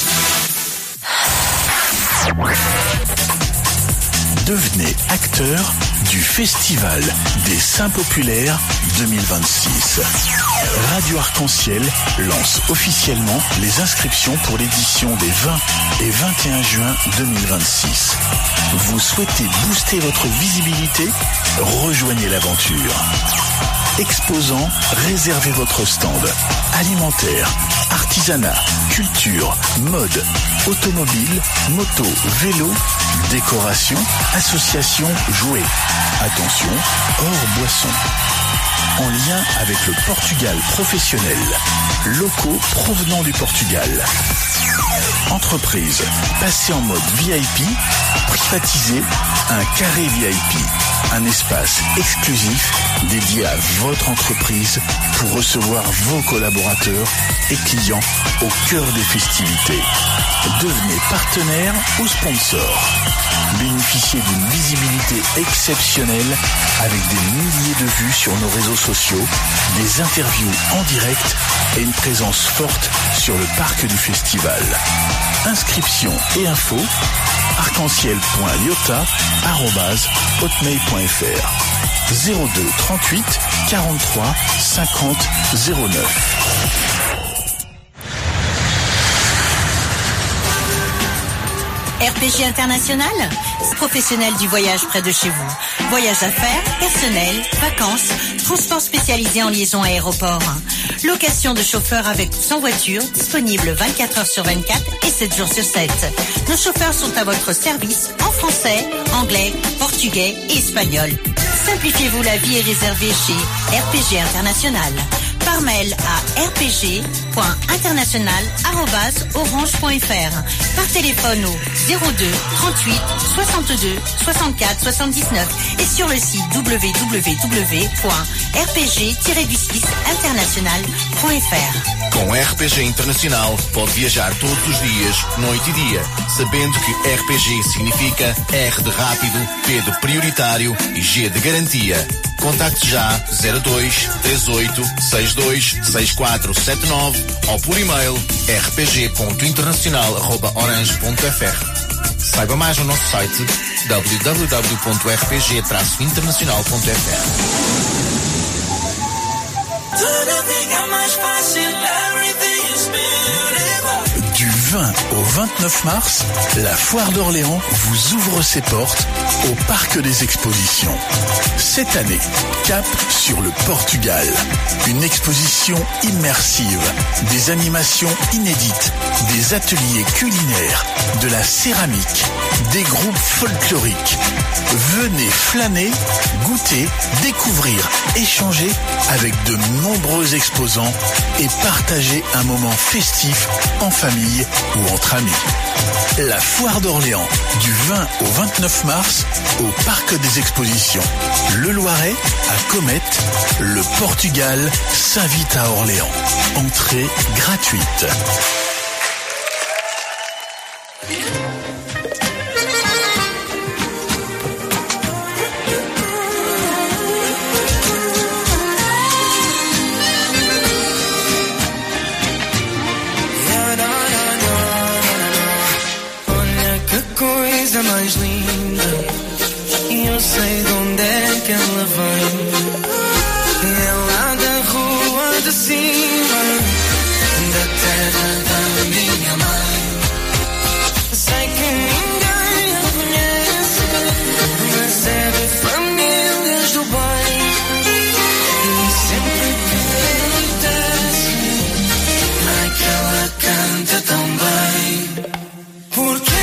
[SPEAKER 3] Devenez acteur du Festival des Saints Populaires deux mille vingt-six. Radio Arc-en-Ciel lance officiellement les inscriptions pour l'édition des vingt et vingt et un juin deux mille vingt-six. Vous souhaitez booster votre visibilité? Rejoignez l'aventure. Exposants, réservez votre stand. Alimentaire, artisanat, culture, mode, automobile, moto, vélo, décoration, association, jouets. Attention, hors boisson. En lien avec le Portugal professionnel. Locaux provenant du Portugal. Entreprise, passez en mode V I P, privatisez un carré V I P. Un espace exclusif dédié à votre entreprise pour recevoir vos collaborateurs et clients au cœur des festivités. Devenez partenaire ou sponsor. Bénéficiez d'une visibilité exceptionnelle avec des milliers de vues sur nos réseaux sociaux, des interviews en direct et une présence forte sur le parc du festival. Inscription et infos arc-en-ciel point iota arobase hotmail point fr zéro deux trente-huit quarante-trois cinquante zéro neuf.
[SPEAKER 1] R P G International, professionnel du voyage près de chez vous. Voyage d'affaires, personnel, vacances, transport spécialisé en liaison aéroport. Location de chauffeurs avec ou sans voiture, disponible vingt-quatre heures sur vingt-quatre et sept jours sur sept. Nos chauffeurs sont à votre service en français, anglais, portugais et espagnol. Simplifiez-vous la vie et réservez chez R P G International. Par mail à r p g point international arobase orange point fr. Par téléphone au zéro deux trente-huit soixante-deux soixante-quatre soixante-dix-neuf et sur le site w w w point r p g tiret du six international point fr.
[SPEAKER 2] Com R P G Internacional pode viajar todos os dias, noite e dia, sabendo que R P G significa R de rápido, P de prioritário e G de garantia. Contacte já zero dois três oito seis dois seis quatro sete nove ou por e-mail r p g ponto internacional arroba orange ponto f r. Saiba mais no nosso site w w w ponto r p g traço internacional ponto f r.
[SPEAKER 3] Du vingt au vingt-neuf mars, la Foire d'Orléans vous ouvre ses portes au Parc des Expositions. Cette année, cap sur le Portugal. Une exposition immersive, des animations inédites, des ateliers culinaires, de la céramique, des groupes folkloriques. Venez flâner, goûter, découvrir, échanger avec de nombreux exposants et partager un moment festif en famille ou entre amis. La Foire d'Orléans, du vingt au vingt-neuf mars, au Parc des Expositions. Le Loiret, à Comète, le Portugal s'invite à Orléans. Entrée gratuite.
[SPEAKER 4] Mais linda, e eu sei de onde é que ela vem. É lá da rua de cima, da terra da minha mãe. Sei que ninguém a conhece, mas é de famílias do bem. E sempre que acontece, ai que ela canta tão bem. Porque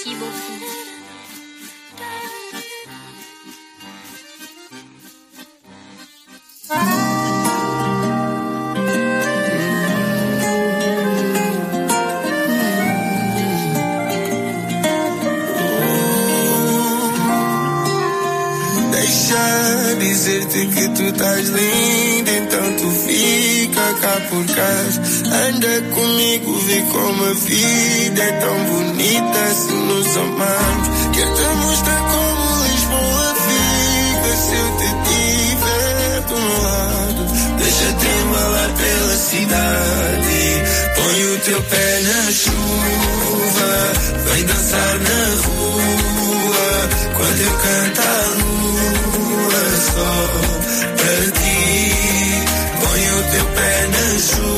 [SPEAKER 10] Merci beaucoup.
[SPEAKER 14] Deixa dizer-te que tu estás linda, então tu fica cá por casa. Anda comigo, vê como a vida é tão bonita se nos amarmos. Quero te mostrar como Lisboa fica se eu te tiver do meu lado. Deixa-te embalar pela cidade, põe o teu pé na chuva, vem dançar na rua, quando eu canto a lua só para ti. Põe o teu pé na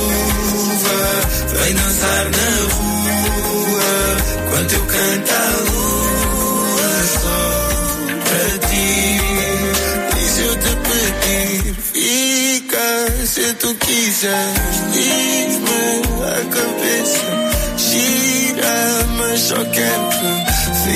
[SPEAKER 14] chuva, vem dançar na rua, quando eu canto a lua só para ti. E se eu te pedir, fica se tu quiseres, diz-me a cabeça, gira, mas só quero que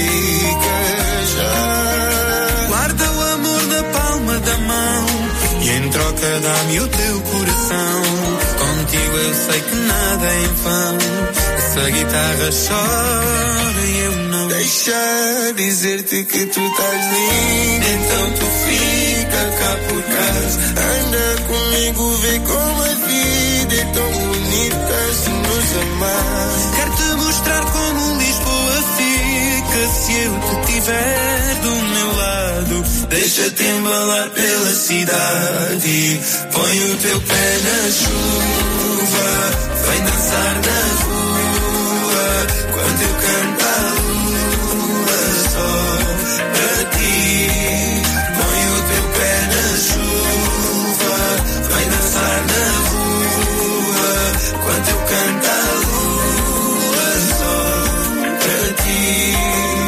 [SPEAKER 14] fica já.
[SPEAKER 5] Guarda o amor na palma da mão e em troca dá-me o teu coração. Contigo eu sei que nada é em vão, essa guitarra chora e eu não.
[SPEAKER 14] Deixa dizer-te que tu estás linda, então tu fica cá por casa. Anda comigo, vê como a vida é tão bonita se nos amar.
[SPEAKER 5] Quero te mostrar como Lisboa fica se eu te tiver do meu lado.
[SPEAKER 14] Deixa-te embalar pela cidade, põe o teu pé na chuva, vem dançar na rua, quando eu canto a lua só para ti. Põe o teu pé na chuva, vem dançar na rua, quando eu canto a lua só para ti.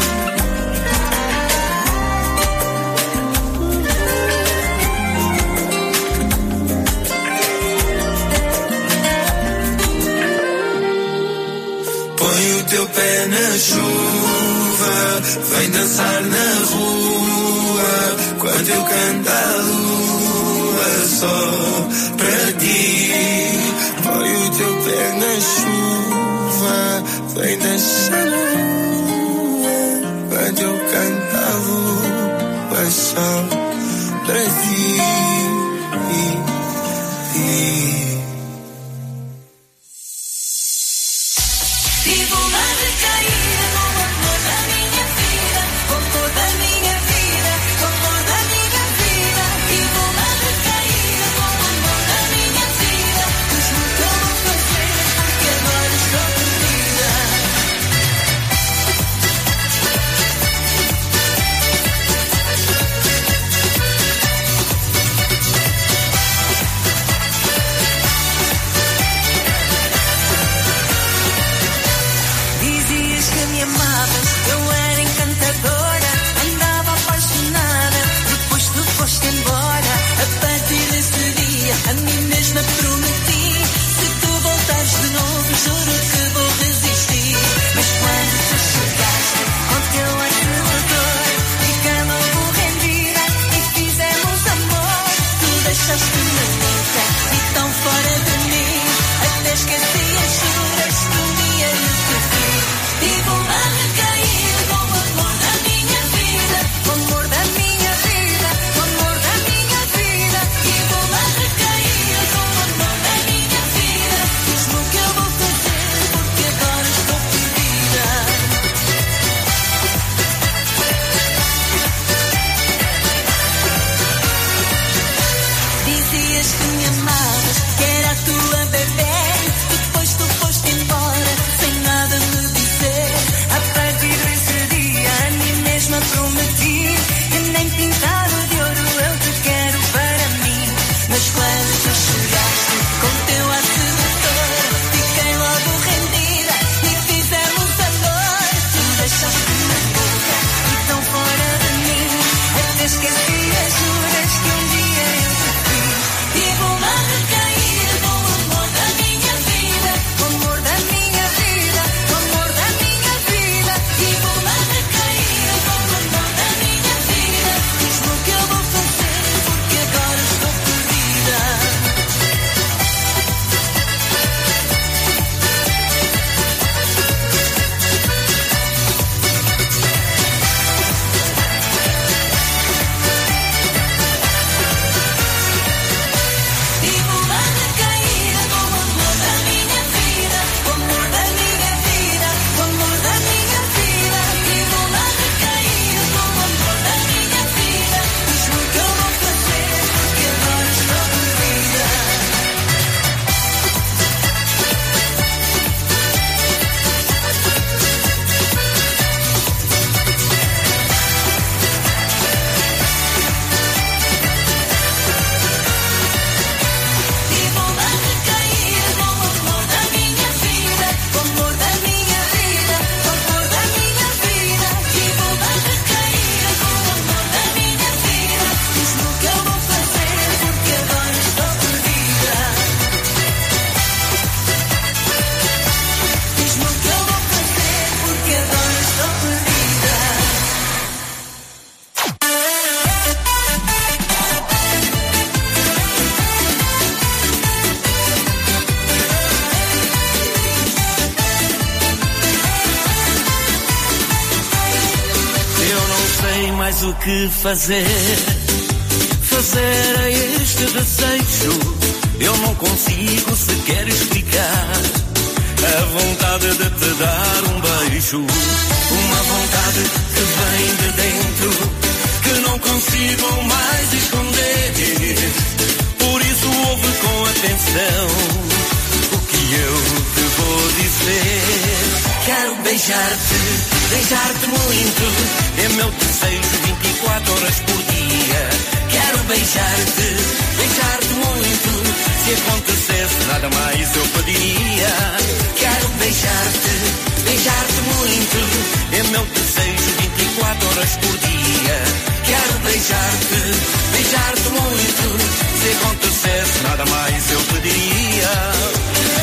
[SPEAKER 14] Teu pé na chuva, vem dançar na rua, quando eu canto a lua só para ti. Põe o teu pé na chuva, vem dançar na rua, quando eu canto a lua só para ti.
[SPEAKER 8] Vivo uma recaída com o amor da minha vida, com toda a minha vida, com toda a minha vida. Vivo uma recaída com o amor da minha vida, diz-me o que eu vou fazer, porque agora estou perdida.
[SPEAKER 6] sei mais o que fazer. Fazer a este desejo, eu não consigo sequer explicar. A vontade de te dar um beijo, uma vontade que vem de dentro, que não consigo mais esconder. Por isso ouve com atenção o que eu te vou dizer. Quero beijar-te, beijar-te muito, é meu desejo vinte e quatro horas por dia. Quero beijar-te, beijar-te muito, se acontecesse nada mais eu pediria. Quero beijar-te, beijar-te muito, é meu desejo vinte e quatro horas por dia. Quero beijar-te, beijar-te muito, se acontecesse nada mais eu pediria.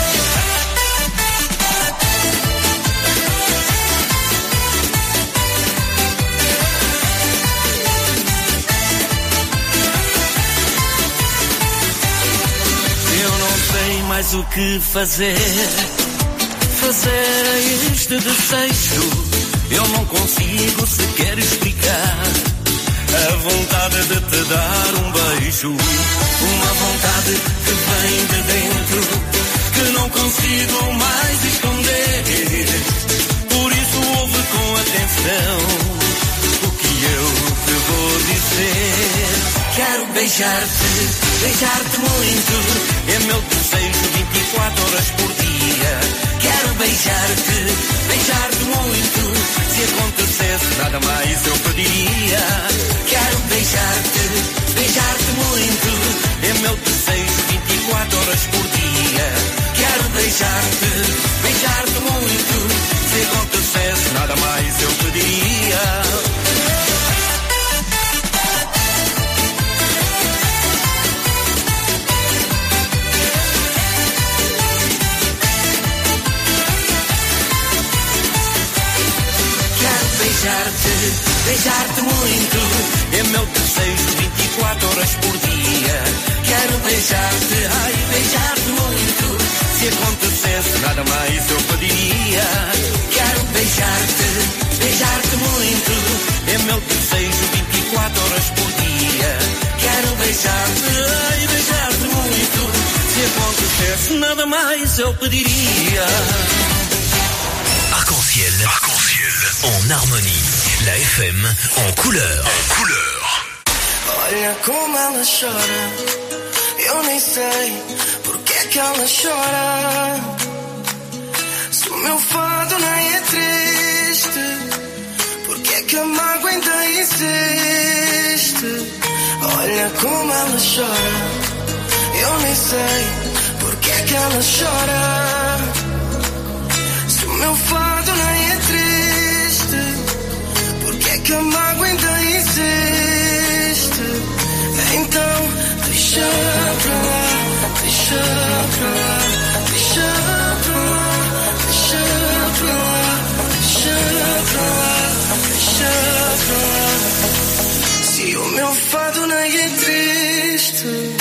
[SPEAKER 6] Mais o que fazer, fazer a este desejo, eu não consigo sequer explicar. A vontade de te dar um beijo, uma vontade que vem de dentro, que não consigo mais esconder. Por isso ouve com atenção o que eu te vou dizer. Quero beijar-te, beijar-te muito, é meu desejo vinte e quatro horas por dia. Quero beijar-te, beijar-te muito, se acontecesse nada mais eu pediria. Quero beijar-te, beijar-te muito, é meu desejo vinte e quatro horas por dia. Quero beijar-te, beijar-te muito, se acontecesse nada mais eu pediria. Beijar-te, beijar-te muito, é meu desejo vinte e quatro horas por dia. Quero beijar-te, ai, beijar-te muito, se acontecesse nada mais eu pediria. Quero beijar-te, beijar-te muito, é meu desejo vinte e quatro horas por dia. Quero beijar-te, ai, beijar-te muito, se acontecesse nada mais eu pediria.
[SPEAKER 11] Arc-en-ciel, Arc-en-ciel, en harmonie. La F M en couleur. En couleur.
[SPEAKER 14] Olha como ela chora, eu nem sei por que que ela chora. Se o meu fado nem é triste, por que que a mágoa ainda existe? Olha como ela chora, eu nem sei por que que ela chora. Se o meu fado nem é triste, por que que a mágoa ainda existe? Então deixa pra lá, deixa pra lá, deixa pra lá, deixa pra lá, deixa pra lá, deixa pra lá. Se o meu fado nem é triste.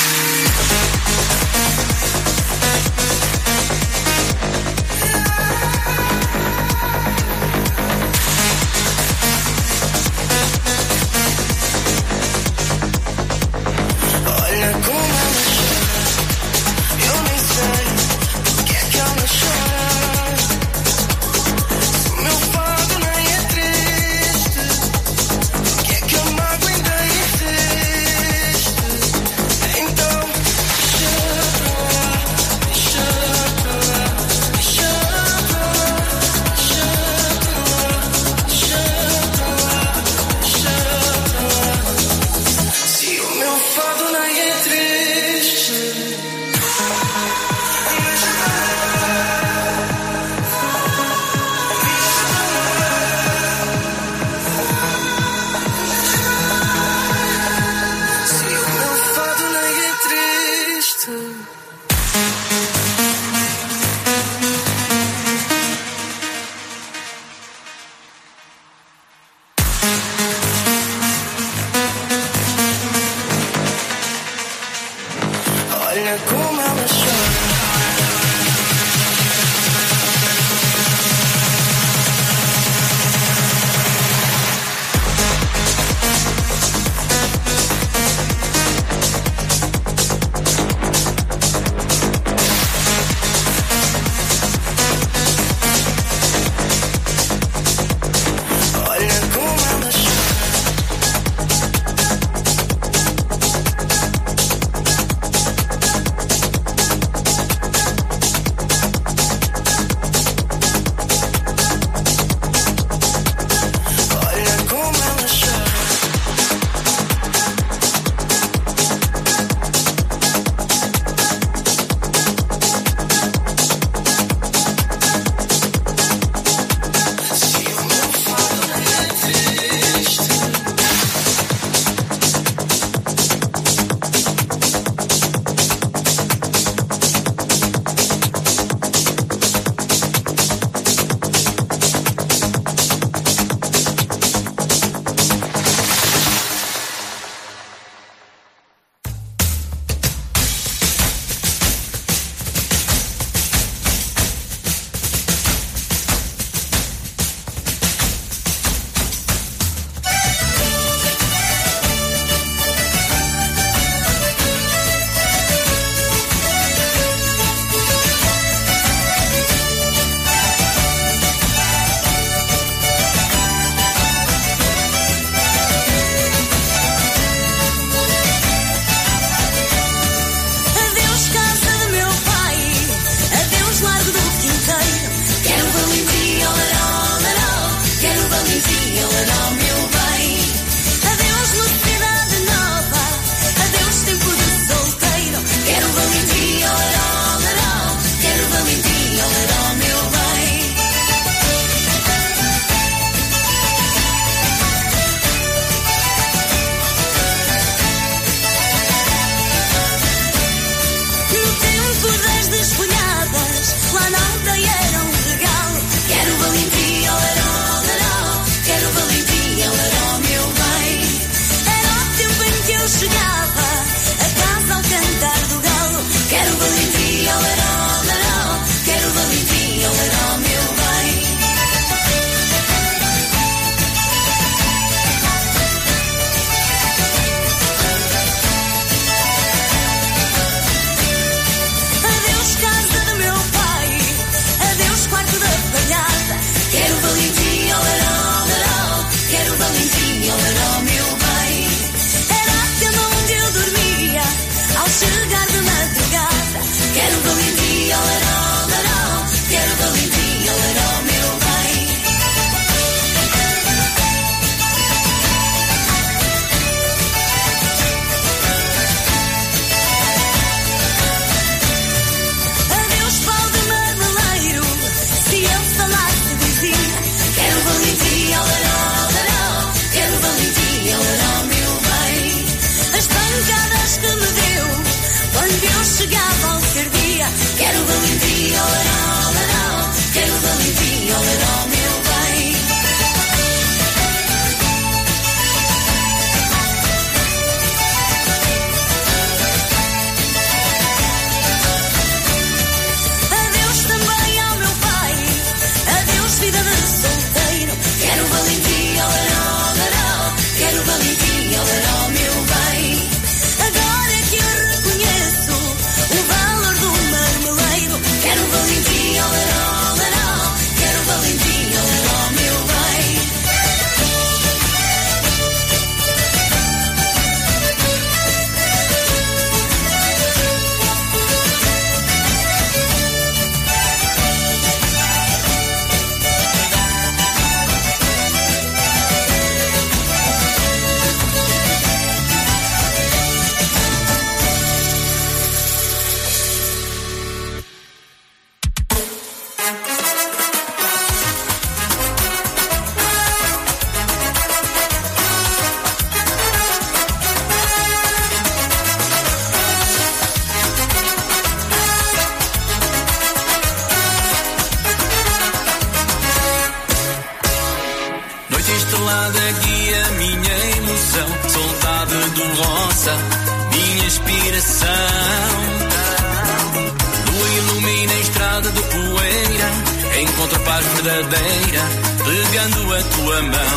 [SPEAKER 6] guia, minha emoção, soldado do roça, minha inspiração. Lua ilumina a estrada de poeira, encontro paz verdadeira, pegando a tua mão.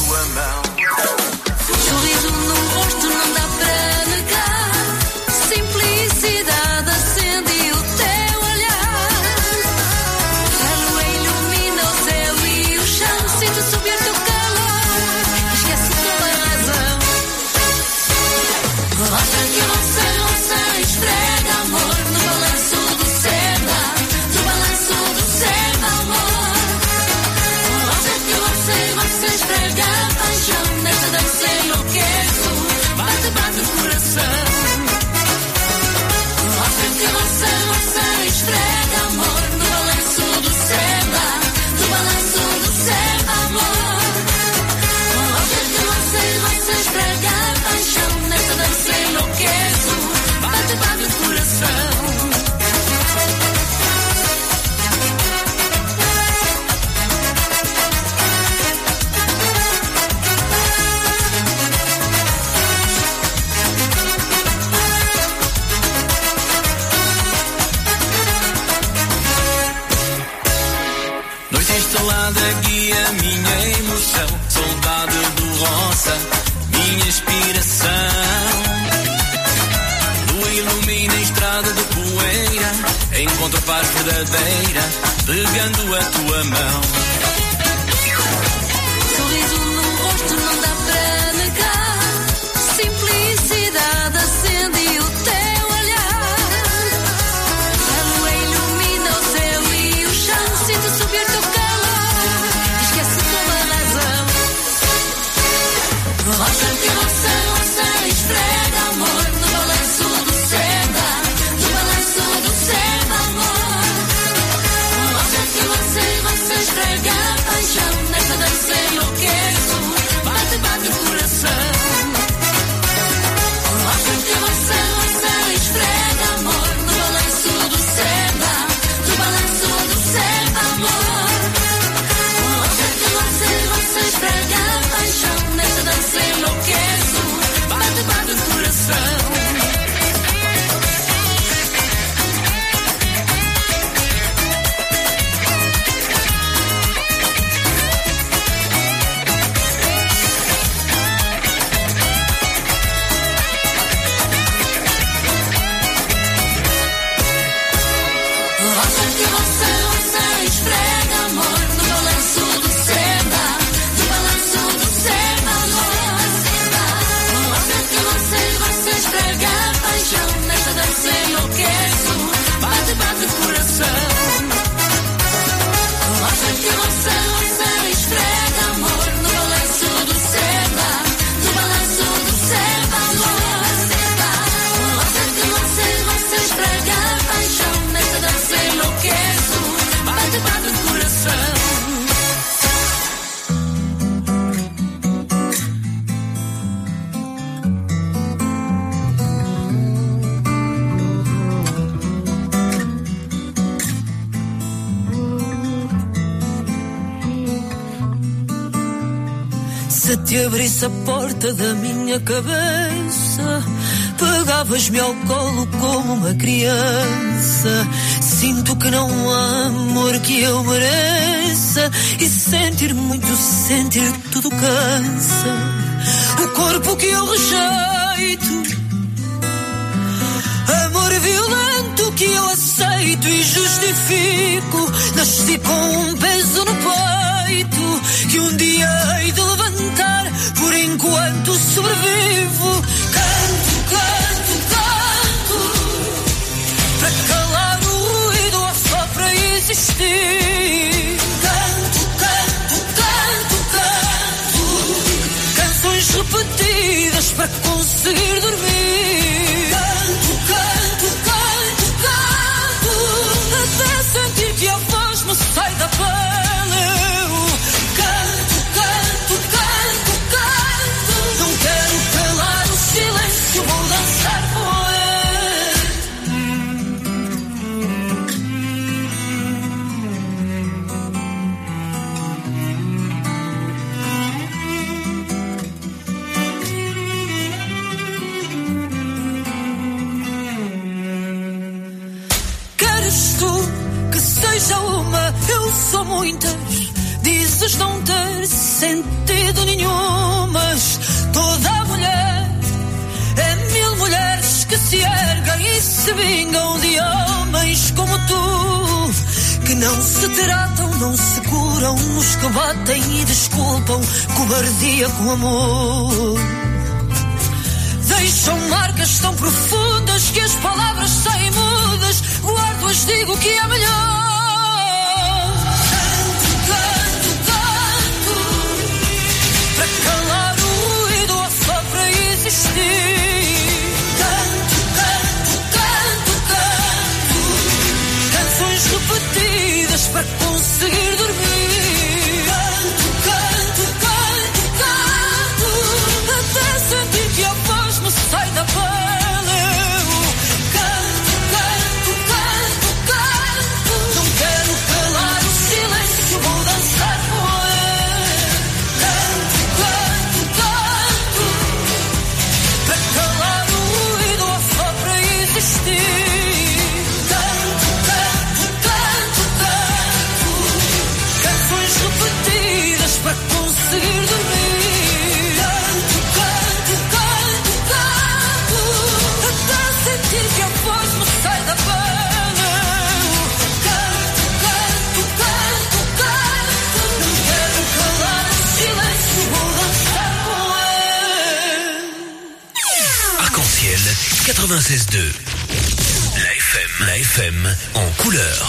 [SPEAKER 10] Sorriso no rosto não dá para negar, simplicidade acende o teu olhar. A lua ilumina o céu e o chão, sinto subir teu calor, esquece toda a razão. Roça que roça, roça, esfrega amor no balanço do seda, no balanço do seda, amor. Roça que roça, roça, esfrega paixão, nesta dança enlouqueço, bate, bate o coração. Roça que roça, roça, esfrega amor no balanço do seda, no balanço do seda, amor. Roça que roça, roça, esfrega paixão, nesta dança enlouqueço, bate, bate o coração.
[SPEAKER 6] Noite instalada guia minha emoção, soldado do roça, minha inspiração. Lua ilumina a estrada de poeira, encontro paz verdadeira, pegando a tua mão.
[SPEAKER 10] Sorriso no rosto não dá para negar, simplicidade acende o teu olhar. A lua ilumina o céu e o chão, sinto subir teu calor, esquece toda a razão. Roça que roça, roça, esfrega amor no balanço do seda, no balanço do seda, amor. Roça que roça, roça, esfrega paixão, nesta dança enlouqueço, bate, bate o coração. Roça que roça, roça, esfrega amor no balanço do seda, no balanço do seda, amor. Roça que roça, roça, esfrega paixão, nesta dança enlouqueço, bate, bate o coração. Roça que roça, roça, esfrega amor no balanço do seda, no balanço do seda, amor. Roça que roça, roça, esfrega paixão, nesta dança enlouqueço, bate, bate o coração. Roça que roça, roça, esfrega amor no balanço do seda, no balanço do seda, amor. Roça que roça, roça, esfrega paixão, nesta dança enlouqueço, bate, bate o coração.
[SPEAKER 15] Se te abrisse a porta da minha cabeça, pegavas-me ao colo como uma criança. Sinto que não há amor que eu mereça, e sentir muito, sentir tudo cansa. O corpo que eu rejeito, amor violento que eu aceito e justifico. Nasci com um peso no peito que um dia hei de levantar, por enquanto sobrevivo. Canto, canto, canto, para calar o ruído ou só para existir. Canto, canto, canto, canto, canções repetidas para conseguir dormir. Canto, canto, canto, canto, até sentir que a voz me sai da pele. Canto, canto, canto, canto, não quero calar o silêncio, vou dançar com ele. são muitas, dizes não ter sentido nenhum, mas toda mulher é mil mulheres que se erguem e se vingam de homens como tu, que não se tratam, não se curam, os que batem e desculpam cobardia com amor. Deixam marcas tão profundas que as palavras saem mudas, guardo-as, digo que é melhor. Canto, canto, canto, para calar o ruído ou só para existir. Canto, canto, canto, canto, canções repetidas para conseguir dormir. Canto, canto, canto, canto, até sentir que a voz me sai da pele. Canto, canto, canto, canto, não quero calar o silêncio, vou dançar com ele. Canto, canto, canto, para calar o ruído ou só para existir. Canto, canto, canto, canto, canções repetidas para conseguir dormir. Canto, canto, canto, canto, até sentir que a voz me sai da pele. Canto, canto, canto, canto, não quero calar o silêncio, vou dançar com ele.
[SPEAKER 11] Arc-en-ciel quatre-vingt-seize deux. La F M, la F M en couleur.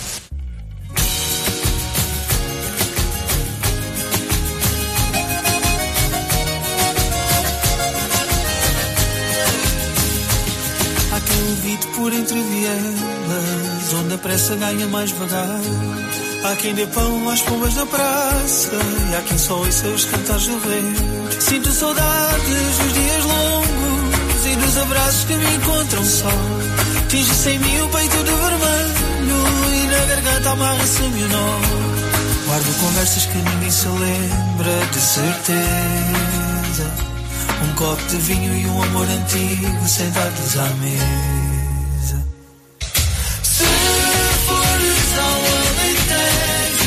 [SPEAKER 5] Há quem levite por entre vielas, onde a pressa ganha mais vagar. Há quem dê pão às pombas da praça, e há quem só ouça os cantares do vento. Sinto saudades dos dias longos e dos abraços que me encontram só. Tinge-se em mim o peito de vermelho e na garganta amarra-se-me o nó. Guardo conversas que ninguém se lembra, de certeza. Um copo de vinho e um amor antigo sentados à mesa. Se fores ao Alentejo,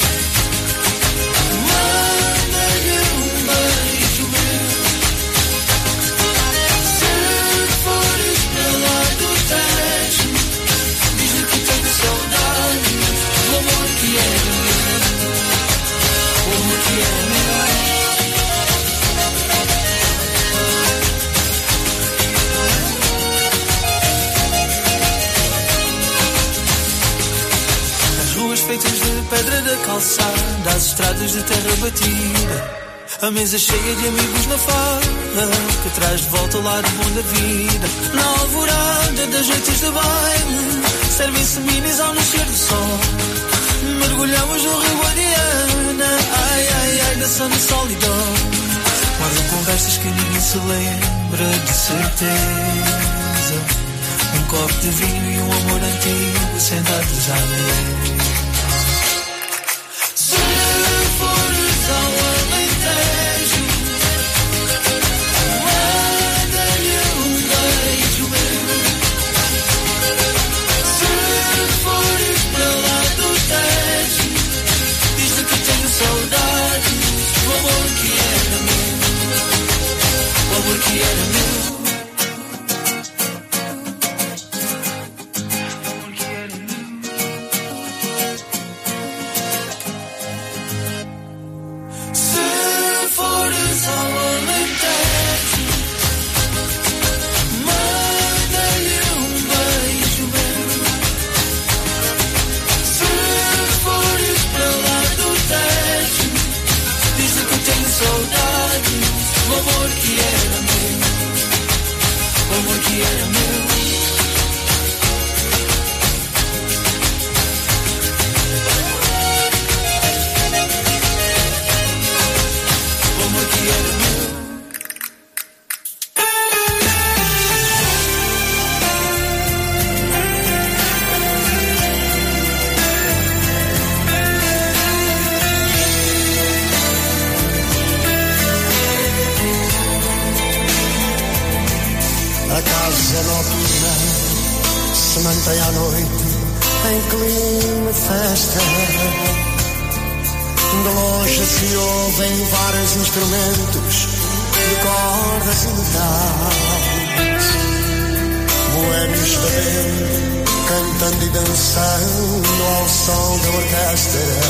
[SPEAKER 5] manda-lhe um beijo meu. Se fores para lá do Tejo, diz-lhe que tenho saudade do amor que é meu, o amor que é meu. Feitas de pedra da calçada, as estradas de terra batida, a mesa cheia de amigos na farra, que traz de volta o lado bom da vida. Na alvorada das noites de baile, servem-se minis ao nascer do sol. Mergulhamos no rio Guadiana, ai, ai, ai, dançando solidão. Guardo conversas que ninguém se lembra, de certeza. Um copo de vinho e um amor antigo sentados à mesa. Que era meu.
[SPEAKER 16] Se mantém à noite em clima de festa. De longe se ouvem vários instrumentos de cordas e metais, boêmios bebendo, cantando e dançando ao som da orquestra,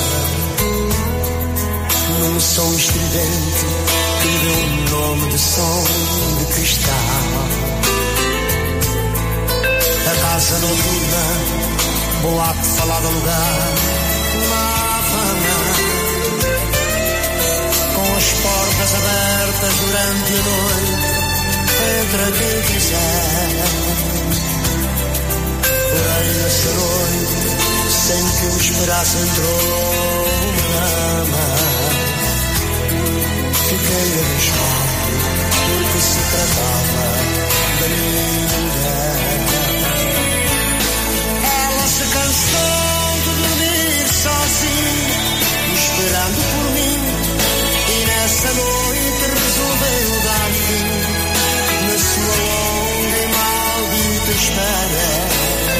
[SPEAKER 16] num som estridente que deu o nome de som de cristal. A casa noturna, boate falado lugar, na Havana, com as portas abertas durante a noite, entra quem quiser. Porém nessa noite, sem que eu esperasse, entrou uma dama. Fiquei a buscar, porque se tratava da minha mulher. Ela se cansou de dormir sozinha, esperando por mim, e nessa noite resolveu dar fim na sua longa e maldita espera.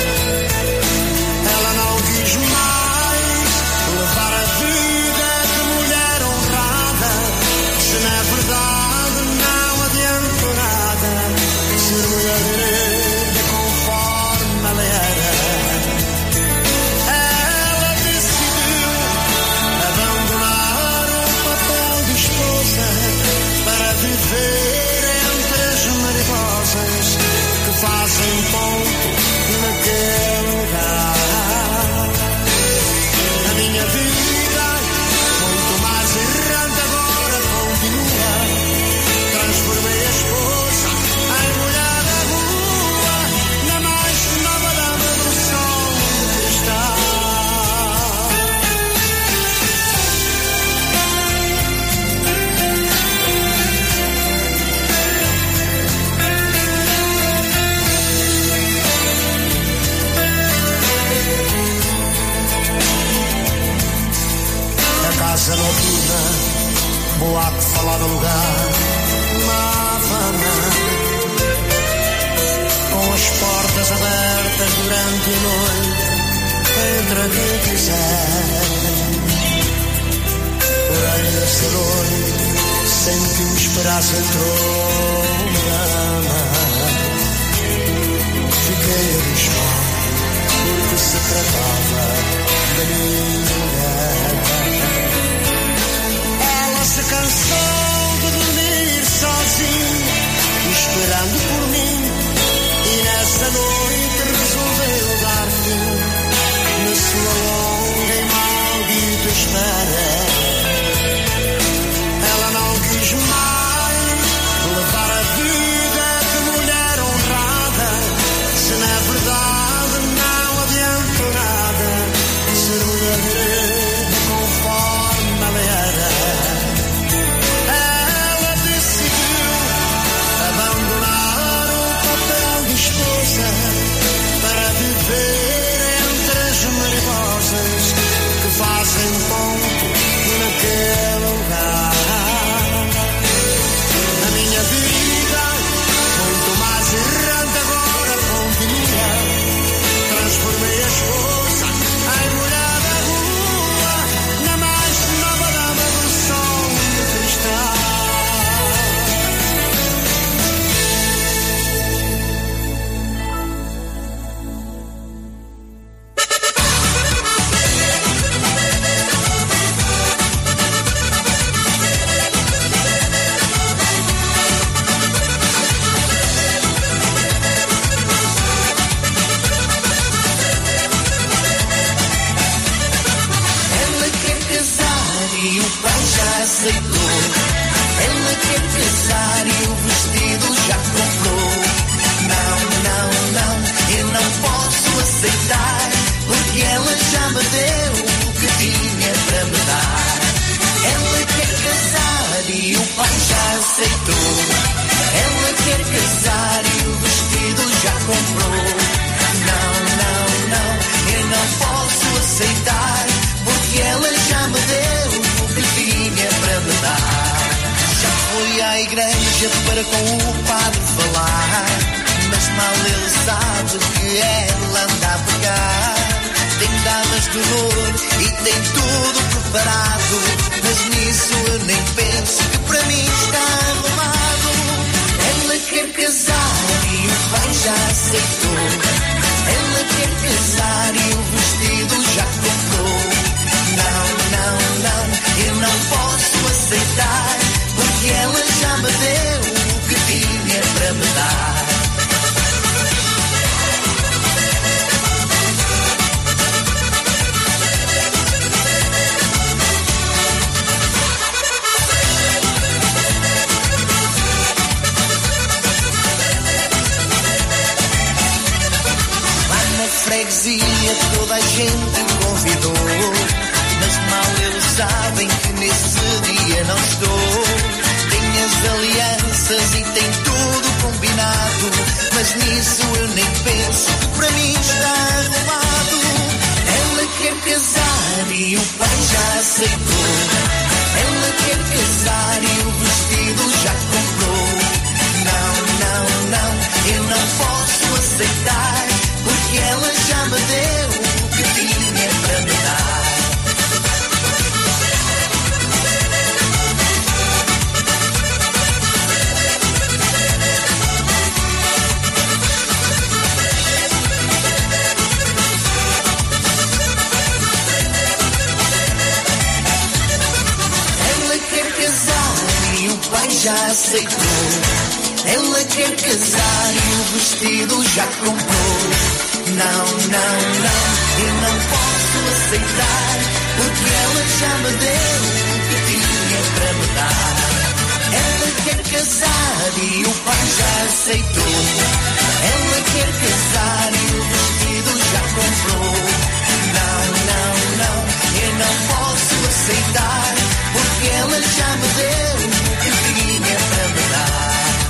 [SPEAKER 16] Ela não quis mais levar a vida de mulher honrada, se na verdade não adianta nada ser mulher direita conforme ela era. Ela decidiu abandonar o papel de esposa para viver entre as mariposas que fazem ponto naquele lugar. A minha vida, muito mais errante agora, continua. Transformei a esposa em mulher da rua, na mais nova dama do som de cristal. Casa noturna, boate falado lugar, na Havana, com as portas abertas durante a noite, entra quem quiser. Porém nessa noite, sem que me esperasse, entrou uma dama. Fiquei a buscar, porque se tratava da minha mulher. Se cansou de dormir sozinha, esperando por mim, e nessa noite resolveu dar fim na sua longa e maldita espera. Ela não quis mais levar a vida de mulher honrada, se na verdade não adianta nada ser mulher direita conforme ela era. Para viver entre as mariposas que fazem ponto naquele lugar. A minha vida, muito mais errante agora, continua. Transformei a esposa em mulher da rua, na mais nova dama do som de cristal.
[SPEAKER 8] Aceitou. Ela quer casar e o vestido já comprou. Não, não, não, eu não posso aceitar, porque ela já me deu o que tinha para me dar. Ela quer casar e o pai já aceitou. Ela quer casar e o vestido já comprou. Não, não, não, eu não posso aceitar, porque ela já me deu para me dar. Já fui à igreja para com o padre falar, mas mal ele sabe que ela anda a pegar.
[SPEAKER 17] tem damas de honor e tem tudo preparado. Mas nisso eu nem penso, que para mim está arrumado. Ela quer casar e o pai já aceitou. Ela quer casar e o vestido já comprou. Não, não, não, eu não posso aceitar, porque ela já me deu o que tinha para me dar. Freguesia, toda a gente convidou, mas mal eles sabem que nesse dia não estou. Tem as alianças e tem tudo combinado, mas nisso eu nem penso, que para mim está arrumado. Ela quer casar e o pai já aceitou. Ela quer casar e o vestido já comprou. Não, não, não, eu não posso aceitar, porque ela já me deu o que tinha para me dar. Ela quer casar e o pai já aceitou. Ela quer casar e o vestido já comprou. Não, não, não, eu não posso aceitar, porque ela já me deu o que tinha para me dar. Ela quer casar e o pai já aceitou. Ela quer casar e o vestido já comprou. Não, não, não, eu não posso aceitar, porque ela já me deu o que tinha para me dar.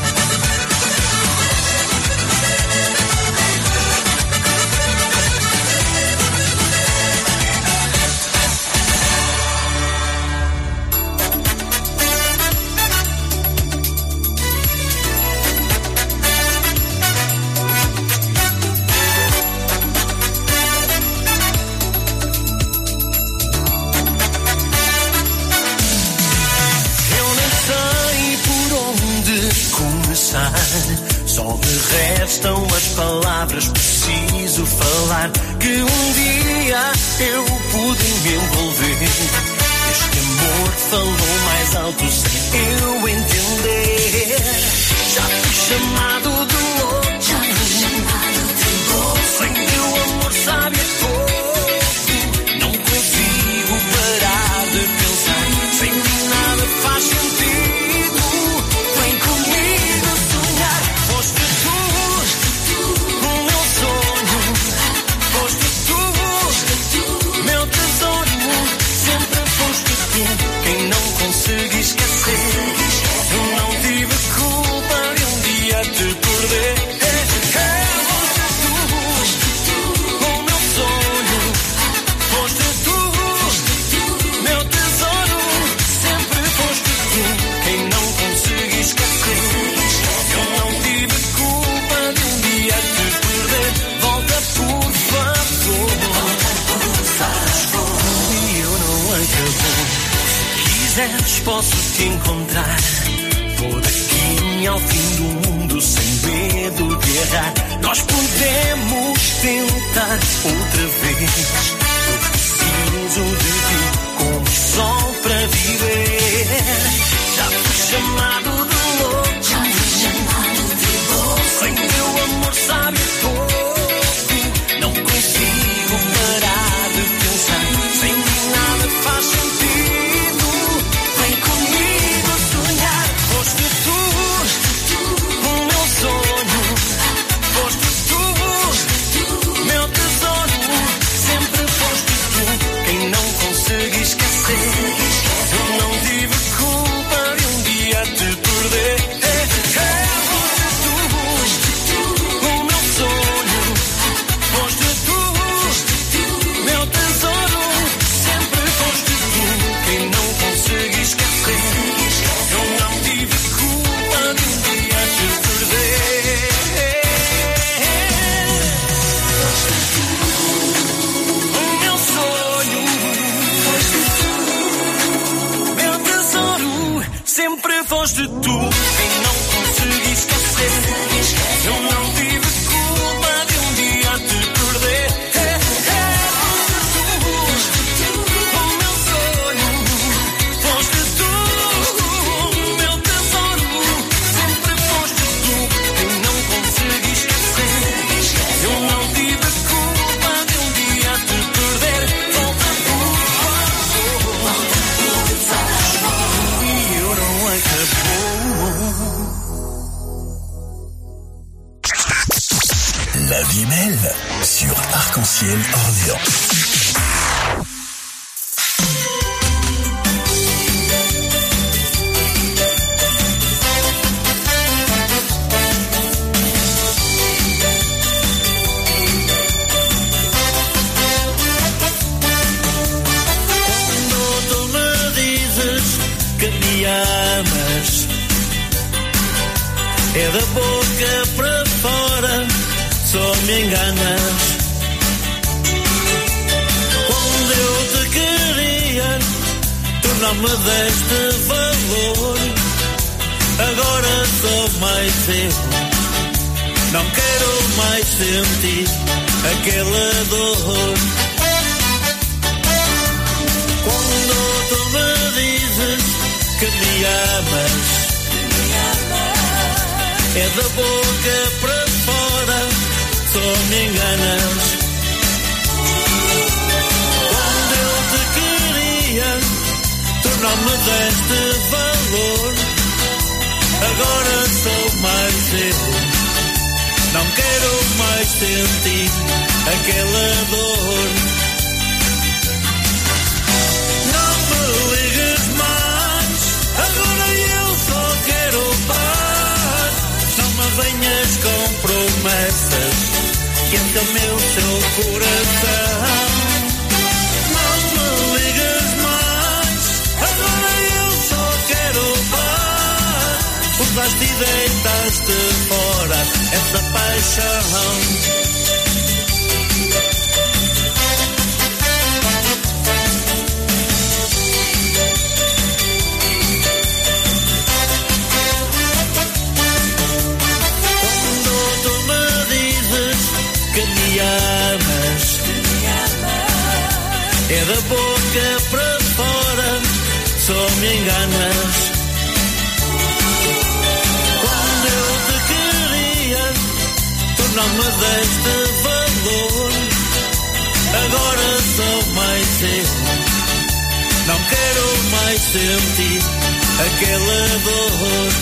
[SPEAKER 5] Só me restam as palavras, preciso falar, que um dia eu pude me envolver. Este amor falou mais alto sem eu entender. Já fui chamado de louco, já fui chamado de louco. Sem teu amor sabe a pouco, não consigo parar de pensar. Sem mim nada faz sentido. Vem comigo sonhar. Foste tu, o meu sonho. Foste tu, meu tesouro. Sempre foste tu, quem não consegui esquecer. Eu não tive culpa de um dia te perder. Foste tu, o meu sonho. Foste tu, meu tesouro. Sempre foste tu, quem não consegui esquecer. Eu não tive culpa de um dia te perder. Volta por favor. E eu não acabou. Se quiseres posso te encontrar. Vou daqui ao fim do mundo sem medo de errar. Nós podemos tentar outra vez. Eu preciso de ti como sol para viver. Já fui chamado de louco, já fui chamado de louco. Sem teu amor sabe pouco, não consigo parar de pensar. Sem mim nada faz sentido. Vem comigo sonhar. Foste tu, o meu sonho. Foste tu, meu tesouro. Sempre
[SPEAKER 3] Guimel sur Arc-en-Ciel Orléans.
[SPEAKER 6] É da boca para fora, só me enganas. Quando eu te queria, tu não me deste valor. Agora sou mais eu, não quero mais sentir aquela dor. Quando tu me dizes que me amas, é da boca para fora, só me enganas. Quando eu te queria, tu não me deste valor. Agora sou mais eu, não quero mais sentir aquela dor. Não me ligues mais, agora eu só quero paz. Não me venhas com promessas, quente o meu seu coração. Não me ligas mais, agora eu só quero paz. Usaste e deitaste fora essa paixão. É da boca para fora, só me enganas. Quando eu te queria, tu não me deste valor. Agora sou mais eu, não quero mais sentir aquela dor.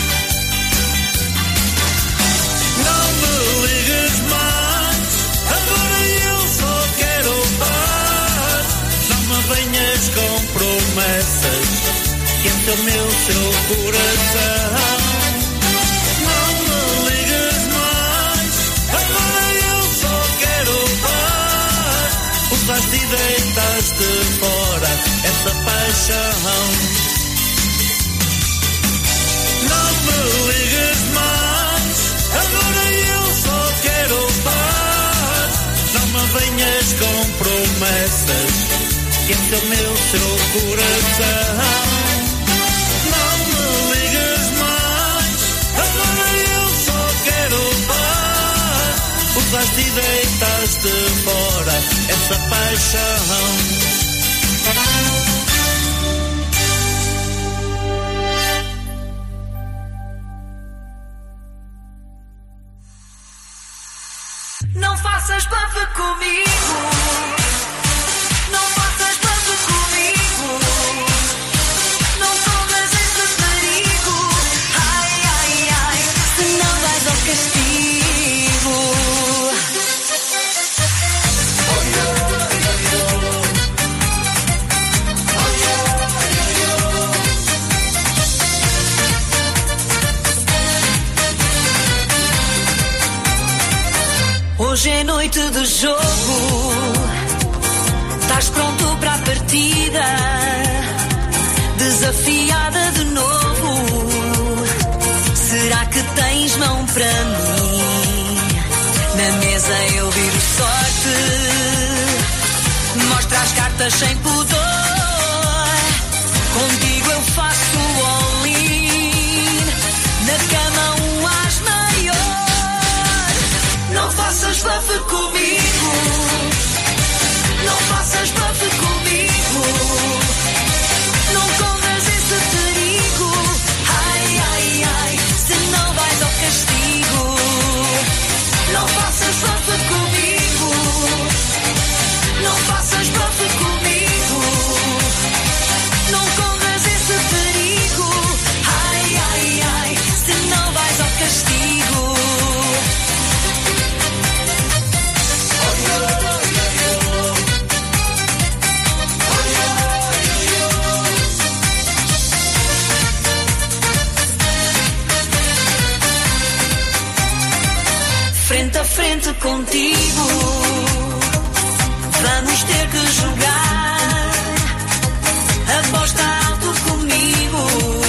[SPEAKER 6] Não me ligues mais, agora eu só quero paz. Não me venhas com promessas, quente o meu seu coração. Não me ligues mais, agora eu só quero paz. Usaste e deitaste fora essa paixão. Não me ligues mais, agora eu só quero paz. Não me venhas com promessas, quente o meu seu coração. Não me ligues mais, agora eu só quero paz. Usaste e deitaste fora essa paixão.
[SPEAKER 15] Não faças bafo comigo. Não faças bafo comigo. Não corras esse perigo. Ai, ai, ai, senão vais ao castigo. Hoje é noite de jogo, estás pronto para a partida, desafiada de novo. Será que tens mão para mim? Na mesa eu viro sorte, mostra as cartas sem pudor. Contigo eu faço all-in, na cama um as maior. Não faças bafo comigo. Não faças bafo comigo. Não corras esse perigo. Ai, ai, ai, senão vais ao castigo. Não faças bafo comigo. Não faças bafo comigo. Não corras esse perigo. frente a frente contigo. Vamos ter que jogar, aposta alto comigo.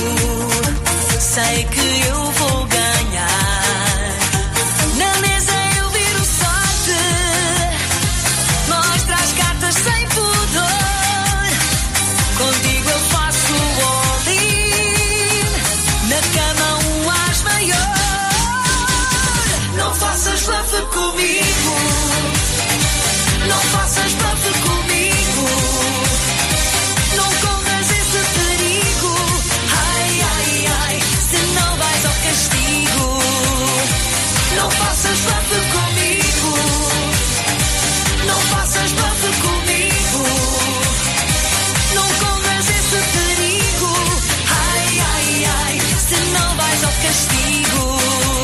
[SPEAKER 15] Sei que eu vou ganhar. Na mesa eu viro sorte, mostra as cartas sem pudor. Contigo eu faço all-in, na cama um as maior. Não faças bluff comigo, não faças bluff comigo, não corras esse perigo. Ai, ai, ai, se não vais ao castigo. Não faças bluff comigo, não faças bluff comigo, não corras esse perigo. Ai, ai, ai, se não vais ao castigo.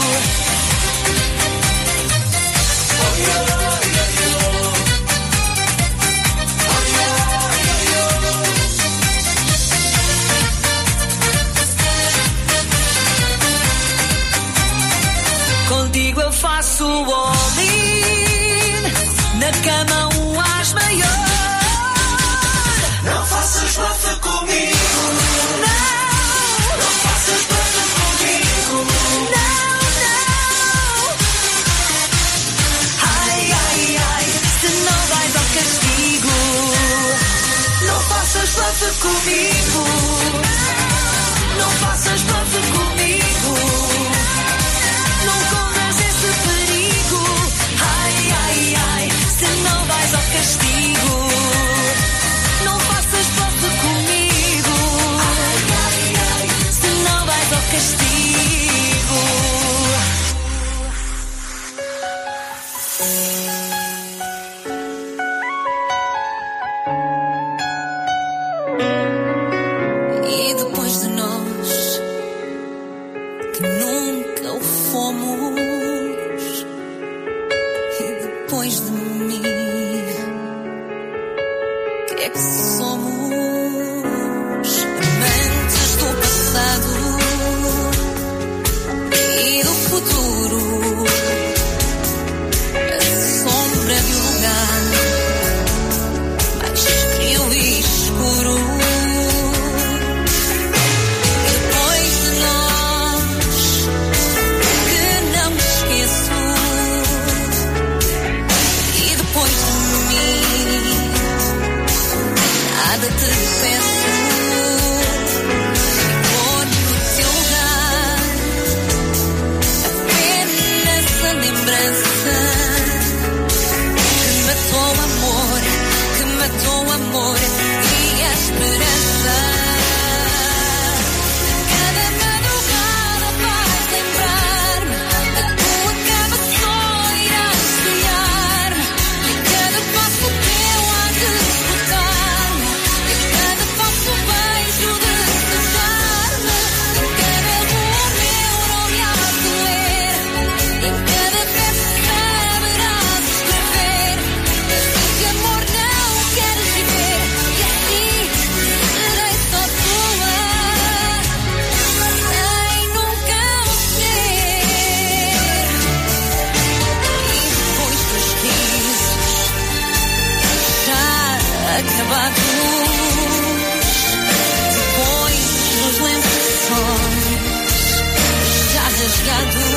[SPEAKER 15] Contigo eu faço all-in, na cama um as maior. Não faças bluff comigo, não, não faças bluff comigo, não, não. Ai, ai, ai, se não vais ao castigo. Não faças bluff comigo, não faças bluff comigo, não corras esse perigo. Ai, ai, ai, se não vais ao castigo. Não faças bluff comigo. Ai, ai, ai, se não vais ao castigo. E depois de nós, que nunca o fomos, e depois de mim, que é que somos? Amantes do passado e do futuro, a sombra de um lugar mais frio e escuro. Depois de nós, que não me esqueço, e depois de mim, nada te peço. Ficou no teu lugar apenas a lembrança que matou o amor, que matou o amor e a esperança. Cada madrugada vais lembrar-me, a tua cabeça irá sonhar-me, e cada passo teu há de escutar-me, e cada passo beijo de desejar-me, em cada rua meu nome há de ler, em cada verso saberás escrever. Este amor não queres viver, e assim serei só tua, sem nunca o ser. E depois dos risos já acabados, depois dos lençóis já rasgados,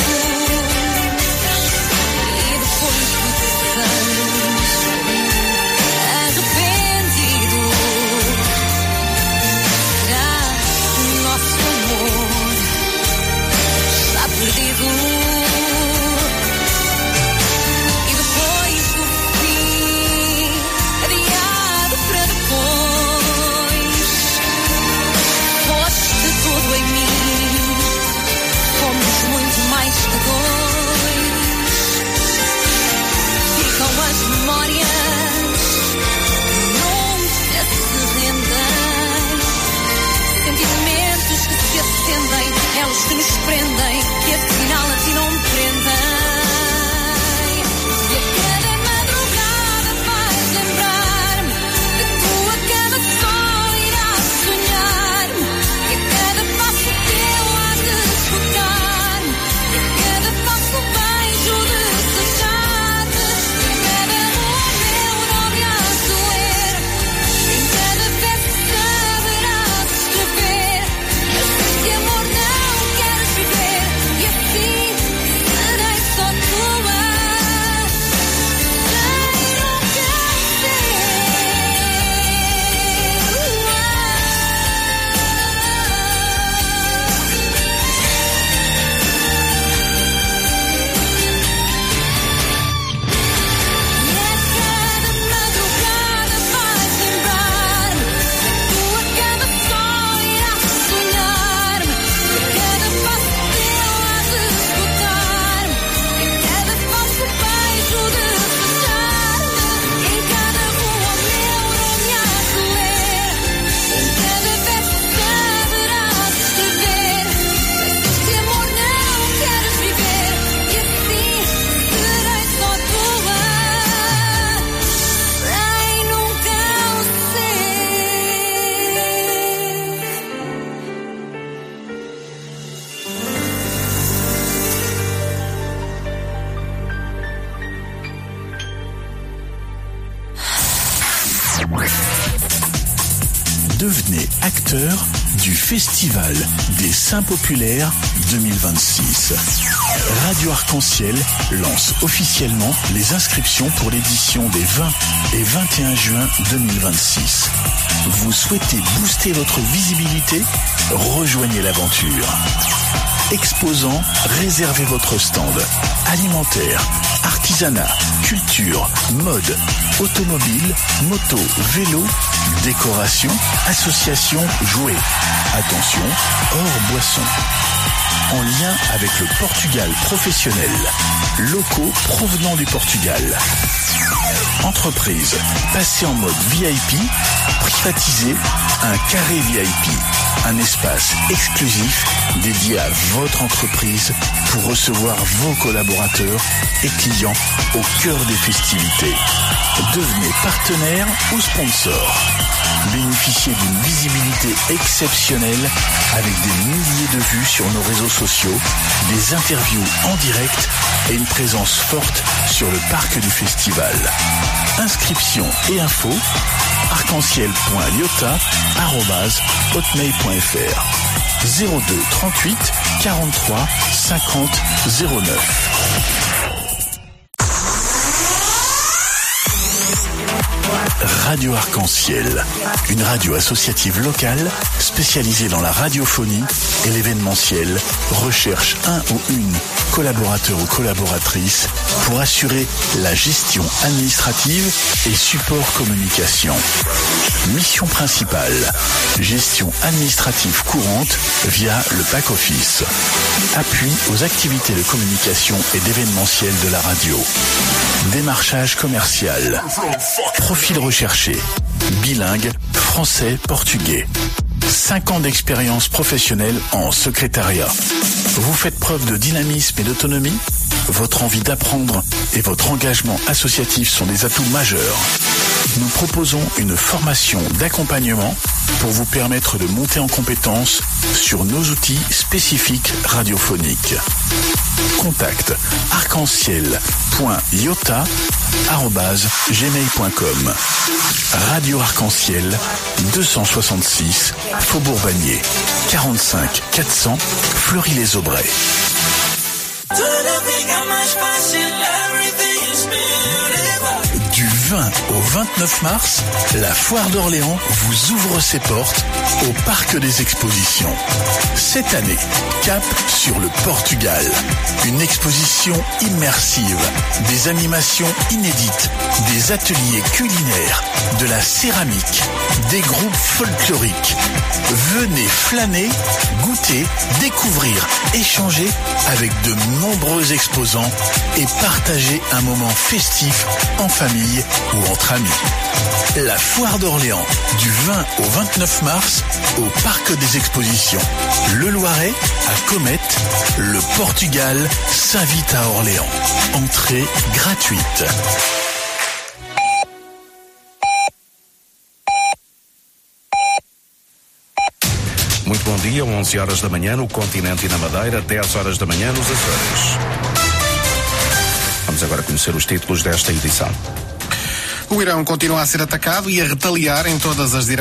[SPEAKER 15] e depois do desejo arrependido, já o nosso amor está perdido. E depois do fim, adiado para depois, foste tudo em mim. Fomos muito
[SPEAKER 3] Devenez acteur du Festival des Saints Populaires deux mille vingt-six. Radio Arc-en-Ciel lance officiellement les inscriptions pour l'édition des vingt et vingt et un juin deux mille vingt-six. Vous souhaitez booster votre visibilité? Rejoignez l'aventure. Exposants, réservez votre stand. Alimentaire, artisanat, culture, mode, automobile, moto, vélo, décoration, association, jouets. Attention, hors boisson. En lien avec le Portugal professionnel. Locaux provenant du Portugal. Entreprise, passez en mode V I P, privatisez un carré V I P. Un espace exclusif dédié à votre entreprise pour recevoir vos collaborateurs et clients au cœur des festivités. Devenez partenaire ou sponsor. Bénéficiez d'une visibilité exceptionnelle avec des milliers de vues sur nos réseaux sociaux, des interviews en direct et une présence forte sur le parc du festival. Inscription et infos arc-en-ciel point liota arobase hotmail point fr zéro deux trente-huit quarante-trois cinquante zéro neuf. Radio Arc-en-Ciel, une radio associative locale spécialisée dans la radiophonie et l'événementiel, recherche un ou une collaborateur ou collaboratrice pour assurer la gestion administrative et support communication. Mission principale, gestion administrative courante via le back-office. Appui aux activités de communication et d'événementiel de la radio. Démarchage commercial. Profil recherché. Bilingue, français-portugais. cinq ans d'expérience professionnelle en secrétariat. Vous faites preuve de dynamisme et d'autonomie? Votre envie d'apprendre et votre engagement associatif sont des atouts majeurs. Nous proposons une formation d'accompagnement pour vous permettre de monter en compétences sur nos outils spécifiques radiophoniques. Contact arc-en-ciel point iota arobase gmail point com. Radio Arc-en-Ciel, deux cent soixante-six, Faubourg Bagné, quarante-cinq quatre cents, Fleury-les-Aubrais. Du vingt au vingt-neuf mars, la Foire d'Orléans vous ouvre ses portes au Parc des Expositions. Cette année, cap sur le Portugal. Une exposition immersive, des animations inédites, des ateliers culinaires, de la céramique, des groupes folkloriques. Venez flâner, goûter, découvrir, échanger avec de nombreux exposants et partager un moment festif en famille ou entre amis. La Foire d'Orléans, du vingt au vingt-neuf mars, au Parc des Expositions. Le Loiret, à Comète, le Portugal s'invite à Orléans. Entrée gratuite.
[SPEAKER 18] Muito bom dia, onze horas da manhã no continente e na Madeira, dez horas da manhã nos Açores. Vamos agora conhecer os títulos desta edição.
[SPEAKER 19] O Irão continua a ser atacado e a retaliar em todas as direções.